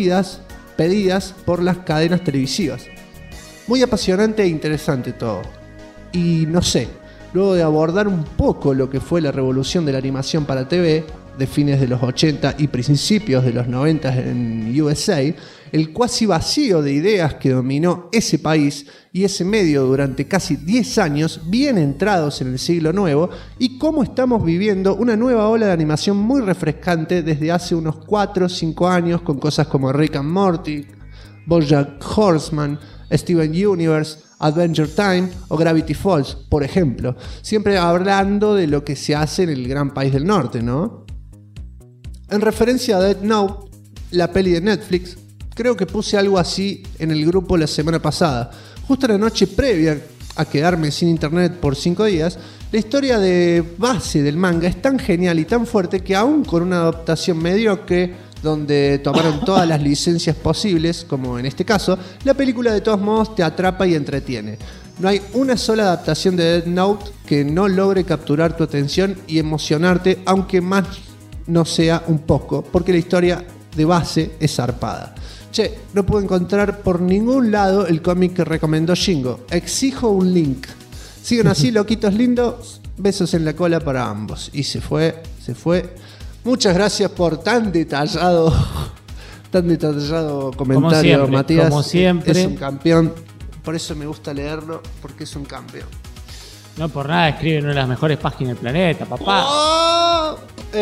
pedidas por las cadenas televisivas. Muy apasionante e interesante todo. Y no sé, luego de abordar un poco lo que fue la revolución de la animación para TV, de fines de los 80 y principios de los 90 en USA, el cuasi vacío de ideas que dominó ese país y ese medio durante casi 10 años, bien entrados en el siglo nuevo, y cómo estamos viviendo una nueva ola de animación muy refrescante desde hace unos 4 o 5 años con cosas como Rick and Morty, BoJack Horseman, Steven Universe, Adventure Time o Gravity Falls, por ejemplo. Siempre hablando de lo que se hace en el gran país del norte, ¿no? En referencia a Death Note, la peli de Netflix, creo que puse algo así en el grupo la semana pasada. Justo la noche previa a quedarme sin internet por 5 días, la historia de base del manga es tan genial y tan fuerte que aún con una adaptación mediocre, donde tomaron todas las licencias posibles, como en este caso, la película de todos modos te atrapa y entretiene. No hay una sola adaptación de Death Note que no logre capturar tu atención y emocionarte, aunque más no sea un poco, porque la historia de base es zarpada. Che, no puedo encontrar por ningún lado el cómic que recomendó Shingo. Exijo un link. Sigan así, loquitos lindos. Besos en la cola para ambos. Y se fue. Muchas gracias por tan detallado comentario, Matías. Como siempre. Es un campeón. Por eso me gusta leerlo, porque es un campeón. No por nada escribe en una de las mejores páginas del planeta, papá. ¡Oh!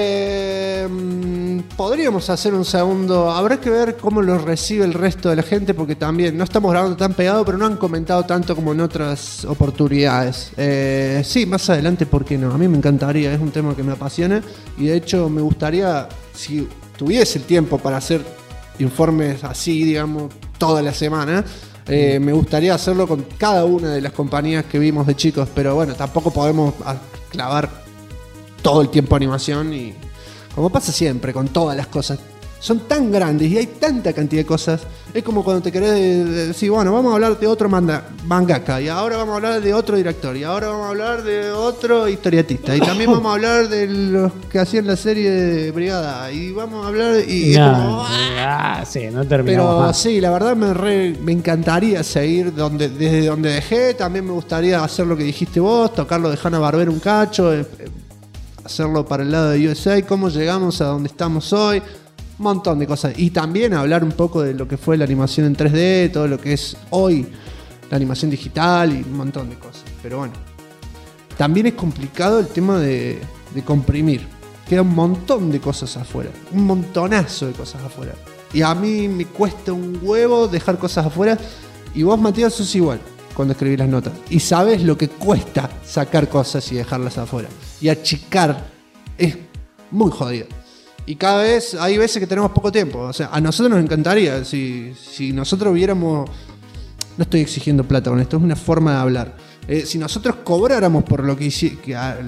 Podríamos hacer un segundo. Habrá que ver cómo lo recibe el resto de la gente, porque también no estamos grabando tan pegado, pero no han comentado tanto como en otras oportunidades. Sí, más adelante, ¿por qué no? A mí me encantaría, es un tema que me apasiona y de hecho me gustaría, si tuviese el tiempo para hacer informes así, digamos, toda la semana, me gustaría hacerlo con cada una de las compañías que vimos de chicos, pero bueno, tampoco podemos clavar todo el tiempo animación y como pasa siempre con todas las cosas, son tan grandes y hay tanta cantidad de cosas. Es como cuando te querés decir, bueno, vamos a hablar de otro mangaka y ahora vamos a hablar de otro director y ahora vamos a hablar de otro historietista y también vamos a hablar de los que hacían la serie de Brigada y vamos a hablar y sí, no terminamos pero más. Sí, la verdad me encantaría seguir desde donde dejé. También me gustaría hacer lo que dijiste vos, tocarlo de Hanna-Barbera un cacho, hacerlo para el lado de USA, cómo llegamos a donde estamos hoy, un montón de cosas. Y también hablar un poco de lo que fue la animación en 3D, todo lo que es hoy la animación digital y un montón de cosas. Pero bueno, también es complicado el tema de comprimir. Queda un montón de cosas afuera, un montonazo de cosas afuera. Y a mí me cuesta un huevo dejar cosas afuera. Y vos, Matías, sos igual cuando escribís las notas. Y sabés lo que cuesta sacar cosas y dejarlas afuera. Y achicar es muy jodido. Y cada vez, hay veces que tenemos poco tiempo. O sea, a nosotros nos encantaría. Si nosotros viéramos... No estoy exigiendo plata con esto, es una forma de hablar. Si nosotros cobráramos por lo que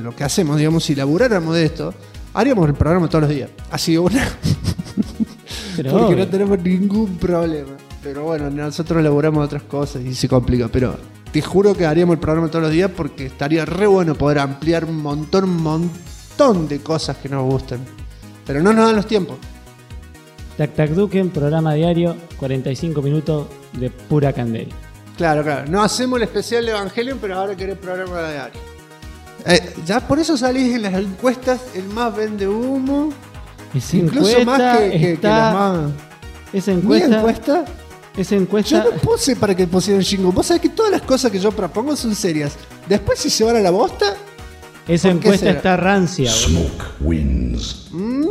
hacemos, digamos, si laburáramos de esto, haríamos el programa todos los días. Así una... Pero porque obvio. no tenemos ningún problema. Pero bueno, nosotros laburamos otras cosas y se complica. Pero te juro que haríamos el programa todos los días porque estaría re bueno poder ampliar un montón de cosas que nos gustan. Pero no nos dan los tiempos. Tac Tac Duken, programa diario, 45 minutos de pura candela. Claro. No hacemos el especial de Evangelion, pero ahora querés programa de diario. Ya por eso salís en las encuestas el más vende humo. Esa incluso encuesta más que está... las más. Esa ¿Mi encuesta... encuesta? Esa encuesta... Yo no puse para que pusieran Shingo. Vos sabés que todas las cosas que yo propongo son serias. Después, si se van a la bosta. Esa ¿por qué encuesta será? está rancia, boludo. Smoke wins.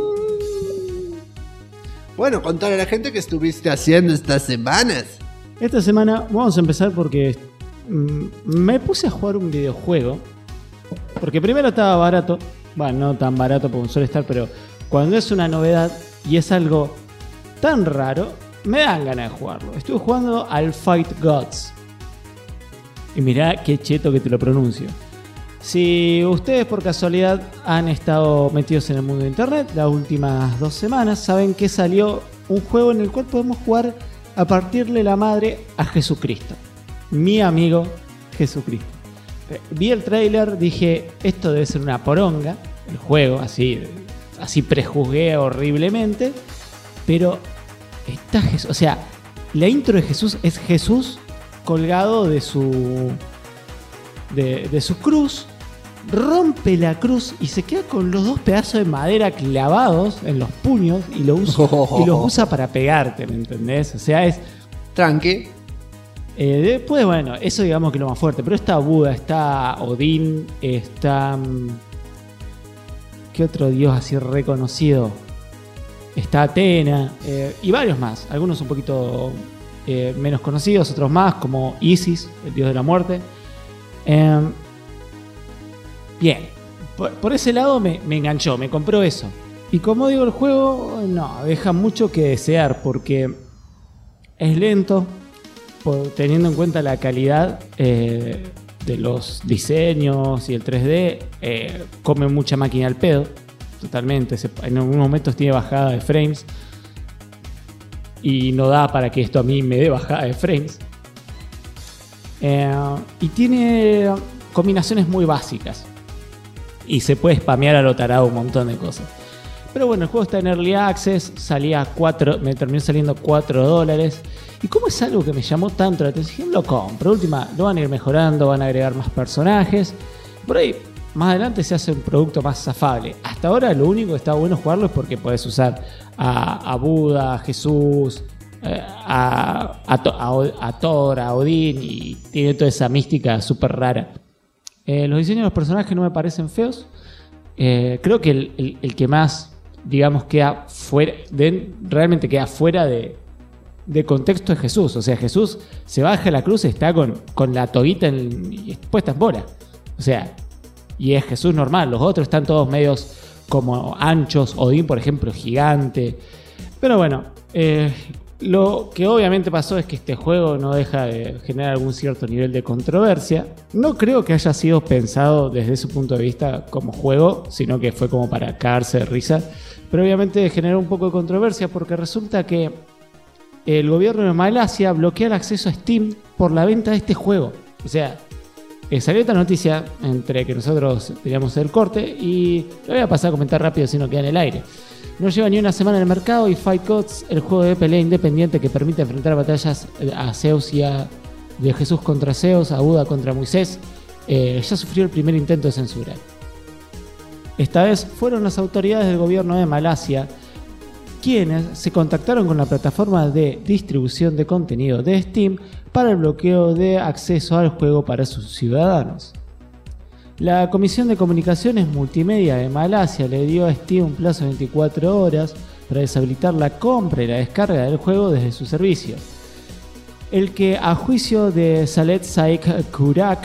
Bueno, contarle a la gente que estuviste haciendo estas semanas. Esta semana vamos a empezar porque me puse a jugar un videojuego. Porque primero estaba barato. Bueno, no tan barato como suele estar, pero cuando es una novedad y es algo tan raro, me dan ganas de jugarlo. Estuve jugando al Fight Gods. Y mirá qué cheto que te lo pronuncio. Si ustedes por casualidad han estado metidos en el mundo de internet las últimas 2 semanas, saben que salió un juego en el cual podemos jugar a partirle la madre a Jesucristo. Mi amigo Jesucristo. Vi el tráiler, dije, esto debe ser una poronga, el juego, así prejuzgué horriblemente, pero está Jesús, o sea, la intro de Jesús es Jesús colgado de su cruz, rompe la cruz y se queda con los 2 pedazos de madera clavados en los puños y los usa para pegarte, ¿me entendés? O sea, es... Tranqui. Después, bueno, eso digamos que es lo más fuerte, pero está Buda, está Odín, está... ¿qué otro dios así reconocido? Está Atena y varios más, algunos un poquito menos conocidos, otros más, como Isis, el dios de la muerte. Bien, por ese lado me enganchó, me compró eso. Y como digo, el juego no deja mucho que desear porque es lento, teniendo en cuenta la calidad de los diseños y el 3D, come mucha máquina al pedo, totalmente. En algunos momentos tiene bajada de frames y no da para que esto a mí me dé bajada de frames. Y tiene combinaciones muy básicas y se puede spamear a lo tarado un montón de cosas. Pero bueno, el juego está en Early Access, me terminó saliendo $4. Y como es algo que me llamó tanto la atención, lo compro. Última, lo van a ir mejorando, van a agregar más personajes. Por ahí, más adelante se hace un producto más zafable. Hasta ahora lo único que está bueno jugarlo es porque podés usar a Buda, a Jesús, a Thor, a Odín, y tiene toda esa mística súper rara. Los diseños de los personajes no me parecen feos. Creo que el que más, digamos, queda fuera, realmente queda fuera de contexto es Jesús. O sea, Jesús se baja de la cruz y está con la toguita puesta en bola. O sea, y es Jesús normal. Los otros están todos medios como anchos. Odín, por ejemplo, gigante. Pero bueno, lo que obviamente pasó es que este juego no deja de generar algún cierto nivel de controversia. No creo que haya sido pensado desde su punto de vista como juego, sino que fue como para cagarse de risa. Pero obviamente generó un poco de controversia porque resulta que el gobierno de Malasia bloquea el acceso a Steam por la venta de este juego. O sea, salió esta noticia entre que nosotros teníamos el corte y lo voy a pasar a comentar rápido si no queda en el aire. No lleva ni una semana en el mercado y Fight Gods, el juego de pelea independiente que permite enfrentar batallas a Zeus y de Jesús contra Zeus, a Buda contra Moisés, ya sufrió el primer intento de censura. Esta vez fueron las autoridades del gobierno de Malasia quienes se contactaron con la plataforma de distribución de contenido de Steam para el bloqueo de acceso al juego para sus ciudadanos. La Comisión de Comunicaciones Multimedia de Malasia le dio a Steam un plazo de 24 horas para deshabilitar la compra y la descarga del juego desde su servicio. El que, a juicio de Salet Saik Keurak,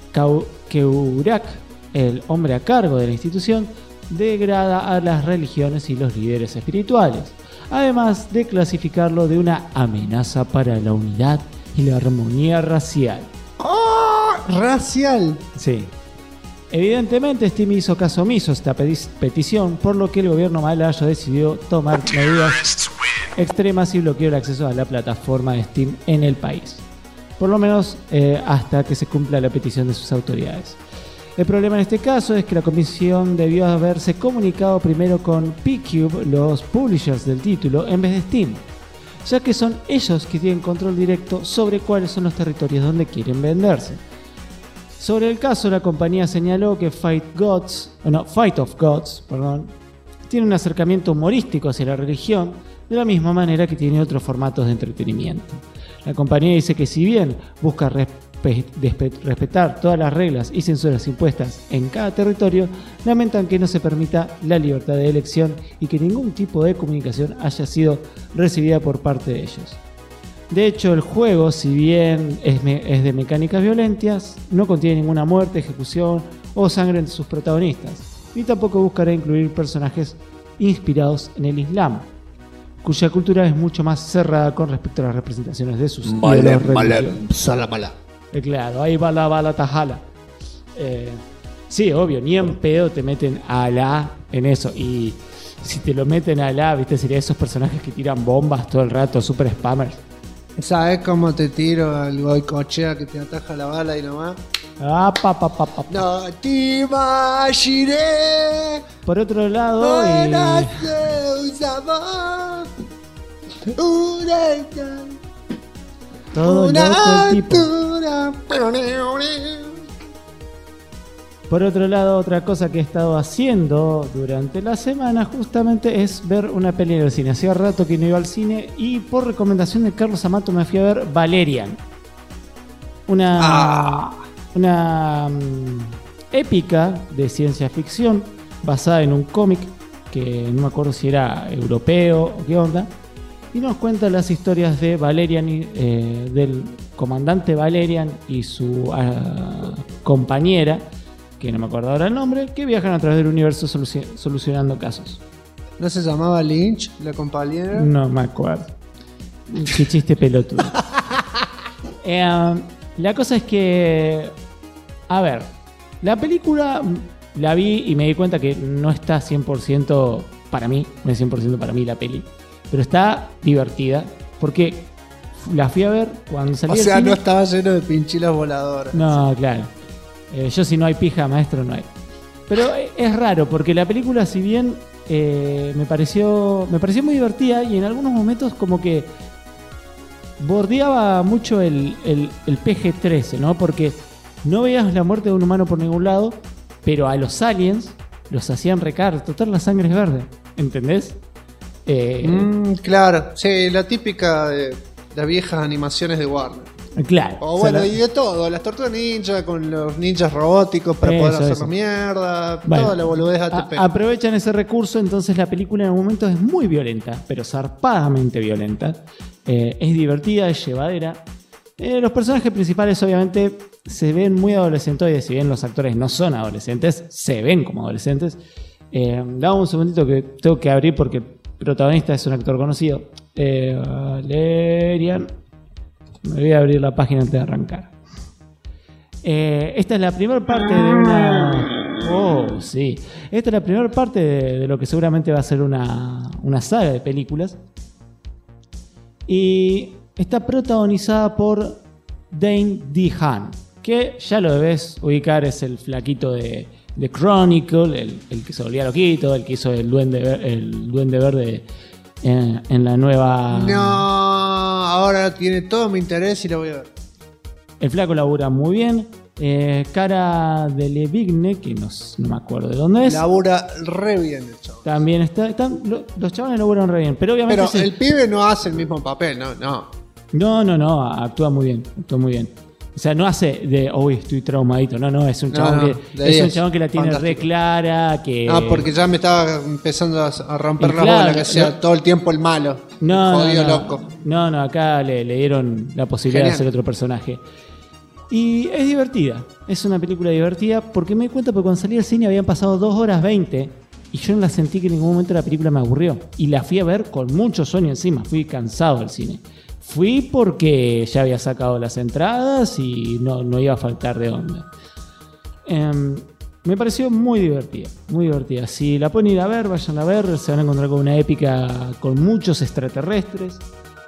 el hombre a cargo de la institución, degrada a las religiones y los líderes espirituales, además de clasificarlo de una amenaza para la unidad y la armonía racial. ¡Oh! ¿Racial? Sí. Evidentemente Steam hizo caso omiso a esta petición, por lo que el gobierno malayo decidió tomar medidas extremas y bloqueó el acceso a la plataforma de Steam en el país. Por lo menos hasta que se cumpla la petición de sus autoridades. El problema en este caso es que la comisión debió haberse comunicado primero con P-Cube, los publishers del título, en vez de Steam, ya que son ellos que tienen control directo sobre cuáles son los territorios donde quieren venderse. Sobre el caso, la compañía señaló que Fight of Gods, tiene un acercamiento humorístico hacia la religión, de la misma manera que tiene otros formatos de entretenimiento. La compañía dice que si bien busca respetar todas las reglas y censuras impuestas en cada territorio, lamentan que no se permita la libertad de elección y que ningún tipo de comunicación haya sido recibida por parte de ellos. De hecho, el juego, si bien es de mecánicas violentas, no contiene ninguna muerte, ejecución o sangre entre sus protagonistas, ni tampoco buscará incluir personajes inspirados en el Islam, cuya cultura es mucho más cerrada con respecto a las representaciones de sus ídolos religiosos. Claro, ahí va la tajala. Sí, obvio, ni en pedo te meten a Alá en eso. Y si te lo meten a Alá, viste, sería esos personajes que tiran bombas todo el rato, super spammers. ¿Sabes cómo te tiro al goicochea que te ataja la bala y nomás? No te imaginé. Por otro lado, todo loco el tipo. Por otro lado, otra cosa que he estado haciendo durante la semana justamente es ver una peli en el cine. Hacía rato que no iba al cine y por recomendación de Carlos Amato me fui a ver Valerian. Una épica de ciencia ficción basada en un cómic que no me acuerdo si era europeo o qué onda. Y nos cuenta las historias de Valerian del comandante Valerian y su compañera, que no me acuerdo ahora el nombre, que viajan a través del universo solucionando casos. ¿No se llamaba Lynch, la compañera? No me acuerdo. Qué chiste pelotudo. La cosa es que, a ver, la película la vi y me di cuenta que no está 100% para mí, no es 100% para mí la peli, pero está divertida porque la fui a ver cuando salí del cine. No estaba lleno de pinchilas voladoras. No, claro. Yo si no hay pija, maestro, no hay. Pero es raro porque la película, si bien me pareció muy divertida y en algunos momentos como que bordeaba mucho el PG-13, ¿no? Porque no veías la muerte de un humano por ningún lado, pero a los aliens los hacían recaer. Total, la sangre es verde, ¿entendés? Claro, sí, la típica de las viejas animaciones de Warner. Claro. O bueno, y de todo, las tortugas ninja con los ninjas robóticos para poder hacernos mierda, bueno, toda la boludez ATP. Aprovechan ese recurso, entonces la película en un momento es muy violenta, pero zarpadamente violenta. Es divertida, es llevadera. Los personajes principales obviamente se ven muy adolescentes, si bien los actores no son adolescentes, se ven como adolescentes. Dame un segundito que tengo que abrir porque el protagonista es un actor conocido. Valerian. Me voy a abrir la página antes de arrancar. Esta es la primera parte de una... Oh, sí. Esta es la primera parte de lo que seguramente va a ser una saga de películas. Y está protagonizada por Dane DeHaan, que ya lo debes ubicar, es el flaquito de Chronicle, el que se volvía loquito, el que hizo el Duende Verde en la nueva... No, ahora tiene todo mi interés y lo voy a ver. El flaco labura muy bien. Cara de Levigne, que no me acuerdo de dónde es. Labura re bien el chavo. También los chavales laburan re bien. Pero obviamente el pibe no hace el mismo papel, no. No, actúa muy bien. O sea, no hace de, uy, estoy traumadito. No, es un chabón un chabón que la tiene re clara. Porque ya me estaba empezando a romper la bola, que sea todo el tiempo el malo. Loco. No, acá le dieron la posibilidad de hacer otro personaje. Y es divertida. Es una película divertida porque me di cuenta que cuando salí al cine habían pasado 2 horas 20 y yo no la sentí que en ningún momento la película me aburrió. Y la fui a ver con mucho sueño encima. Fui cansado al cine. Fui porque ya había sacado las entradas y no iba a faltar de onda. Me pareció muy divertida, muy divertida. Si la pueden ir a ver, vayan a ver, se van a encontrar con una épica con muchos extraterrestres.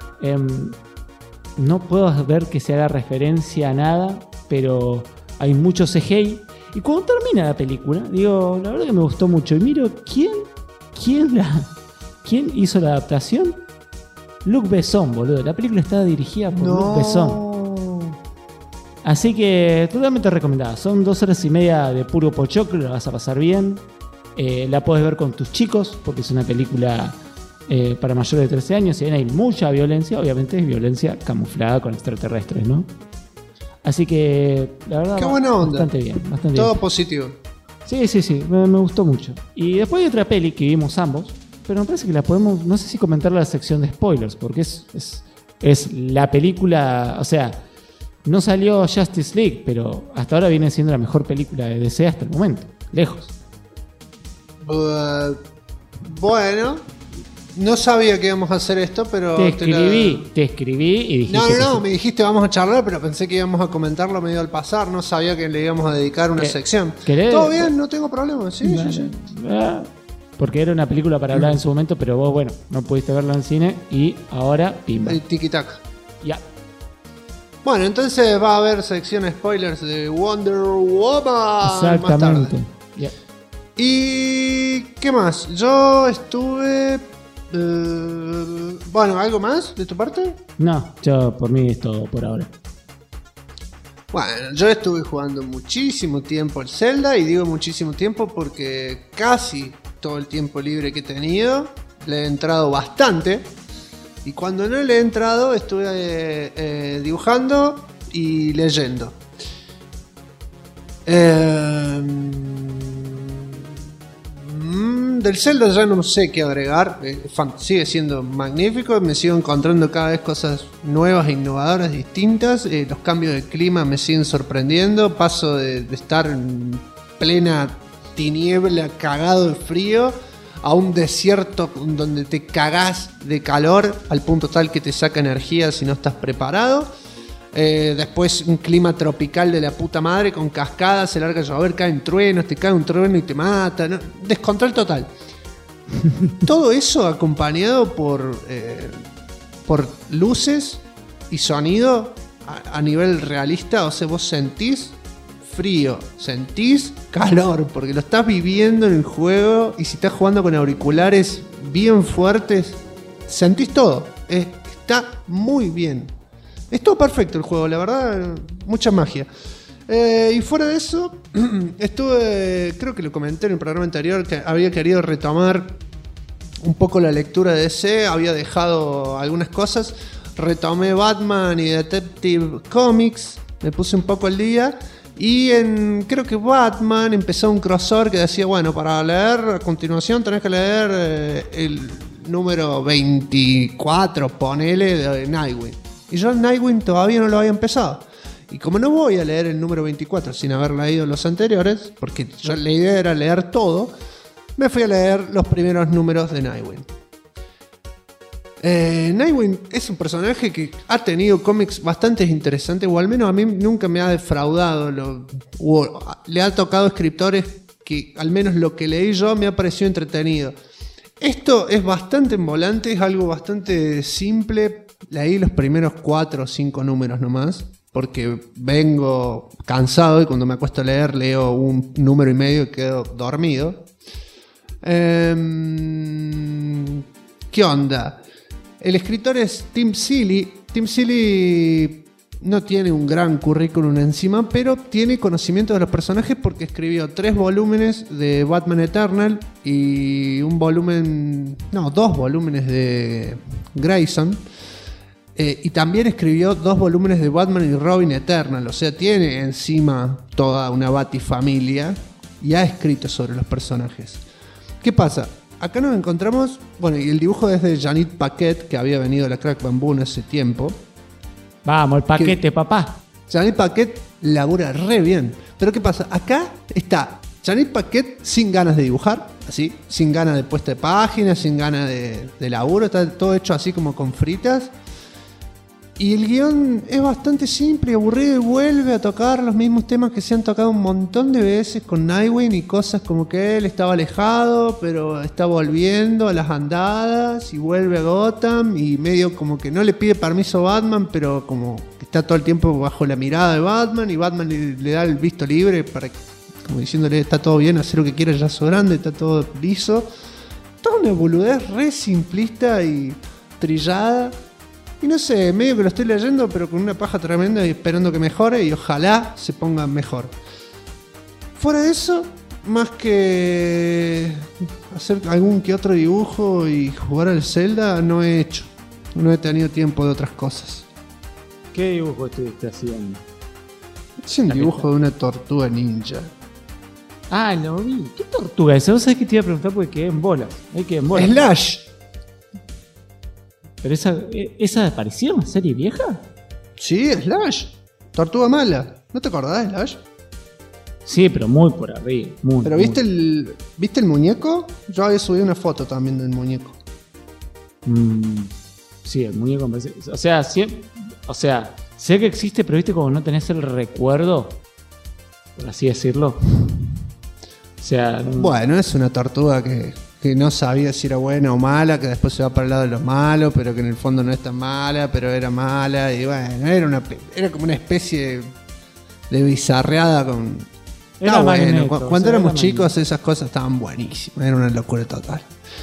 No puedo ver que se haga referencia a nada, pero hay mucho CGI. Y cuando termina la película, digo, la verdad que me gustó mucho. Y miro, ¿quién hizo la adaptación? Luc Besson, boludo. La película está dirigida por Luc Besson. Así que totalmente recomendada. Son 2 horas y media de puro pochoclo, la vas a pasar bien. La puedes ver con tus chicos, porque es una película para mayores de 13 años. Si bien hay mucha violencia, obviamente es violencia camuflada con extraterrestres, ¿no? Así que, la verdad, qué buena onda. Bastante bien. Todo positivo. Sí, me gustó mucho. Y después hay otra peli que vimos ambos, pero me parece que la podemos, no sé si comentarla en la sección de spoilers, porque es la película, o sea, no salió Justice League, pero hasta ahora viene siendo la mejor película de DC hasta el momento, lejos. Bueno, no sabía que íbamos a hacer esto, pero te escribí y dijiste no, me dijiste vamos a charlar, pero pensé que íbamos a comentarlo medio al pasar, no sabía que le íbamos a dedicar una sección. ¿Todo bien? No tengo problema, sí. Porque era una película para hablar en su momento, pero vos, bueno, no pudiste verla en cine y ahora, pimba. Tiki-tac. Ya. Bueno, entonces va a haber sección spoilers de Wonder Woman. Exactamente. Más tarde. Yeah. ¿Y qué más? Yo estuve... bueno, ¿algo más de tu parte? No, yo por mí es todo por ahora. Bueno, yo estuve jugando muchísimo tiempo al Zelda, y digo muchísimo tiempo porque casi todo el tiempo libre que he tenido le he entrado bastante. Y cuando no le he entrado estuve dibujando y leyendo. Del Zelda ya no sé qué agregar. Sigue siendo magnífico. Me sigo encontrando cada vez cosas nuevas e innovadoras, distintas. Los cambios de clima me siguen sorprendiendo. Paso de estar en plena tiniebla, cagado de frío, a un desierto donde te cagás de calor al punto tal que te saca energía si no estás preparado. Después un clima tropical de la puta madre con cascadas, se larga a llover, caen truenos, te cae un trueno y te mata, ¿no? Descontrol total. Todo eso acompañado por luces y sonido a nivel realista. O sea, vos sentís frío, sentís calor, porque lo estás viviendo en el juego, y si estás jugando con auriculares bien fuertes, sentís todo. Está muy bien. Es todo perfecto el juego, la verdad, mucha magia. Y fuera de eso, creo que lo comenté en el programa anterior, que había querido retomar un poco la lectura de DC, había dejado algunas cosas, retomé Batman y Detective Comics, me puse un poco al día, y creo que Batman empezó un crossover que decía, bueno, para leer a continuación tenés que leer el número 24, ponele, de Nightwing. Y yo el Nightwing todavía no lo había empezado. Y como no voy a leer el número 24 sin haber leído los anteriores, porque la idea era leer todo, me fui a leer los primeros números de Nightwing. Nightwing es un personaje que ha tenido cómics bastante interesantes, o al menos a mí nunca me ha defraudado. Le ha tocado escritores que al menos lo que leí yo me ha parecido entretenido. Esto es bastante envolante, es algo bastante simple. Leí los primeros 4 o 5 números nomás, porque vengo cansado y cuando me acuesto a leer leo un número y medio y quedo dormido. ¿Qué onda? El escritor es Tim Seeley. Tim Seeley no tiene un gran currículum encima, pero tiene conocimiento de los personajes porque escribió 3 volúmenes de Batman Eternal y 2 volúmenes de Grayson. Y también escribió 2 volúmenes de Batman y Robin Eternal. O sea, tiene encima toda una Batifamilia y ha escrito sobre los personajes. ¿Qué pasa? Acá nos encontramos... Bueno, y el dibujo es de Janet Paquette, que había venido a la Crack Bamboo hace tiempo. Vamos, el paquete, papá. Janet Paquette labura re bien. Pero ¿qué pasa? Acá está Janet Paquette sin ganas de dibujar, así, sin ganas de puesta de página, sin ganas de laburo. Está todo hecho así como con fritas. Y el guión es bastante simple y aburrido y vuelve a tocar los mismos temas que se han tocado un montón de veces con Nightwing y cosas como que él estaba alejado, pero está volviendo a las andadas y vuelve a Gotham y medio como que no le pide permiso a Batman, pero como que está todo el tiempo bajo la mirada de Batman y Batman le da el visto libre para que, como diciéndole, está todo bien, hacer lo que quiera, ya sos grande, está todo liso. Toda una boludez re simplista y trillada. Y no sé, medio que lo estoy leyendo, pero con una paja tremenda y esperando que mejore y ojalá se ponga mejor. Fuera de eso, más que hacer algún que otro dibujo y jugar al Zelda, no he hecho. No he tenido tiempo de otras cosas. ¿Qué dibujo estuviste haciendo? Es un dibujo de una tortuga ninja. Ah, lo vi. ¿Qué tortuga es? ¿Vos sabés que te iba a preguntar porque quedé en bolas? Slash. ¿Pero esa apareció en una serie vieja? Sí, Slash. Tortuga mala. ¿No te acordás de Slash? Sí, pero muy por arriba. Pero ¿viste el muñeco? Yo había subido una foto también del muñeco. Sí, el muñeco me parece. O sea, sé que existe, pero viste como no tenés el recuerdo, por así decirlo. O sea. Bueno, es una tortuga que no sabía si era buena o mala, que después se va para el lado de los malos, pero que en el fondo no es tan mala, pero era mala, y bueno, era como una especie de bizarreada con... Era bueno, cuando éramos chicos esas cosas estaban buenísimas, era una locura total.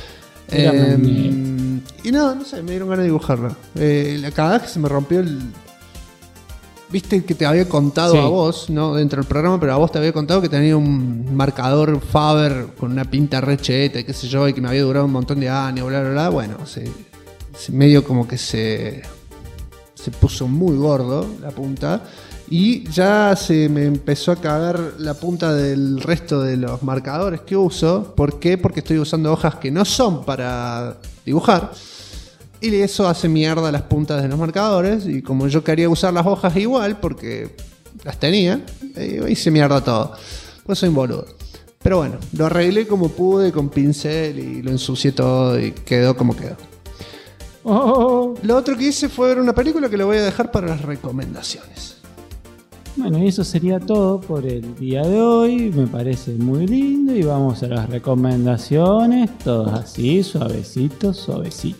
Y no sé, me dieron ganas de dibujarla. Cada vez que se me rompió el... Viste que te había contado a vos, no dentro del programa, pero a vos te había contado que tenía un marcador Faber con una pinta re cheta y qué sé yo, y que me había durado un montón de años, bla, bla, bla. Bueno, medio como que se puso muy gordo la punta y ya se me empezó a cagar la punta del resto de los marcadores que uso. ¿Por qué? Porque estoy usando hojas que no son para dibujar. Y eso hace mierda las puntas de los marcadores. Y como yo quería usar las hojas igual, porque las tenía, hice mierda todo. Pues soy un boludo. Pero bueno, lo arreglé como pude con pincel y lo ensucié todo y quedó como quedó. Lo otro que hice fue ver una película que lo voy a dejar para las recomendaciones. Bueno, y eso sería todo por el día de hoy. Me parece muy lindo y vamos a las recomendaciones. Todos así, suavecito, suavecito.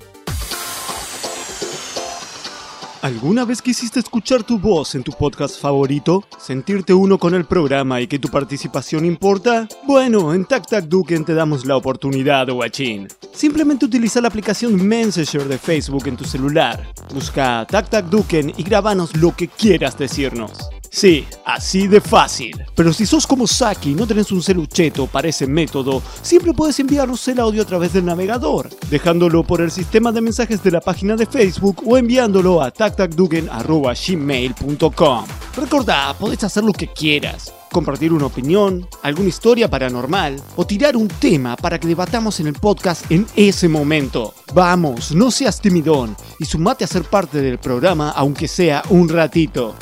¿Alguna vez quisiste escuchar tu voz en tu podcast favorito? ¿Sentirte uno con el programa y que tu participación importa? Bueno, en TacTacDuken te damos la oportunidad, guachín. Simplemente utiliza la aplicación Messenger de Facebook en tu celular. Busca TacTacDuken y grábanos lo que quieras decirnos. Sí, así de fácil. Pero si sos como Saki y no tenés un celucheto para ese método, siempre puedes enviarnos el audio a través del navegador, dejándolo por el sistema de mensajes de la página de Facebook o enviándolo a tactacduken@gmail.com. Recordá, podés hacer lo que quieras. Compartir una opinión, alguna historia paranormal o tirar un tema para que debatamos en el podcast en ese momento. Vamos, no seas timidón y sumate a ser parte del programa aunque sea un ratito.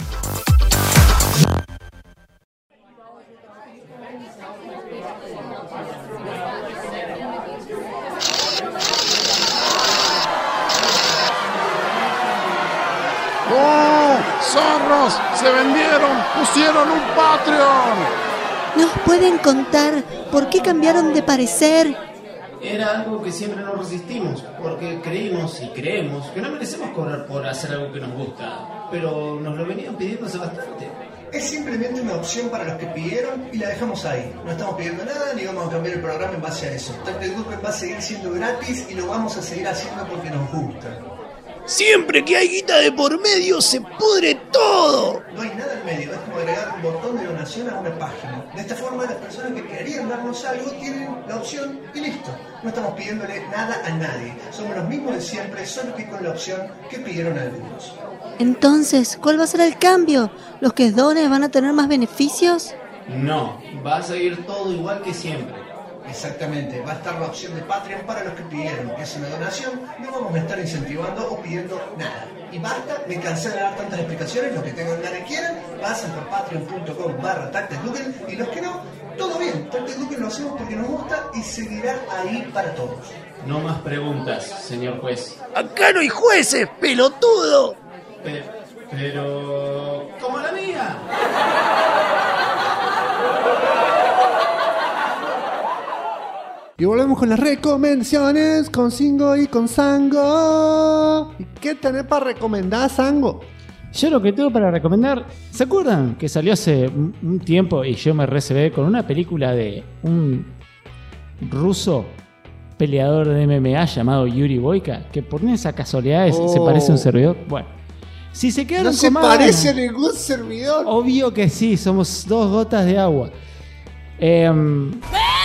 ¡Zorros! ¡Se vendieron! ¡Pusieron un Patreon! ¿Nos pueden contar por qué cambiaron de parecer? Era algo que siempre nos resistimos, porque creímos y creemos que no merecemos cobrar por hacer algo que nos gusta, pero nos lo venían pidiendo hace bastante. Es simplemente una opción para los que pidieron y la dejamos ahí. No estamos pidiendo nada ni vamos a cambiar el programa en base a eso. TacTacDuken va a seguir siendo gratis y lo vamos a seguir haciendo porque nos gusta. Siempre que hay guita de por medio se pudre todo. No hay nada en medio, es como agregar un botón de donación a una página. De esta forma las personas que querían darnos algo tienen la opción y listo. No estamos pidiéndole nada a nadie. Somos los mismos de siempre, solo que con la opción que pidieron algunos. Entonces, ¿cuál va a ser el cambio? ¿Los que donen van a tener más beneficios? No, va a seguir todo igual que siempre. Exactamente, va a estar la opción de Patreon para los que pidieron. Es una donación, no vamos a estar incentivando o pidiendo nada. Y basta, me cansé de dar tantas explicaciones. Los que tengan ganas y quieran, pasen por patreon.com/TacTacDuken. Y los que no, todo bien. TacTacDuken lo hacemos porque nos gusta y seguirá ahí para todos. No más preguntas, señor juez. Acá no hay jueces, pelotudo. Pero... ¡como la mía! Y volvemos con las recomendaciones con Singo y con Sango. ¿Y qué tenés para recomendar, Sango? Yo lo que tengo para recomendar, ¿se acuerdan que salió hace un tiempo y yo me recebé con una película de un ruso peleador de MMA llamado Yuri Boyka, que por esa casualidad se parece a un servidor? Bueno, si se quedaron no se con más parece ganas, a ningún servidor. Obvio que sí, somos 2 gotas de agua. ¡Mentira!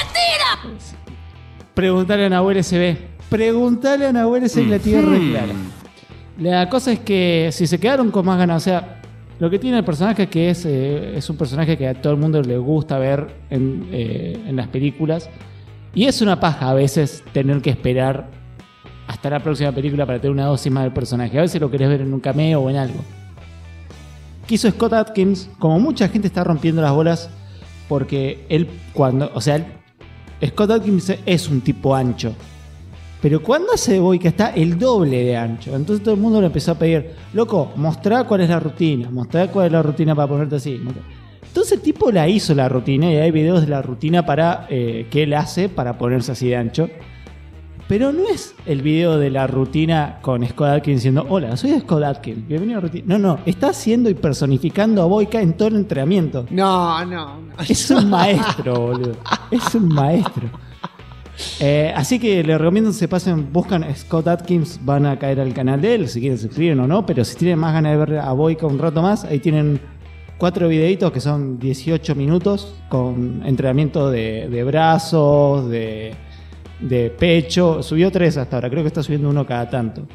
Preguntale a Nahuel SB. Preguntale a Nahuel SB, la tiene re clara. La cosa es que si se quedaron con más ganas, o sea, lo que tiene el personaje que es un personaje que a todo el mundo le gusta ver en las películas. Y es una paja a veces tener que esperar hasta la próxima película para tener una dosis más del personaje. A veces lo querés ver en un cameo o en algo. ¿Qué hizo Scott Adkins? Como mucha gente está rompiendo las bolas porque Scott Adkins es un tipo ancho. Pero cuando hace de Boyka está el doble de ancho. Entonces todo el mundo le empezó a pedir, loco, mostrá cuál es la rutina. Mostrá cuál es la rutina para ponerte así. Entonces el tipo la hizo la rutina y hay videos de la rutina que él hace para ponerse así de ancho. Pero no es el video de la rutina con Scott Adkins diciendo, hola, soy Scott Adkins, bienvenido a la rutina. No, está haciendo y personificando a Boyka en todo el entrenamiento. No. Es un maestro, boludo. Es un maestro. Así que les recomiendo que se pasen, buscan Scott Adkins, van a caer al canal de él, si quieren se suscriben o no, pero si tienen más ganas de ver a Boyka un rato más, ahí tienen 4 videitos que son 18 minutos con entrenamiento de brazos, de pecho. Subió 3 hasta ahora, creo que está subiendo uno cada tanto.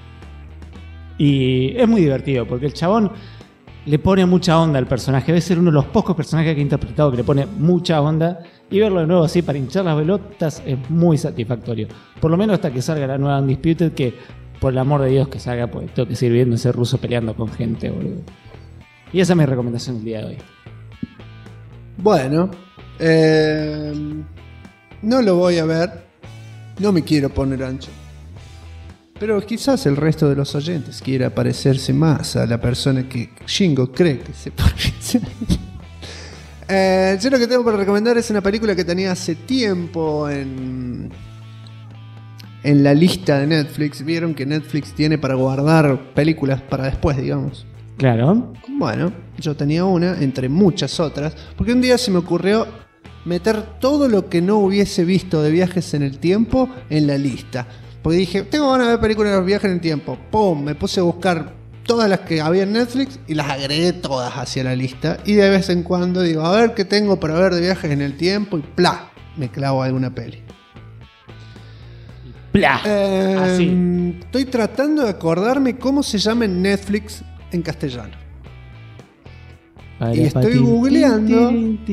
Y es muy divertido porque el chabón le pone mucha onda al personaje. Debe ser uno de los pocos personajes que he interpretado que le pone mucha onda. Y verlo de nuevo así para hinchar las pelotas es muy satisfactorio. Por lo menos hasta que salga la nueva Undisputed, que por el amor de Dios que salga, pues tengo que seguir viendo ese ruso peleando con gente, boludo. Y esa es mi recomendación del día de hoy. Bueno, no lo voy a ver. No me quiero poner ancho. Pero quizás el resto de los oyentes quiera parecerse más a la persona que Shingo cree que se parece. Yo lo que tengo para recomendar es una película que tenía hace tiempo en la lista de Netflix. Vieron que Netflix tiene para guardar películas para después, digamos. Claro. Bueno, yo tenía una entre muchas otras, porque un día se me ocurrió meter todo lo que no hubiese visto de viajes en el tiempo en la lista. Porque dije, tengo ganas de ver películas de viajes en el tiempo. ¡Pum! Me puse a buscar todas las que había en Netflix y las agregué todas hacia la lista. Y de vez en cuando digo, a ver qué tengo para ver de viajes en el tiempo. Y ¡plá! Me clavo alguna peli. ¡Plá! Así. Estoy tratando de acordarme cómo se llama en Netflix en castellano. Y estoy googleando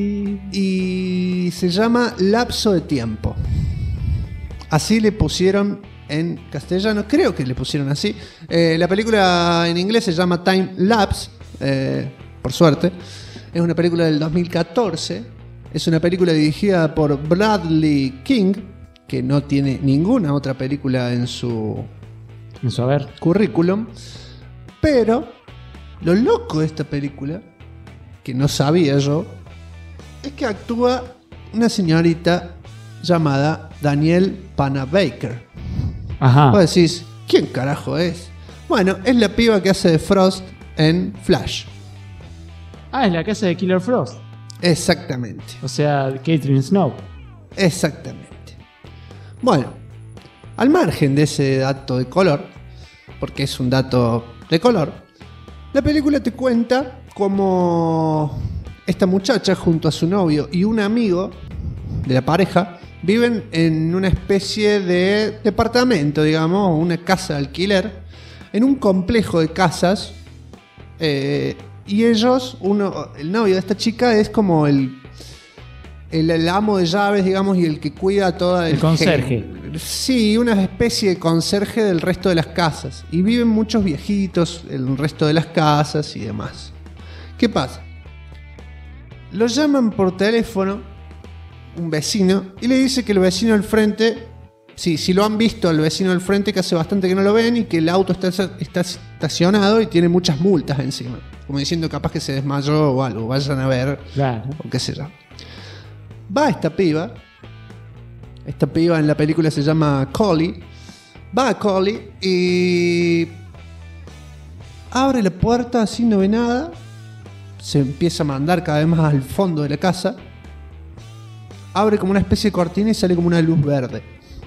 y se llama Lapso de Tiempo. Así le pusieron en castellano, creo que le pusieron así. La película en inglés se llama Time Lapse, por suerte. Es una película del 2014. Es una película dirigida por Bradley King, que no tiene ninguna otra película en su haber currículum. Pero lo loco de esta película, que no sabía yo, es que actúa una señorita llamada Danielle Panabaker. Ajá. Vos decís, ¿quién carajo es? Bueno, es la piba que hace de Frost en Flash. Ah, es la que hace de Killer Frost. Exactamente. O sea, Caitlin Snow. Exactamente. Bueno, al margen de ese dato de color, porque es un dato de color, la película te cuenta cómo esta muchacha junto a su novio y un amigo de la pareja viven en una especie de departamento, digamos, una casa de alquiler, en un complejo de casas. Y ellos, el novio de esta chica es como el amo de llaves, digamos, y el que cuida toda el conserje. Sí, una especie de conserje del resto de las casas. Y viven muchos viejitos en el resto de las casas y demás. ¿Qué pasa? Lo llaman por teléfono un vecino y le dice que el vecino al frente si lo han visto al vecino del frente, que hace bastante que no lo ven y que el auto está estacionado y tiene muchas multas encima. Como diciendo, capaz que se desmayó o algo, vayan a ver, claro, o qué sé yo. Va esta piba en la película se llama Collie. Va a Collie y abre la puerta así, no ve nada. Se empieza a mandar cada vez más al fondo de la casa. Abre como una especie de cortina y sale como una luz verde.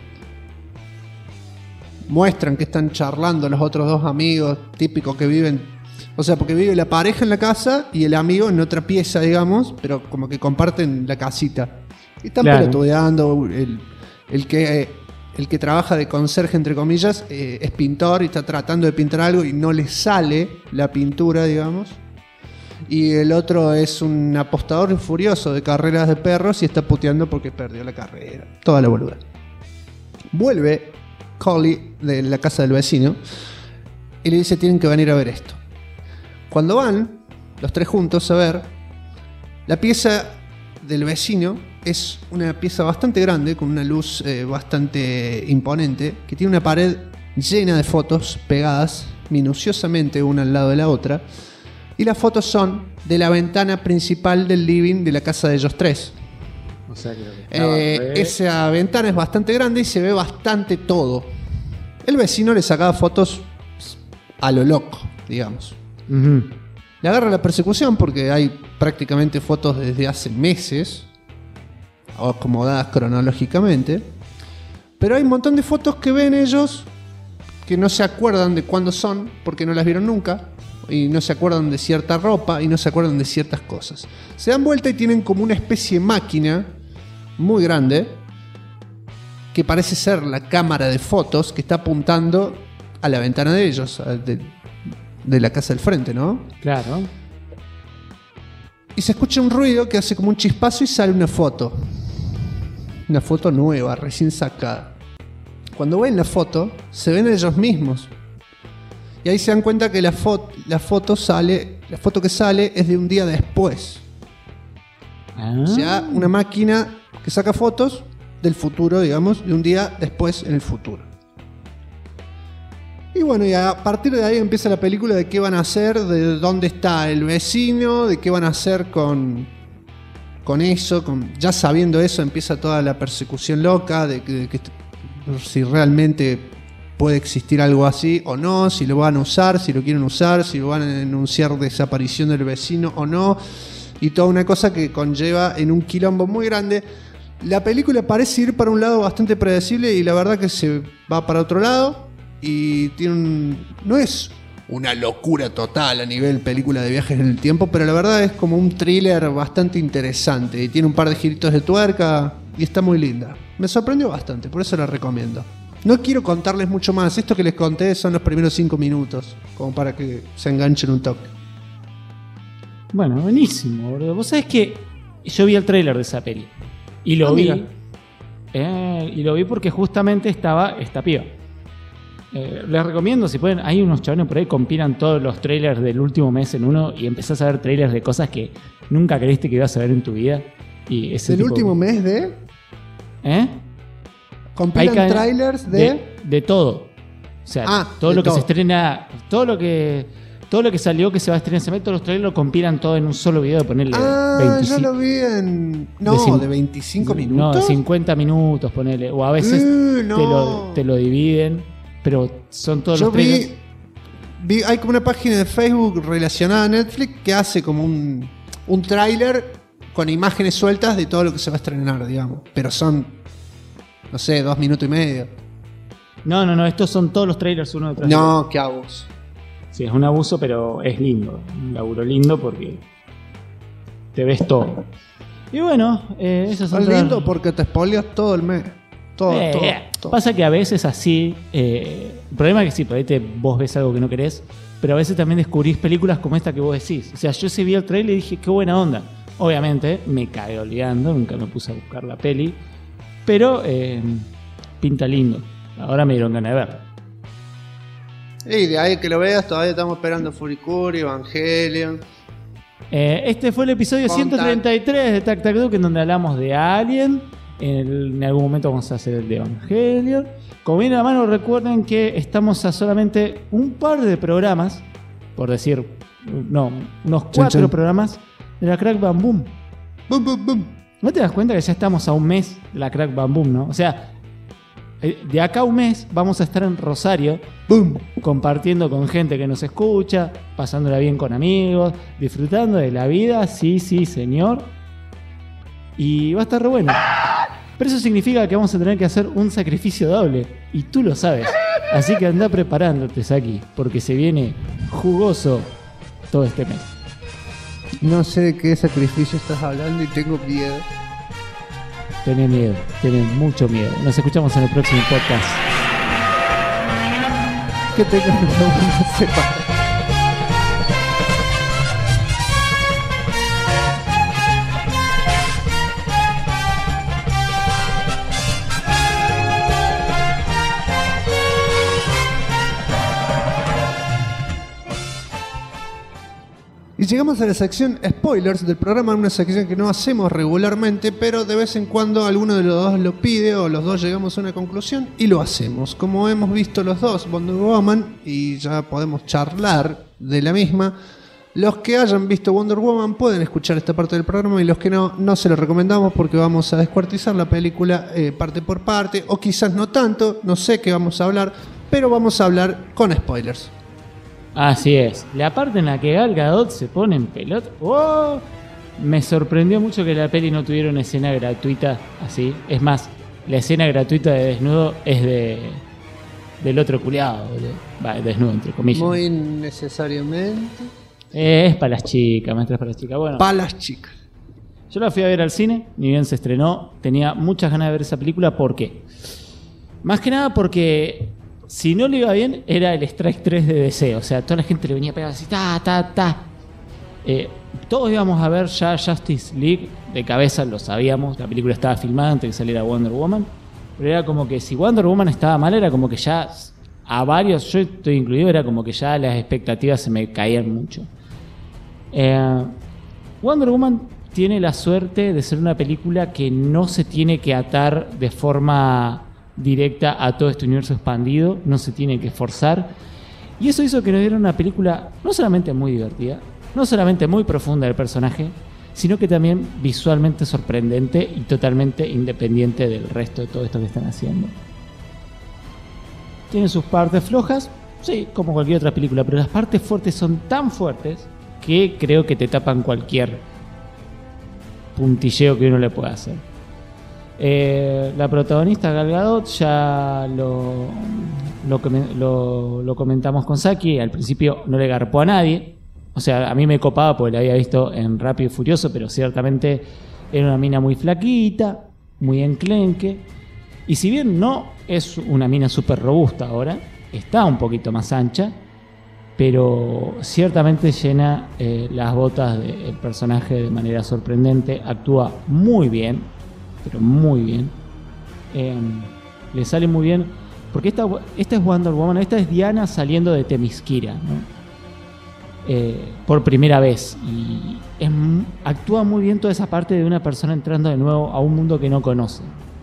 Muestran que están charlando los otros dos amigos típicos que viven. O sea, porque vive la pareja en la casa y el amigo en otra pieza, digamos, pero como que comparten la casita. Y están pelotudeando. El que trabaja de conserje, entre comillas, es pintor y está tratando de pintar algo y no le sale la pintura, digamos. Y el otro es un apostador furioso de carreras de perros y está puteando porque perdió la carrera. Toda la boluda. Vuelve Collie de la casa del vecino y le dice: tienen que venir a ver esto. Cuando van los tres juntos a ver, la pieza del vecino es una pieza bastante grande, con una luz bastante imponente, que tiene una pared llena de fotos pegadas minuciosamente una al lado de la otra. Y las fotos son de la ventana principal del living de la casa de ellos tres. O sea que esa ventana es bastante grande y se ve bastante todo. El vecino le sacaba fotos a lo loco, digamos. Uh-huh. Le agarra la persecución porque hay prácticamente fotos desde hace meses, acomodadas cronológicamente. Pero hay un montón de fotos que ven ellos que no se acuerdan de cuándo son, porque no las vieron nunca. Y no se acuerdan de cierta ropa y no se acuerdan de ciertas cosas. Se dan vuelta y tienen como una especie de máquina muy grande que parece ser la cámara de fotos que está apuntando a la ventana de ellos, de la casa del frente, ¿no? Claro. Y se escucha un ruido que hace como un chispazo y sale una foto. Una foto nueva, recién sacada. Cuando ven la foto, se ven ellos mismos. Y ahí se dan cuenta que la foto que sale es de un día después. O sea, una máquina que saca fotos del futuro, digamos, de un día después en el futuro. Y bueno, y a partir de ahí empieza la película de qué van a hacer, de dónde está el vecino, de qué van a hacer con eso. Ya sabiendo eso, empieza toda la persecución loca de que si realmente puede existir algo así o no, si lo van a usar, si lo quieren usar, si lo van a anunciar desaparición del vecino o no, y toda una cosa que conlleva en un quilombo muy grande. La película parece ir para un lado bastante predecible y la verdad que se va para otro lado y no es una locura total a nivel película de viajes en el tiempo, pero la verdad es como un thriller bastante interesante y tiene un par de giritos de tuerca y está muy linda. Me sorprendió bastante, por eso la recomiendo. No quiero contarles mucho más. Esto que les conté son los primeros 5 minutos, como para que se enganchen un toque. Bueno, buenísimo, boludo. Vos sabés que yo vi el tráiler de esa peli. Y lo vi. Y lo vi porque justamente estaba esta piba. Les recomiendo, si pueden, hay unos chavales por ahí que compilan todos los trailers del último mes en uno y empezás a ver trailers de cosas que nunca creíste que ibas a ver en tu vida. Y ese ¿Del último mes de? ¿Compilan trailers de todo? O sea, todo lo que se estrena, todo lo que salió que se va a estrenar ese mes, todos los trailers lo compilan todo en un solo video de ponerle 25. Yo lo vi de 25 minutos. No, de 50 minutos, ponerle. O a veces te lo dividen, pero son todos los trailers. Hay como una página de Facebook relacionada a Netflix que hace como un tráiler con imágenes sueltas de todo lo que se va a estrenar, digamos. Pero son, no sé, 2 minutos y medio. No, estos son todos los trailers uno detrás de otro. No, qué abuso. Sí, es un abuso, pero es lindo. Un laburo lindo porque te ves todo. Y bueno, eso es lindo porque te spoileas todo el mes. Todo. Pasa que a veces así... el problema es que sí, por ahí vos ves algo que no querés, pero a veces también descubrís películas como esta que vos decís. O sea, yo vi el trailer y dije, qué buena onda. Obviamente, me cagué olvidando, nunca me puse a buscar la peli, pero pinta lindo. Ahora me dieron ganas de verla. Y de ahí que lo veas, todavía estamos esperando Furikuri, Evangelion. Este fue el episodio 133 de Tac Tac Duke, en donde hablamos de Alien, En algún momento vamos a hacer el de Evangelion. Como viene a la mano, recuerden que estamos a solamente un par de programas, por decir, no, unos 4 programas de la Crack Bam Boom. Boom, boom, boom. ¿No te das cuenta que ya estamos a un mes de la Crack Bam Boom, no? O sea, de acá a un mes vamos a estar en Rosario, boom, compartiendo con gente que nos escucha, pasándola bien con amigos, disfrutando de la vida, sí, señor. Y va a estar re bueno. Pero eso significa que vamos a tener que hacer un sacrificio doble. Y tú lo sabes. Así que anda preparándote, Saki, porque se viene jugoso todo este mes. No sé de qué sacrificio estás hablando y tengo miedo. Tenés miedo, tenés mucho miedo. Nos escuchamos en el próximo podcast. Que tengas una separada. Y llegamos a la sección spoilers del programa, una sección que no hacemos regularmente, pero de vez en cuando alguno de los dos lo pide o los dos llegamos a una conclusión y lo hacemos. Como hemos visto los dos Wonder Woman y ya podemos charlar de la misma, los que hayan visto Wonder Woman pueden escuchar esta parte del programa y los que no se lo recomendamos porque vamos a descuartizar la película parte por parte, o quizás no tanto, no sé qué vamos a hablar, pero vamos a hablar con spoilers. Así es, la parte en la que Gal Gadot se pone en pelota. ¡Oh! Me sorprendió mucho que la peli no tuviera una escena gratuita así. Es más, la escena gratuita de desnudo es del otro culiado, desnudo entre comillas. Muy innecesariamente. Es para las chicas, maestras, para las chicas. Bueno, para las chicas. Yo la fui a ver al cine, ni bien se estrenó. Tenía muchas ganas de ver esa película. ¿Por qué? Más que nada porque si no le iba bien, era el Strike 3 de DC. O sea, toda la gente le venía pegada así, todos íbamos a ver ya Justice League de cabeza, lo sabíamos. La película estaba filmada antes de que saliera Wonder Woman. Pero era como que si Wonder Woman estaba mal, era como que ya a varios, yo estoy incluido, era como que ya las expectativas se me caían mucho. Wonder Woman tiene la suerte de ser una película que no se tiene que atar de forma directa a todo este universo expandido, no se tiene que forzar, y eso hizo que nos diera una película no solamente muy divertida, no solamente muy profunda del personaje, sino que también visualmente sorprendente y totalmente independiente del resto de todo esto que están haciendo. Tiene sus partes flojas, sí, como cualquier otra película, pero las partes fuertes son tan fuertes que creo que te tapan cualquier puntilleo que uno le pueda hacer. La protagonista Gal Gadot ya lo comentamos con Saki. Al principio no le garpó a nadie. O sea, a mí me copaba porque la había visto en Rápido y Furioso, pero ciertamente era una mina muy flaquita, muy enclenque. Y si bien no es una mina súper robusta ahora, está un poquito más ancha, pero ciertamente llena las botas del personaje de manera sorprendente. Actúa muy bien, pero muy bien. Le sale muy bien, porque esta es Wonder Woman, esta es Diana saliendo de Themyscira, ¿no? Por primera vez, y actúa muy bien toda esa parte de una persona entrando de nuevo a un mundo que no conoce.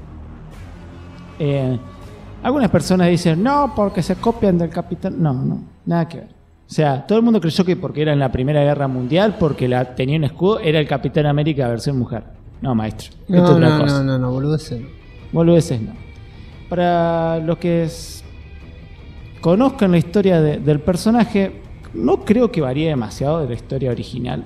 Algunas personas dicen no, porque se copian del Capitán. No, nada que ver. O sea, todo el mundo creyó que porque era en la Primera Guerra Mundial, porque tenía un escudo, era el Capitán América versión mujer. No, maestro. No, esto es otra cosa. No, boludeces no. Boludeces no. Para los que conozcan la historia del personaje, no creo que varíe demasiado de la historia original.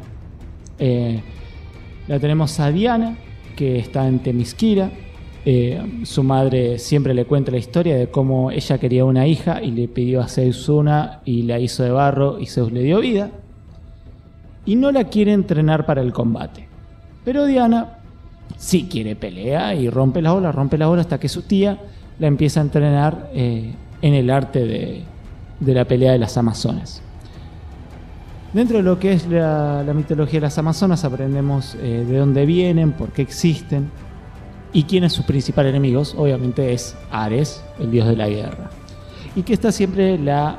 La tenemos a Diana, que está en Themyscira. Su madre siempre le cuenta la historia de cómo ella quería una hija y le pidió a Zeus una y la hizo de barro y Zeus le dio vida. Y no la quiere entrenar para el combate. Pero Diana sí quiere pelea y rompe las olas hasta que su tía la empieza a entrenar en el arte de la pelea de las Amazonas. Dentro de lo que es la mitología de las Amazonas aprendemos de dónde vienen, por qué existen y quiénes sus principales enemigos. Obviamente es Ares, el dios de la guerra, y que está siempre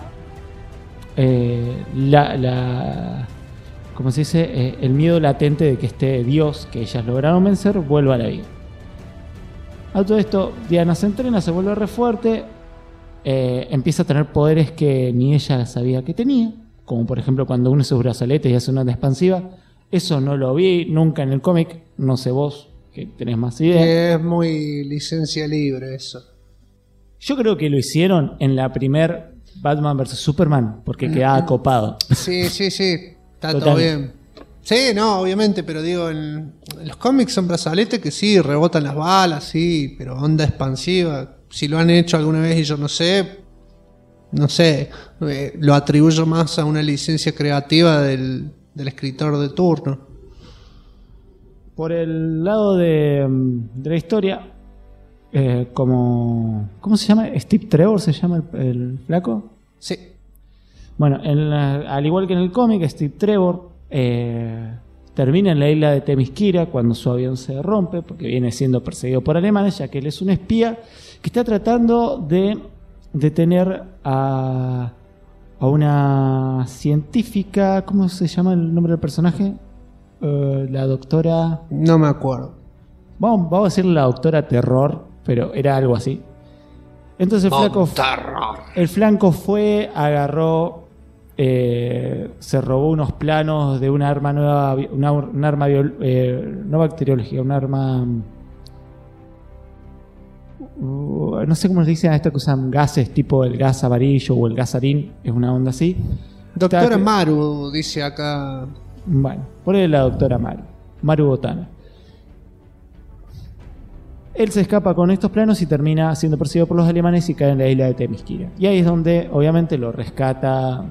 ¿cómo se dice? El miedo latente de que este dios que ellas lograron vencer vuelva a la vida. A todo esto, Diana se entrena, se vuelve re fuerte, empieza a tener poderes que ni ella sabía que tenía, como por ejemplo cuando une sus brazaletes y hace una onda expansiva. Eso no lo vi nunca en el cómic, no sé vos, que tenés más idea. Es muy licencia libre eso. Yo creo que lo hicieron en la primer Batman vs Superman, porque quedaba copado. Sí, está todo bien. Sí, no, obviamente, pero digo, en los cómics son brazaletes que sí, rebotan las balas, sí, pero onda expansiva. Si lo han hecho alguna vez y yo no sé, lo atribuyo más a una licencia creativa del escritor de turno. Por el lado de la historia, ¿cómo se llama? ¿Steve Trevor se llama el flaco? Sí. Bueno, al igual que en el cómic, Steve Trevor termina en la isla de Themyscira cuando su avión se rompe, porque viene siendo perseguido por alemanes, ya que él es un espía que está tratando de detener a una científica. ¿Cómo se llama el nombre del personaje? La doctora... No me acuerdo. Vamos a decirle la doctora Terror, pero era algo así. Entonces el flanco fue, agarró, se robó unos planos de una arma nueva, un arma no bacteriológica, un arma... no sé cómo se dice a esto que usan gases, tipo el gas amarillo o el gas sarín, es una onda así. Doctora Maru, dice acá. Bueno, por ahí la doctora Maru Botana. Él se escapa con estos planos y termina siendo perseguido por los alemanes y cae en la isla de Themyscira. Y ahí es donde obviamente lo rescata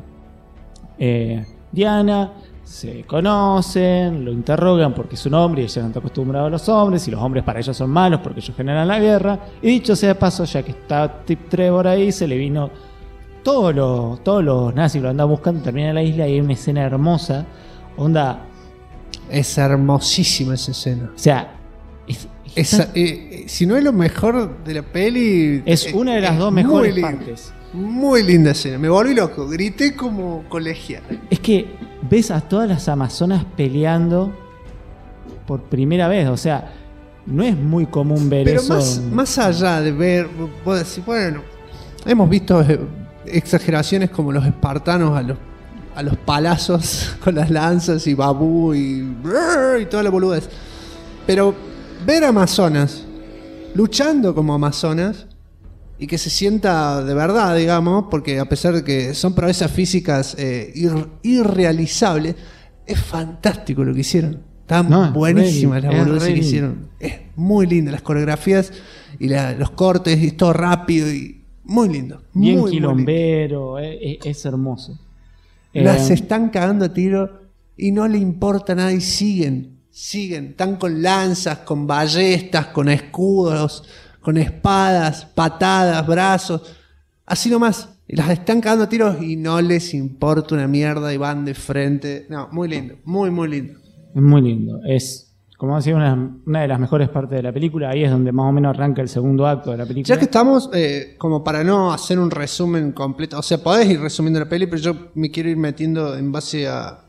Diana. Se conocen, lo interrogan porque es un hombre y ella no está acostumbrada a los hombres, y los hombres para ellos son malos porque ellos generan la guerra. Y dicho sea de paso, ya que está Steve Trevor ahí, se le vino todos los nazis, lo andan buscando, termina en la isla y hay una escena hermosa. Onda. Es hermosísima esa escena. O sea, si no es lo mejor de la peli, es una de las dos mejores partes. Muy linda escena, me volví loco, grité como colegial. Es que ves a todas las amazonas peleando por primera vez, o sea, no es muy común ver pero eso. Pero más allá de ver, puedo decir, bueno, hemos visto exageraciones como los espartanos a los palazos con las lanzas y babú y toda la boludez. Pero ver amazonas luchando como amazonas y que se sienta de verdad, digamos, porque a pesar de que son proezas físicas irrealizables, es fantástico lo que hicieron. Están buenísimas las boludeces que hicieron. Es muy linda, las coreografías y los cortes, y todo rápido y muy lindo. Bien quilombero, es hermoso. Las están cagando a tiro y no le importa nada y siguen. Están con lanzas, con ballestas, con escudos, con espadas, patadas, brazos, así nomás. Y las están cagando a tiros y no les importa una mierda y van de frente. No, muy lindo, muy lindo. Es muy lindo. Es, como decía, una de las mejores partes de la película. Ahí es donde más o menos arranca el segundo acto de la película. Ya que estamos, como para no hacer un resumen completo, o sea, podés ir resumiendo la peli, pero yo me quiero ir metiendo en base a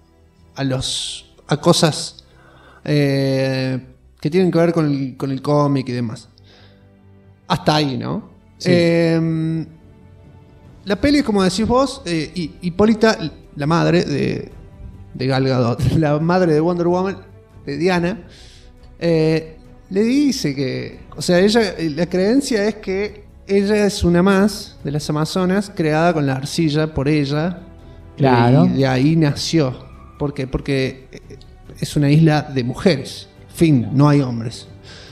cosas que tienen que ver con el cómic y demás. Hasta ahí, ¿no? Sí. La peli, como decís vos, Hipólita, la madre de Gal Gadot, la madre de Wonder Woman, de Diana, le dice que, o sea, la creencia es que ella es una más de las Amazonas creada con la arcilla por ella. Claro. Y de ahí nació. ¿Por qué? Porque es una isla de mujeres. Fin, no hay hombres.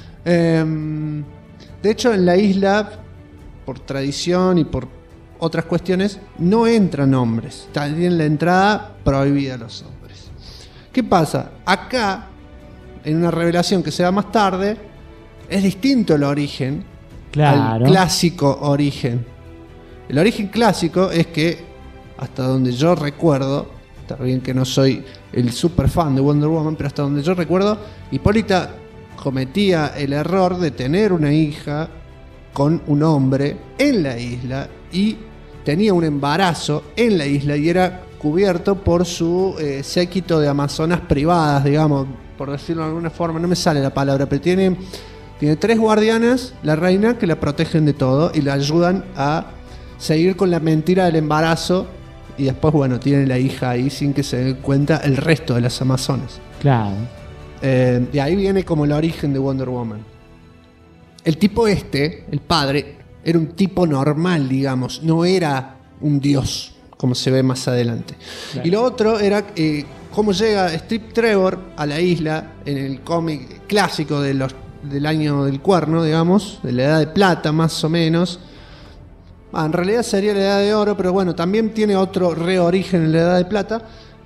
De hecho, en la isla, por tradición y por otras cuestiones, no entran hombres. Tienen la entrada prohibida a los hombres. ¿Qué pasa? Acá, en una revelación que se da más tarde, es distinto el origen al clásico origen. El origen clásico es que, hasta donde yo recuerdo, está bien que no soy el super fan de Wonder Woman, pero hasta donde yo recuerdo, Hipólita cometía el error de tener una hija con un hombre en la isla y tenía un embarazo en la isla y era cubierto por su séquito de amazonas privadas, digamos, por decirlo de alguna forma, no me sale la palabra, pero tiene Tiene 3 guardianas, la reina, que la protegen de todo y la ayudan a seguir con la mentira del embarazo. Y después, bueno, tiene la hija ahí sin que se dé cuenta el resto de las amazonas. Claro. De ahí viene como el origen de Wonder Woman. El tipo el padre, era un tipo normal, digamos. No era un dios, como se ve más adelante. Claro. Y lo otro era cómo llega Steve Trevor a la isla en el cómic clásico del año del cuerno, digamos, de la Edad de Plata, más o menos. En realidad sería la Edad de Oro, pero bueno, también tiene otro reorigen en la Edad de Plata.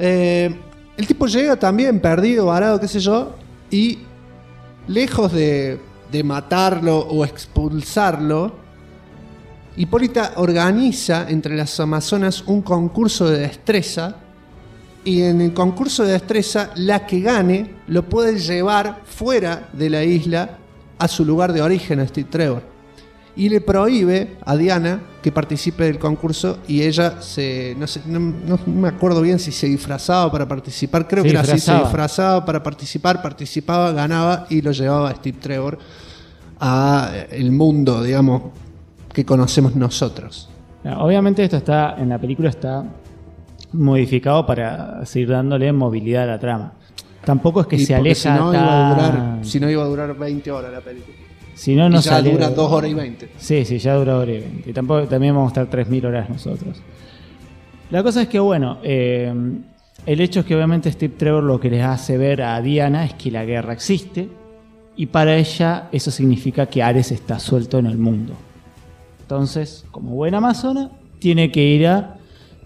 El tipo llega también perdido, varado, qué sé yo, y lejos de matarlo o expulsarlo, Hipólita organiza entre las amazonas un concurso de destreza, y en el concurso de destreza la que gane lo puede llevar fuera de la isla a su lugar de origen, a Steve Trevor. Y le prohíbe a Diana que participe del concurso, y ella no me acuerdo bien si se disfrazaba para participar, creo que era así, se disfrazaba para participaba, ganaba y lo llevaba a Steve Trevor a el mundo, digamos, que conocemos nosotros. Obviamente esto en la película está modificado para seguir dándole movilidad a la trama. Tampoco es que se aleja si no iba a durar 20 horas la película. Si no, ya dura 2 horas y 20. Sí, ya dura 2 horas y 20. Y también vamos a estar 3000 horas nosotros. La cosa es que, bueno, el hecho es que obviamente Steve Trevor lo que les hace ver a Diana es que la guerra existe, y para ella eso significa que Ares está suelto en el mundo. Entonces, como buena amazona, tiene que ir a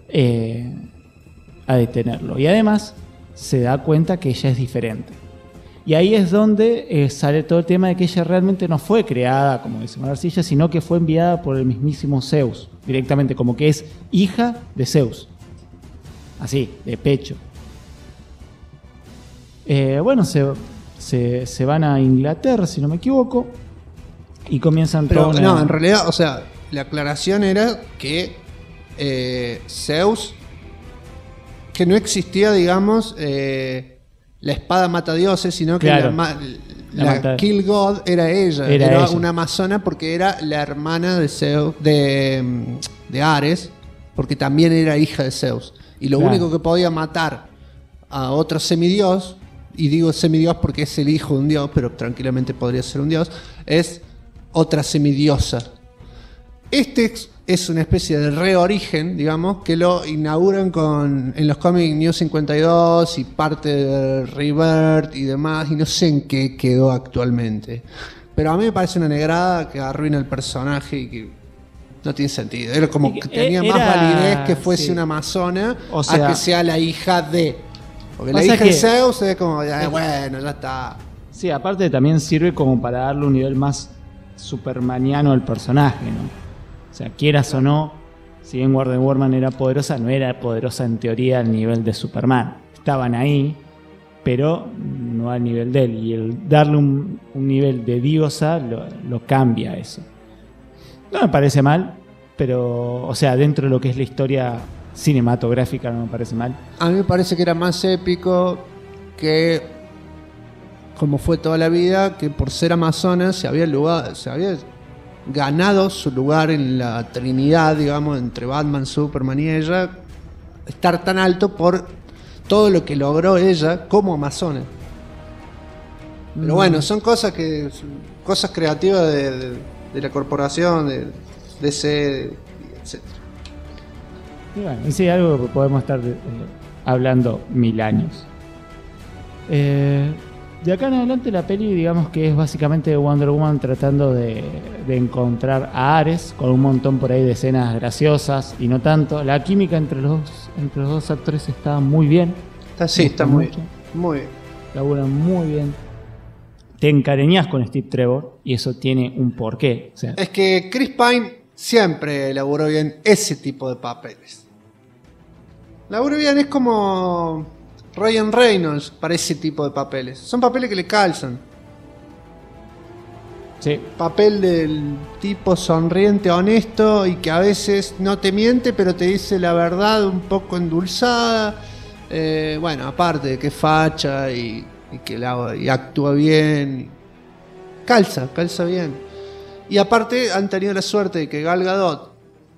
detenerlo. Y además se da cuenta que ella es diferente. Y ahí es donde sale todo el tema de que ella realmente no fue creada, como dice Marcilla, sino que fue enviada por el mismísimo Zeus, directamente, como que es hija de Zeus. Así, de pecho. Bueno, se van a Inglaterra, si no me equivoco, y comienzan todo. Pero no, en realidad, o sea, la aclaración era que Zeus, que no existía, digamos, la espada mata dioses, sino que claro, la Kill God era ella. Era una amazona porque era la hermana de Zeus, de Ares, porque también era hija de Zeus. Y lo único que podía matar a otro semidios, y digo semidios porque es el hijo de un dios, pero tranquilamente podría ser un dios, es otra semidiosa. Este es una especie de reorigen, digamos, que lo inauguran en los cómics New 52 y parte de Rebirth y demás, y no sé en qué quedó actualmente. Pero a mí me parece una negrada que arruina el personaje y que no tiene sentido. Era como que tenía más validez que fuese una amazona, o sea, a que sea la hija de. Porque la hija de Zeus es como, bueno, ya está. Sí, aparte también sirve como para darle un nivel más supermaniano al personaje, ¿no? O sea, quieras o no, si bien Wonder Woman era poderosa, no era poderosa en teoría al nivel de Superman. Estaban ahí, pero no al nivel de él. Y el darle un nivel de diosa lo cambia eso. No me parece mal, pero, o sea, dentro de lo que es la historia cinematográfica no me parece mal. A mí me parece que era más épico que, como fue toda la vida, que por ser amazona se había ganado su lugar en la Trinidad, digamos, entre Batman, Superman y ella, estar tan alto por todo lo que logró ella como amazona. Pero bueno, son cosas creativas de la corporación, de DC, etc. Y bueno, y sí, algo que podemos estar hablando 1000 años. De acá en adelante la peli, digamos que es básicamente Wonder Woman tratando de encontrar a Ares, con un montón por ahí de escenas graciosas y no tanto. La química entre los dos actores está muy bien. Está muy bien. Laburan muy bien. Te encariñas con Steve Trevor y eso tiene un porqué. O sea, es que Chris Pine siempre elaboró bien ese tipo de papeles. Laburó bien, es como Ryan Reynolds para ese tipo de papeles. Son papeles que le calzan. Sí. Papel del tipo sonriente, honesto y que a veces no te miente, pero te dice la verdad un poco endulzada. Bueno, aparte de que facha y que y actúa bien. calza bien. Y aparte han tenido la suerte de que Gal Gadot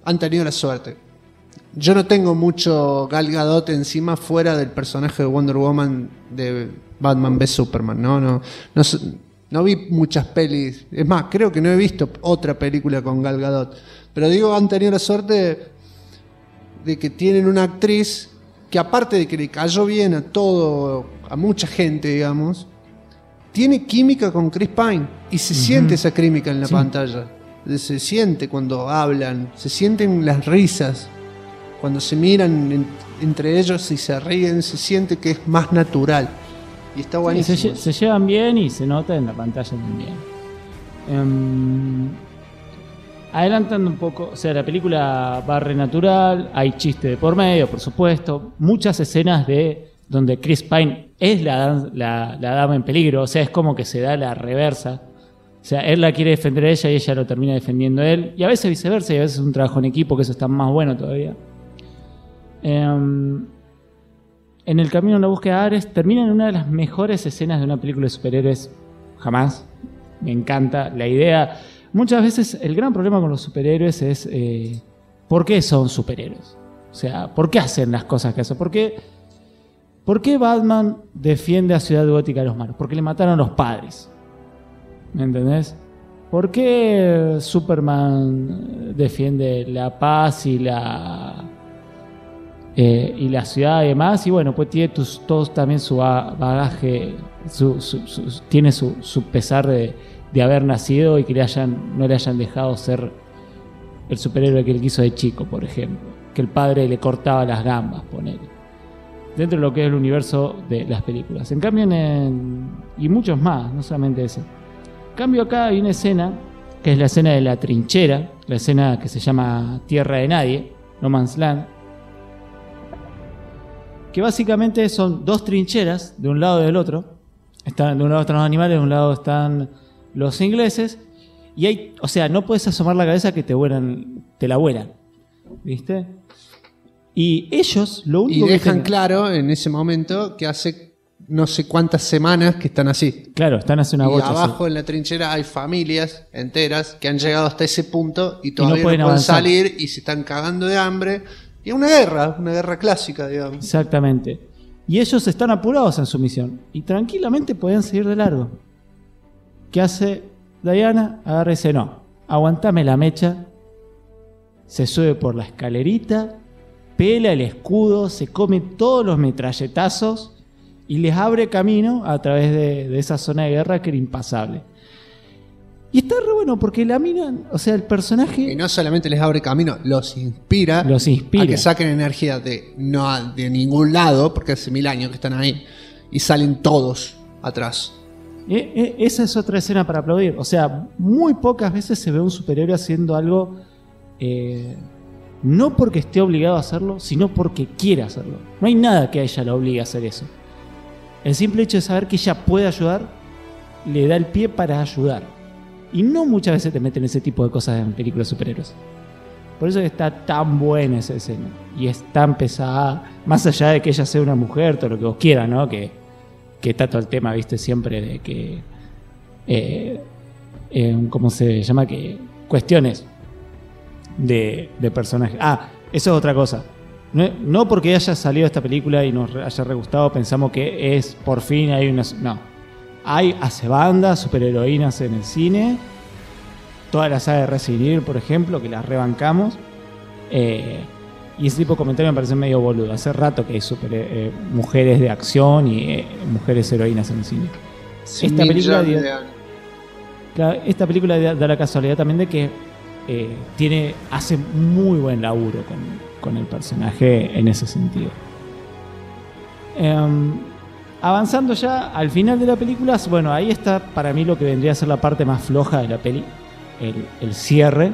yo no tengo mucho Gal Gadot encima fuera del personaje de Wonder Woman de Batman v Superman, no vi muchas pelis, es más, creo que no he visto otra película con Gal Gadot, pero digo, han tenido la suerte de que tienen una actriz que aparte de que le cayó bien a mucha gente, digamos, tiene química con Chris Pine y se siente esa química en la pantalla. Se siente cuando hablan, se sienten las risas, cuando se miran entre ellos y se ríen, se siente que es más natural. Y está buenísimo. Sí, se llevan bien y se nota en la pantalla también. Adelantando un poco, o sea, la película va re natural, hay chiste de por medio, por supuesto, muchas escenas de donde Chris Pine es la dama en peligro, o sea, es como que se da la reversa. O sea, él la quiere defender a ella y ella lo termina defendiendo a él, y a veces viceversa, y a veces es un trabajo en equipo, que eso está más bueno todavía. En el camino en la búsqueda de Ares termina en una de las mejores escenas de una película de superhéroes jamás. Me encanta la idea. Muchas veces el gran problema con los superhéroes es ¿por qué son superhéroes? O sea, ¿por qué hacen las cosas que hacen? ¿Por qué Batman defiende a Ciudad Gótica a los malos? Porque le mataron a los padres. ¿Me entendés? ¿Por qué Superman defiende la paz y la ciudad y demás? Y bueno, pues tiene todos también su bagaje, tiene su pesar de haber nacido y que no le hayan dejado ser el superhéroe que él quiso de chico, por ejemplo. Que el padre le cortaba las gambas, ponele. Dentro de lo que es el universo de las películas. En cambio, y muchos más, no solamente ese. En cambio, acá hay una escena, que es la escena de la trinchera, la escena que se llama Tierra de Nadie, No Man's Land, que básicamente son dos trincheras, de un lado y del otro. De un lado están los animales, de un lado están los ingleses, y no puedes asomar la cabeza que te la vuelan, ¿viste? Y ellos lo único que dejan claro en ese momento que hace no sé cuántas semanas que están así. Claro, están hace una bocha. Y abajo en la trinchera hay familias enteras que han llegado hasta ese punto y todavía no pueden salir y se están cagando de hambre. Y es una guerra clásica, digamos. Exactamente. Y ellos están apurados en su misión y tranquilamente podían seguir de largo. ¿Qué hace Diana? Agarra y dice, no, aguantame la mecha. Se sube por la escalerita, pela el escudo, se come todos los metralletazos y les abre camino a través de esa zona de guerra que era impasable. Y está re bueno porque la mina, o sea, el personaje... Y no solamente les abre camino, los inspira a que saquen energía de ningún lado, porque hace 1000 años que están ahí, y salen todos atrás. Esa es otra escena para aplaudir. O sea, muy pocas veces se ve un superhéroe haciendo algo no porque esté obligado a hacerlo, sino porque quiere hacerlo. No hay nada que a ella la obligue a hacer eso. El simple hecho de saber que ella puede ayudar le da el pie para ayudar. Y no muchas veces te meten ese tipo de cosas en películas de superhéroes. Por eso está tan buena esa escena. Y es tan pesada. Más allá de que ella sea una mujer, todo lo que vos quieras, ¿no? Que está todo el tema, viste, siempre de que... ¿cómo se llama? Que cuestiones de personajes. Eso es otra cosa. No porque haya salido esta película y nos haya re gustado, pensamos que es por fin hay una... No. Hay hace bandas, superheroínas en el cine. Toda la saga de Resident Evil, por ejemplo, que la rebancamos. Y ese tipo de comentarios me parece medio boludo. Hace rato que hay mujeres de acción y mujeres heroínas en el cine. Esta película da la casualidad también de que hace muy buen laburo con el personaje en ese sentido. Avanzando ya al final de la película, bueno, ahí está para mí lo que vendría a ser la parte más floja de la peli, el cierre.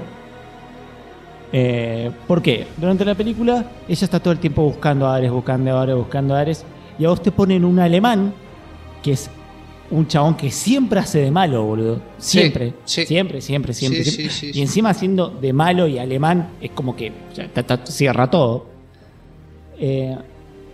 ¿Por qué? Durante la película ella está todo el tiempo buscando a Ares, y a vos te ponen un alemán que es un chabón que siempre hace de malo, boludo. Siempre. Sí. Y encima haciendo de malo y alemán es como que cierra todo.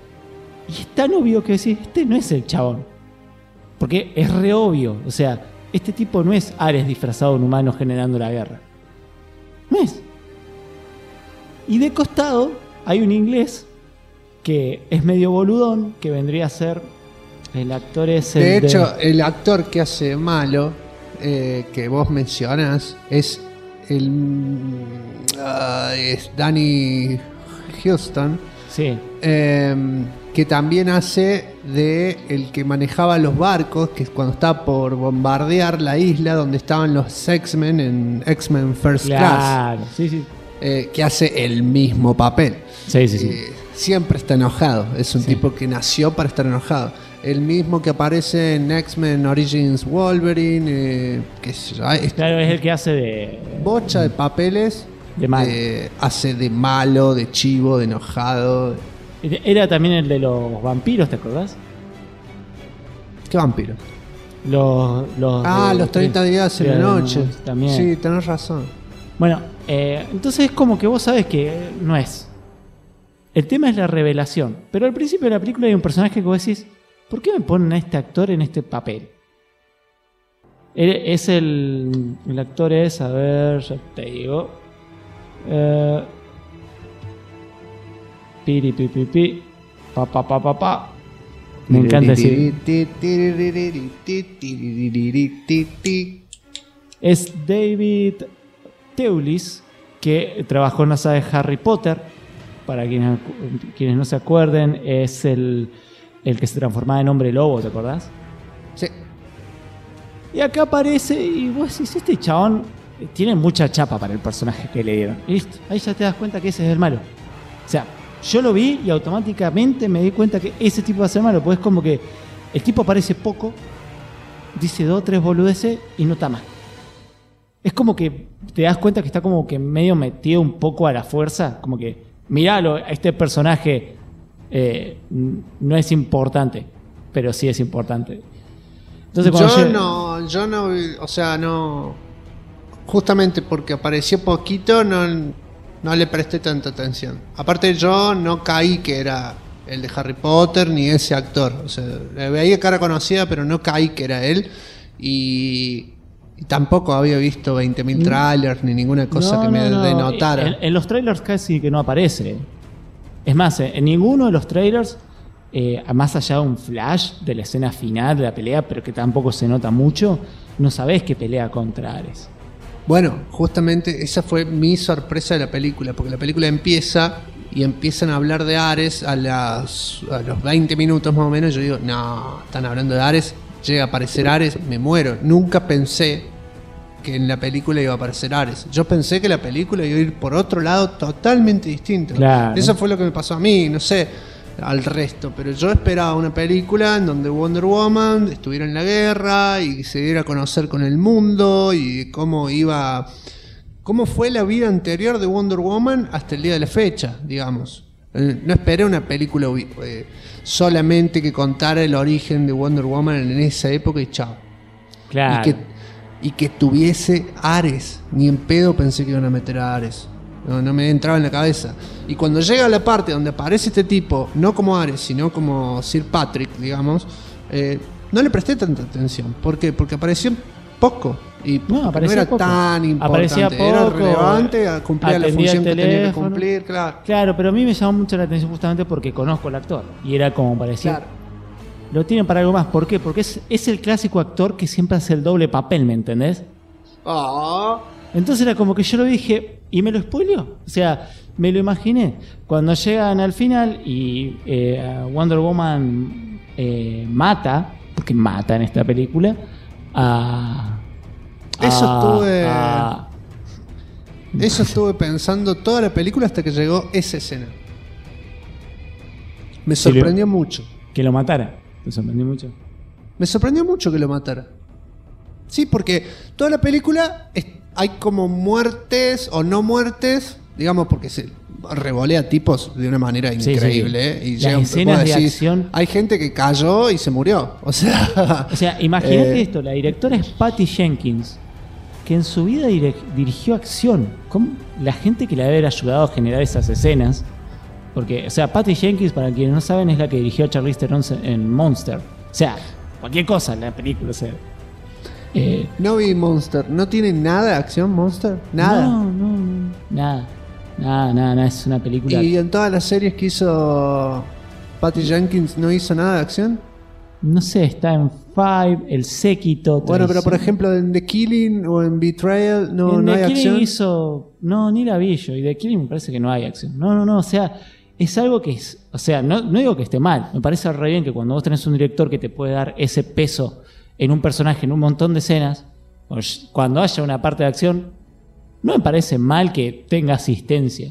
Y es tan obvio que decís, este no es el chabón. Porque es re obvio. O sea, este tipo no es Ares disfrazado de un humano generando la guerra. No es. Y de costado hay un inglés que es medio boludón, que vendría a ser... El actor es el de hecho, el actor que hace malo, que vos mencionás, es Danny Huston. Sí. Que también hace de el que manejaba los barcos, que es cuando está por bombardear la isla donde estaban los X-Men en X-Men First Class. Claro, sí, sí. Que hace el mismo papel. Sí, sí, sí. Siempre está enojado. Es un tipo que nació para estar enojado. El mismo que aparece en X-Men Origins Wolverine. Claro, es el que hace de... bocha de papeles. De malo. Hace de malo, de chivo, de enojado. Era también el de los vampiros, ¿te acordás? ¿Qué vampiro? Los 30 días en la noche. También. Sí, tenés razón. Bueno, entonces es como que vos sabés que no es. El tema es la revelación. Pero al principio de la película hay un personaje que vos decís, ¿por qué me ponen a este actor en este papel? Es el actor es, a ver, ya te digo. Piri, pi, pi, pi. Pa, pa, pa, pa, pa. Me encanta decir. Es David Thewlis, que trabajó en la saga de Harry Potter. Para quienes no se acuerden, es el que se transformaba en hombre lobo, ¿te acordás? Sí. Y acá aparece y vos decís, este chabón tiene mucha chapa para el personaje que le dieron. Y listo, ahí ya te das cuenta que ese es el malo. O sea, yo lo vi y automáticamente me di cuenta que ese tipo va a ser malo, porque es como que el tipo aparece poco, dice 2 o 3 boludeces y no está más. Es como que te das cuenta que está como que medio metido un poco a la fuerza, como que, miralo, este personaje no es importante, pero sí es importante. Entonces, yo no, o sea, no, justamente porque apareció poquito, no le presté tanta atención. Aparte, yo no caí que era el de Harry Potter ni ese actor. O sea, le veía cara conocida, pero no caí que era él. Y tampoco había visto 20.000 trailers ni ninguna cosa que me denotara. En los trailers casi que no aparece. Es más, en ninguno de los trailers, más allá de un flash de la escena final de la pelea, pero que tampoco se nota mucho, no sabés que pelea contra Ares. Bueno, justamente esa fue mi sorpresa de la película, porque la película empieza y empiezan a hablar de Ares a los 20 minutos más o menos. Yo digo, no, están hablando de Ares, llega a aparecer Ares, me muero. Nunca pensé que en la película iba a aparecer Ares. Yo pensé que la película iba a ir por otro lado totalmente distinto. Claro. Eso fue lo que me pasó a mí, no sé al resto, pero yo esperaba una película en donde Wonder Woman estuviera en la guerra y se diera a conocer con el mundo y cómo fue la vida anterior de Wonder Woman hasta el día de la fecha, digamos. No esperé una película solamente que contara el origen de Wonder Woman en esa época y chao. Claro. Y que tuviese Ares. Ni en pedo pensé que iban a meter a Ares. No me entraba en la cabeza. Y cuando llega la parte donde aparece este tipo, no como Ares, sino como Sir Patrick, digamos, no le presté tanta atención. ¿Por qué? Porque apareció poco. Y no era poco. Tan importante. Poco, era relevante, cumplía la función que tenía que cumplir. Claro, pero a mí me llamó mucho la atención justamente porque conozco al actor. Y era como parecía. Claro. Lo tienen para algo más. ¿Por qué? Porque es el clásico actor que siempre hace el doble papel, ¿me entendés? Entonces era como que yo lo dije y me lo spoileó. O sea, me lo imaginé. Cuando llegan al final y Wonder Woman mata, porque mata en esta película, Eso estuve pensando toda la película hasta que llegó esa escena. Me sorprendió mucho. Que lo matara. ¿Te sorprendió mucho? Me sorprendió mucho que lo matara. Sí, porque toda la película hay como muertes o no muertes, digamos, porque se revolea tipos de una manera increíble. Sí. Y las escenas de acción. Hay gente que cayó y se murió. O sea, imagínate esto, la directora es Patty Jenkins, que en su vida dirigió acción. ¿Cómo? La gente que le debe haber ayudado a generar esas escenas. Porque, o sea, Patty Jenkins, para quienes no saben, es la que dirigió a Charlize Theron en Monster. O sea, cualquier cosa en la película, o sea. No vi Monster. ¿No tiene nada de acción Monster? Nada. No. Nada. Es una película. ¿Y en todas las series que hizo Patty Jenkins no hizo nada de acción? No sé, está en Five, El Séquito. Bueno, pero por ejemplo en The Killing o en Betrayal no hay acción. No, ni la vi yo. Y The Killing me parece que no hay acción. No. O sea, es algo que es. O sea, no digo que esté mal. Me parece re bien que cuando vos tenés un director que te puede dar ese peso en un personaje, en un montón de escenas, cuando haya una parte de acción, no me parece mal que tenga asistencia.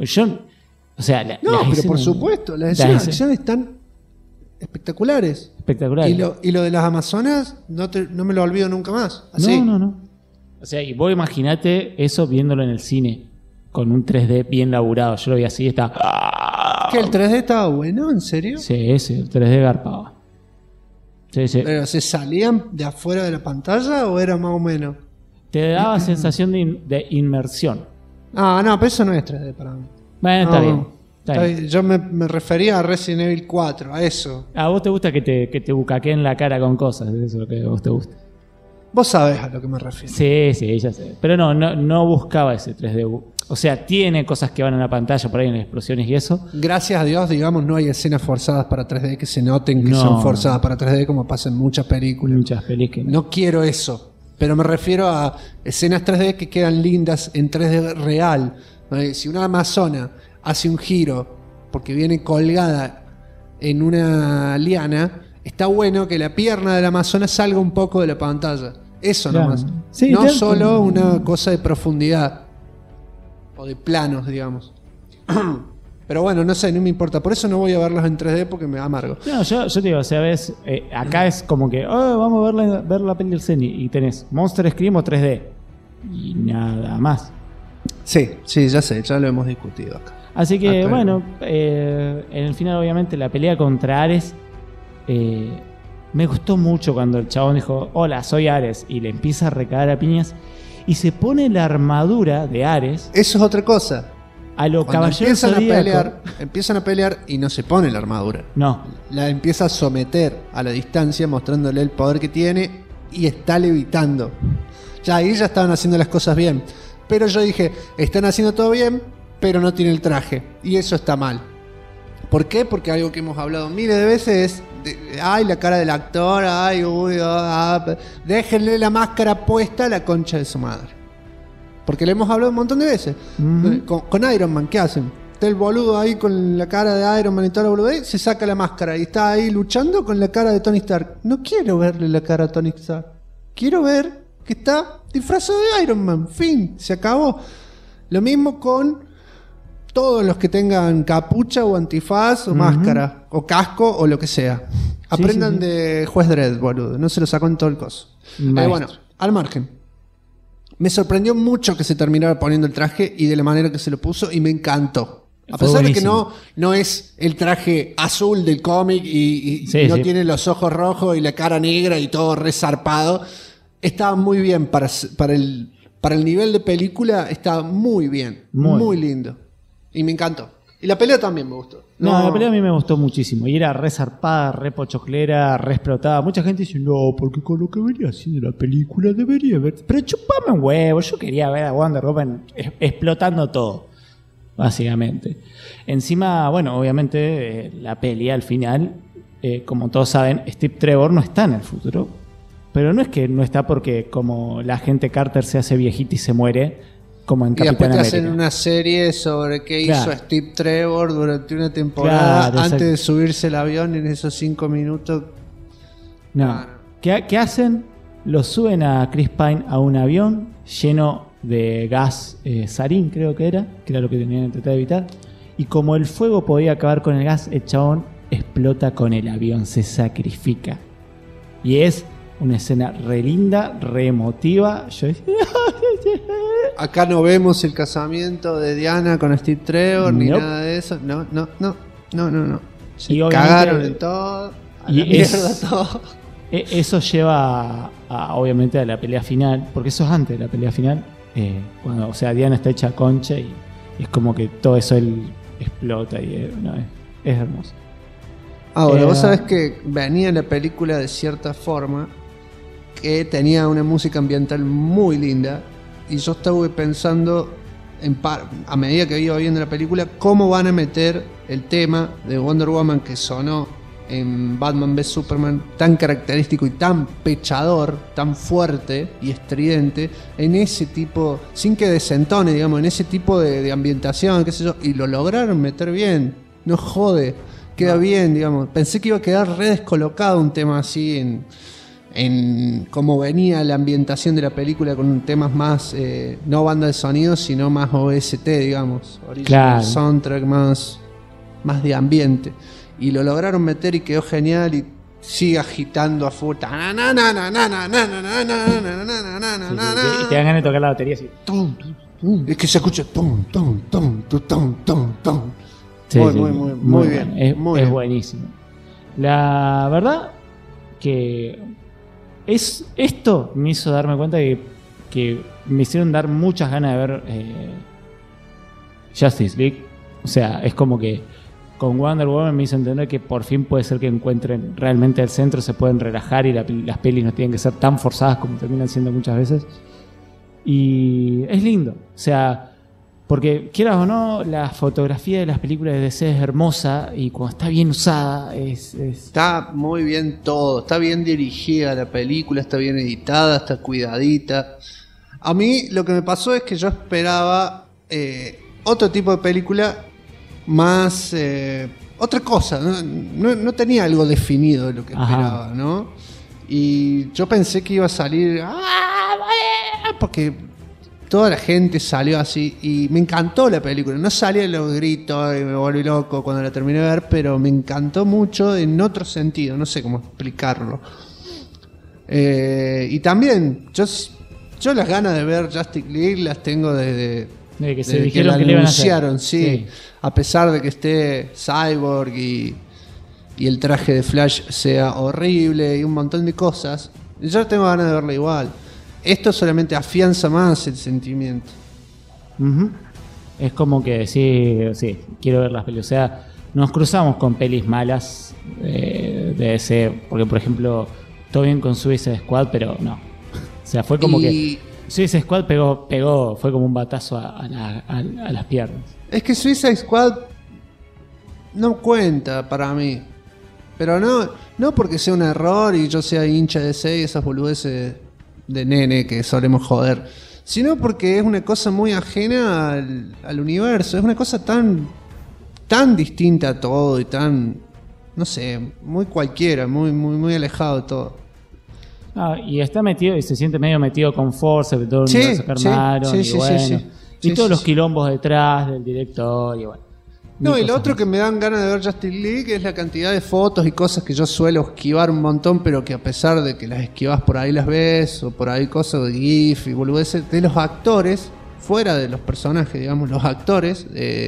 Pero por supuesto, las escenas de acción están espectaculares. Y lo de las Amazonas no me lo olvido nunca más. Así. No. O sea, y vos imaginate eso viéndolo en el cine con un 3D bien laburado. Yo lo vi así, está. ¿Que el 3D estaba bueno? ¿En serio? Sí, el 3D garpaba. Sí. ¿Pero se salían de afuera de la pantalla o era más o menos? Te daba sensación de inmersión. No, pero eso no es 3D para mí. Bueno, está bien. Yo me refería a Resident Evil 4, a eso. A vos te gusta que te bucaqueen la cara con cosas, eso es lo que a vos te gusta. Vos sabés a lo que me refiero. Sí, ya sé. Pero no buscaba ese 3D. O sea, tiene cosas que van en la pantalla, por ahí en explosiones y eso. Gracias a Dios, digamos, no hay escenas forzadas para 3D que se noten que son forzadas para 3D, como pasa en muchas películas. No quiero eso. Pero me refiero a escenas 3D que quedan lindas en 3D real. Si una amazona hace un giro porque viene colgada en una liana, está bueno que la pierna de la amazona salga un poco de la pantalla. Eso nomás. Sí, no solo una cosa de profundidad o de planos, digamos. Pero bueno, no sé, no me importa. Por eso no voy a verlos en 3D porque me amargo. No, yo te digo, o sea, ves, acá es como que vamos a ver la peli del cine y tenés Monster Scream o 3D y nada más. Sí, ya sé, ya lo hemos discutido acá. Así que bueno, en el final obviamente la pelea contra Ares me gustó mucho cuando el chabón dijo, hola, soy Ares, y le empieza a recagar a piñas y se pone la armadura de Ares. Eso es otra cosa. A lo caballero empiezan a pelear y no se pone la armadura. No. La empieza a someter a la distancia, mostrándole el poder que tiene y está levitando. Ya ahí ya estaban haciendo las cosas bien. Pero yo dije, están haciendo todo bien, pero no tiene el traje. Y eso está mal. ¿Por qué? Porque algo que hemos hablado miles de veces es, la cara del actor, déjenle la máscara puesta a la concha de su madre. Porque le hemos hablado un montón de veces. Con Iron Man, ¿qué hacen? Está el boludo ahí con la cara de Iron Man y toda la boludez, se saca la máscara y está ahí luchando con la cara de Tony Stark. No quiero verle la cara a Tony Stark. Quiero ver que está disfrazado de Iron Man. Fin, se acabó. Lo mismo con todos los que tengan capucha o antifaz o máscara o casco o lo que sea. Aprendan de Juez Dredd, boludo. No se lo sacó en todo el coso. Bueno, al margen. Me sorprendió mucho que se terminara poniendo el traje y de la manera que se lo puso y me encantó. A pesar de que no es el traje azul del cómic y no tiene los ojos rojos y la cara negra y todo resarpado. Estaba muy bien para el nivel de película, estaba muy bien, muy lindo. Y me encantó. Y la pelea también me gustó. No, la pelea a mí me gustó muchísimo. Y era re zarpada, re pochoclera, re explotada. Mucha gente dice, no, porque con lo que venía haciendo la película debería ver. Pero chupame un huevo, yo quería ver a Wonder Woman explotando todo, básicamente. Encima, bueno, obviamente la peli al final, como todos saben, Steve Trevor no está en el futuro. Pero no es que no está porque como la agente Carter se hace viejita y se muere, como en Capitán América. Y después te hacen una serie sobre qué hizo Steve Trevor durante una temporada antes de subirse el avión en esos 5 minutos. No. ¿Qué hacen? Lo suben a Chris Pine a un avión lleno de gas sarín, creo que era lo que tenían que tratar de evitar. Y como el fuego podía acabar con el gas, el chabón explota con el avión, se sacrifica. Y es una escena re linda, re emotiva. Yo decía, acá no vemos el casamiento de Diana con Steve Trevor ni nada de eso. No. Se cagaron en todo. A la mierda todo. Eso lleva obviamente a la pelea final, porque eso es antes de la pelea final. Cuando, o sea, Diana está hecha concha y es como que todo eso él explota y es hermoso. Ahora, vos sabés que venía la película de cierta forma que tenía una música ambiental muy linda. Y yo estaba pensando, a medida que iba viendo la película, cómo van a meter el tema de Wonder Woman que sonó en Batman v Superman, tan característico y tan pechador, tan fuerte y estridente, en ese tipo, sin que desentone, digamos, en ese tipo de ambientación, qué sé yo, y lo lograron meter bien, no jode, queda bien, digamos. Pensé que iba a quedar re descolocado un tema así en cómo venía la ambientación de la película, con temas más, no banda de sonido, sino más OST, digamos, original soundtrack, más de ambiente. Y lo lograron meter y quedó genial y sigue agitando a full. Y te dan ganas de tocar la batería así. Es que se escucha muy bien. Es buenísimo. La verdad que esto me hizo darme cuenta que me hicieron dar muchas ganas de ver Justice League. O sea, es como que con Wonder Woman me hizo entender que por fin puede ser que encuentren realmente el centro, se pueden relajar y las pelis no tienen que ser tan forzadas como terminan siendo muchas veces. Y es lindo. O sea, porque quieras o no, la fotografía de las películas de DC es hermosa y cuando está bien usada está muy bien todo, está bien dirigida la película, está bien editada, está cuidadita. A mí lo que me pasó es que yo esperaba otro tipo de película más, otra cosa, no tenía algo definido de lo que esperaba, ¿no? Y yo pensé que iba a salir porque toda la gente salió así y me encantó la película. No salía los gritos y me volví loco cuando la terminé de ver, pero me encantó mucho en otro sentido, no sé cómo explicarlo. Y también yo las ganas de ver Justice League las tengo desde que se dijeron que le iban a hacer. Sí. A pesar de que esté Cyborg y el traje de Flash sea horrible y un montón de cosas, yo tengo ganas de verla igual. Esto solamente afianza más el sentimiento. Es como que sí, quiero ver las pelis. O sea, nos cruzamos con pelis malas de ese, porque por ejemplo, todo bien con Suicide Squad, pero no. O sea, fue como que Suicide Squad pegó, fue como un batazo a las piernas. Es que Suicide Squad no cuenta para mí. Pero no porque sea un error y yo sea hincha de DC y esas boludeces de nene que solemos joder, sino porque es una cosa muy ajena al universo. Es una cosa tan distinta a todo y tan, no sé, muy cualquiera, muy alejado de todo. Y está metido y se siente medio metido con Force, de todo el universo que armaron, y todos los quilombos detrás del director y bueno. No, y lo otro que me dan ganas de ver Justice League es la cantidad de fotos y cosas que yo suelo esquivar un montón, pero que a pesar de que las esquivas por ahí las ves, o por ahí cosas de GIF y boludeces, de los actores, fuera de los personajes, digamos, los actores,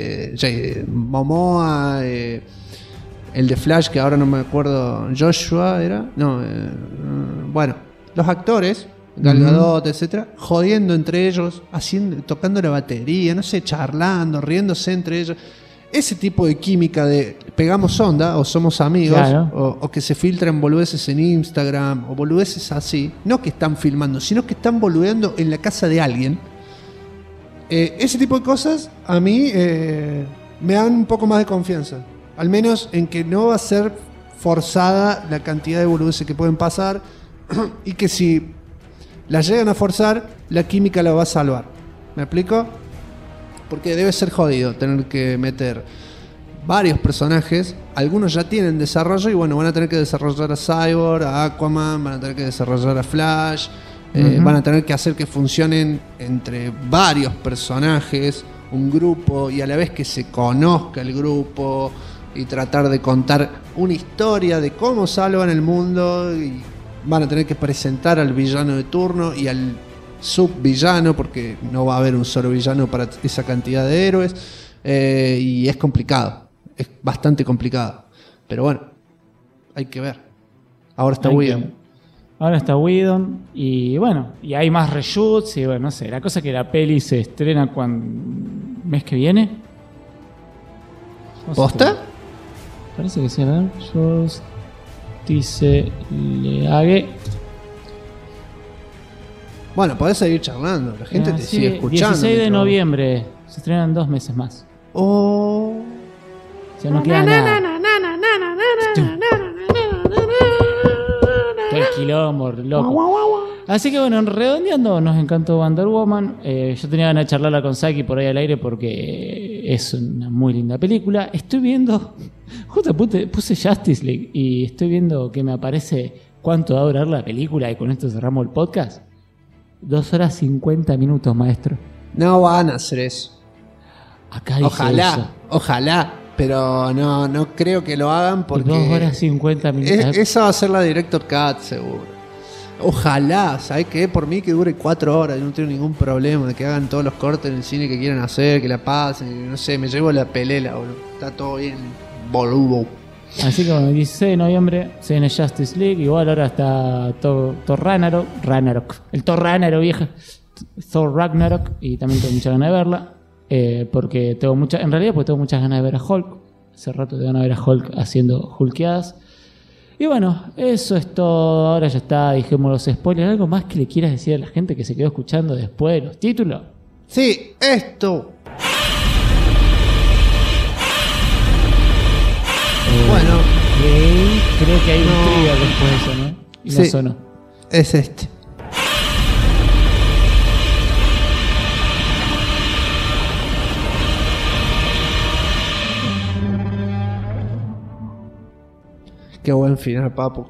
Momoa, el de Flash, que ahora no me acuerdo, Joshua era, bueno, los actores, Gal Gadot, etcétera, jodiendo entre ellos, tocando la batería, no sé, charlando, riéndose entre ellos. Ese tipo de química de pegamos onda o somos amigos, claro, o que se filtran boludeces en Instagram o boludeces así, no que están filmando, sino que están boludeando en la casa de alguien. Ese tipo de cosas a mí me dan un poco más de confianza, al menos en que no va a ser forzada la cantidad de boludeces que pueden pasar y que si las llegan a forzar, la química la va a salvar. ¿Me explico? Porque debe ser jodido tener que meter varios personajes. Algunos ya tienen desarrollo y bueno, van a tener que desarrollar a Cyborg, a Aquaman, van a tener que desarrollar a Flash, van a tener que hacer que funcionen entre varios personajes, un grupo, y a la vez que se conozca el grupo y tratar de contar una historia de cómo salvan el mundo. Y van a tener que presentar al villano de turno y al subvillano, porque no va a haber un solo villano para esa cantidad de héroes, y es complicado, es bastante complicado, pero bueno, hay que ver. Ahora está Whedon y bueno, y hay más reshoots y bueno, no sé, la cosa es que la peli se estrena mes que viene. ¿Posta? Parece que sí, a ver, Justice League. Bueno, podés seguir charlando, la gente te Sí, sigue escuchando. 16 de noviembre, se estrenan 2 meses más. Oh. O sea, no queda nada. Todo el quilombo, loco. Así que bueno, redondeando, nos encantó Wonder Woman. Yo tenía ganas de charlarla con Saki por ahí al aire porque es una muy linda película. Estoy viendo, justo puse Justice League y estoy viendo que me aparece cuánto va a durar la película y con esto cerramos el podcast. 2 horas 50 minutos, maestro. No van a hacer eso. Acá dice eso. Ojalá, pero no creo que lo hagan porque 2 horas 50 minutos. Esa va a ser la Director Cut, seguro. Ojalá, ¿sabes qué? Por mí que dure 4 horas, yo no tengo ningún problema de que hagan todos los cortes en el cine que quieran hacer, que la pasen, no sé, me llevo la pelela, boludo. Está todo bien, boludo. Así que bueno, el 16 de noviembre se viene Justice League. Igual ahora está Thor Ragnarok. El Thor Ragnarok, vieja. Thor Ragnarok. Y también tengo muchas ganas de verla. Porque tengo muchas ganas de ver a Hulk. Hace rato tengo ganas de ver a Hulk haciendo hulkeadas. Y bueno, eso es todo. Ahora ya está, dijimos los spoilers. ¿Algo más que le quieras decir a la gente que se quedó escuchando después de los títulos? Sí, esto. Bueno, creo que hay un trigger después de eso, ¿no? Y sí, no sonó. Es este. Qué buen final, papu.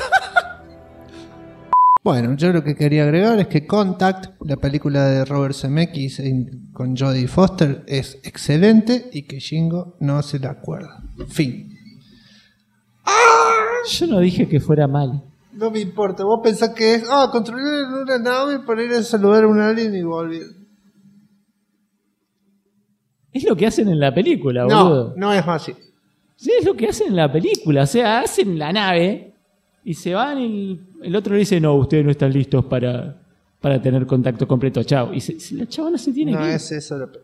Bueno, yo lo que quería agregar es que Contact, la película de Robert Zemeckis con Jodie Foster, es excelente y que Shingo no se la acuerda. Fin. Yo no dije que fuera mal. No me importa, vos pensás que es construir una nave para ir a saludar a un alien y volver. Es lo que hacen en la película, boludo. No es así. Sí, es lo que hacen en la película. O sea, hacen la nave y se van y el otro le dice, no, ustedes no están listos para tener contacto completo. Chao. Y la chavana se tiene que ir. No es eso la película.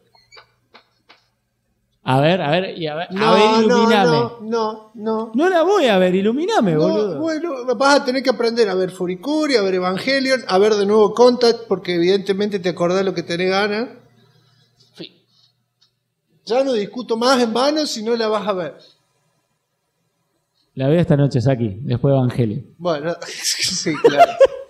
A ver, iluminame. No. No la voy a ver, iluminame, boludo. Bueno, vas a tener que aprender a ver Furikuri, a ver Evangelion, a ver de nuevo Contact, porque evidentemente te acordás lo que tenés ganas. Fin. Ya no discuto más en vano si no la vas a ver. La veo esta noche, Saki, después de Evangelio. Bueno, sí, claro.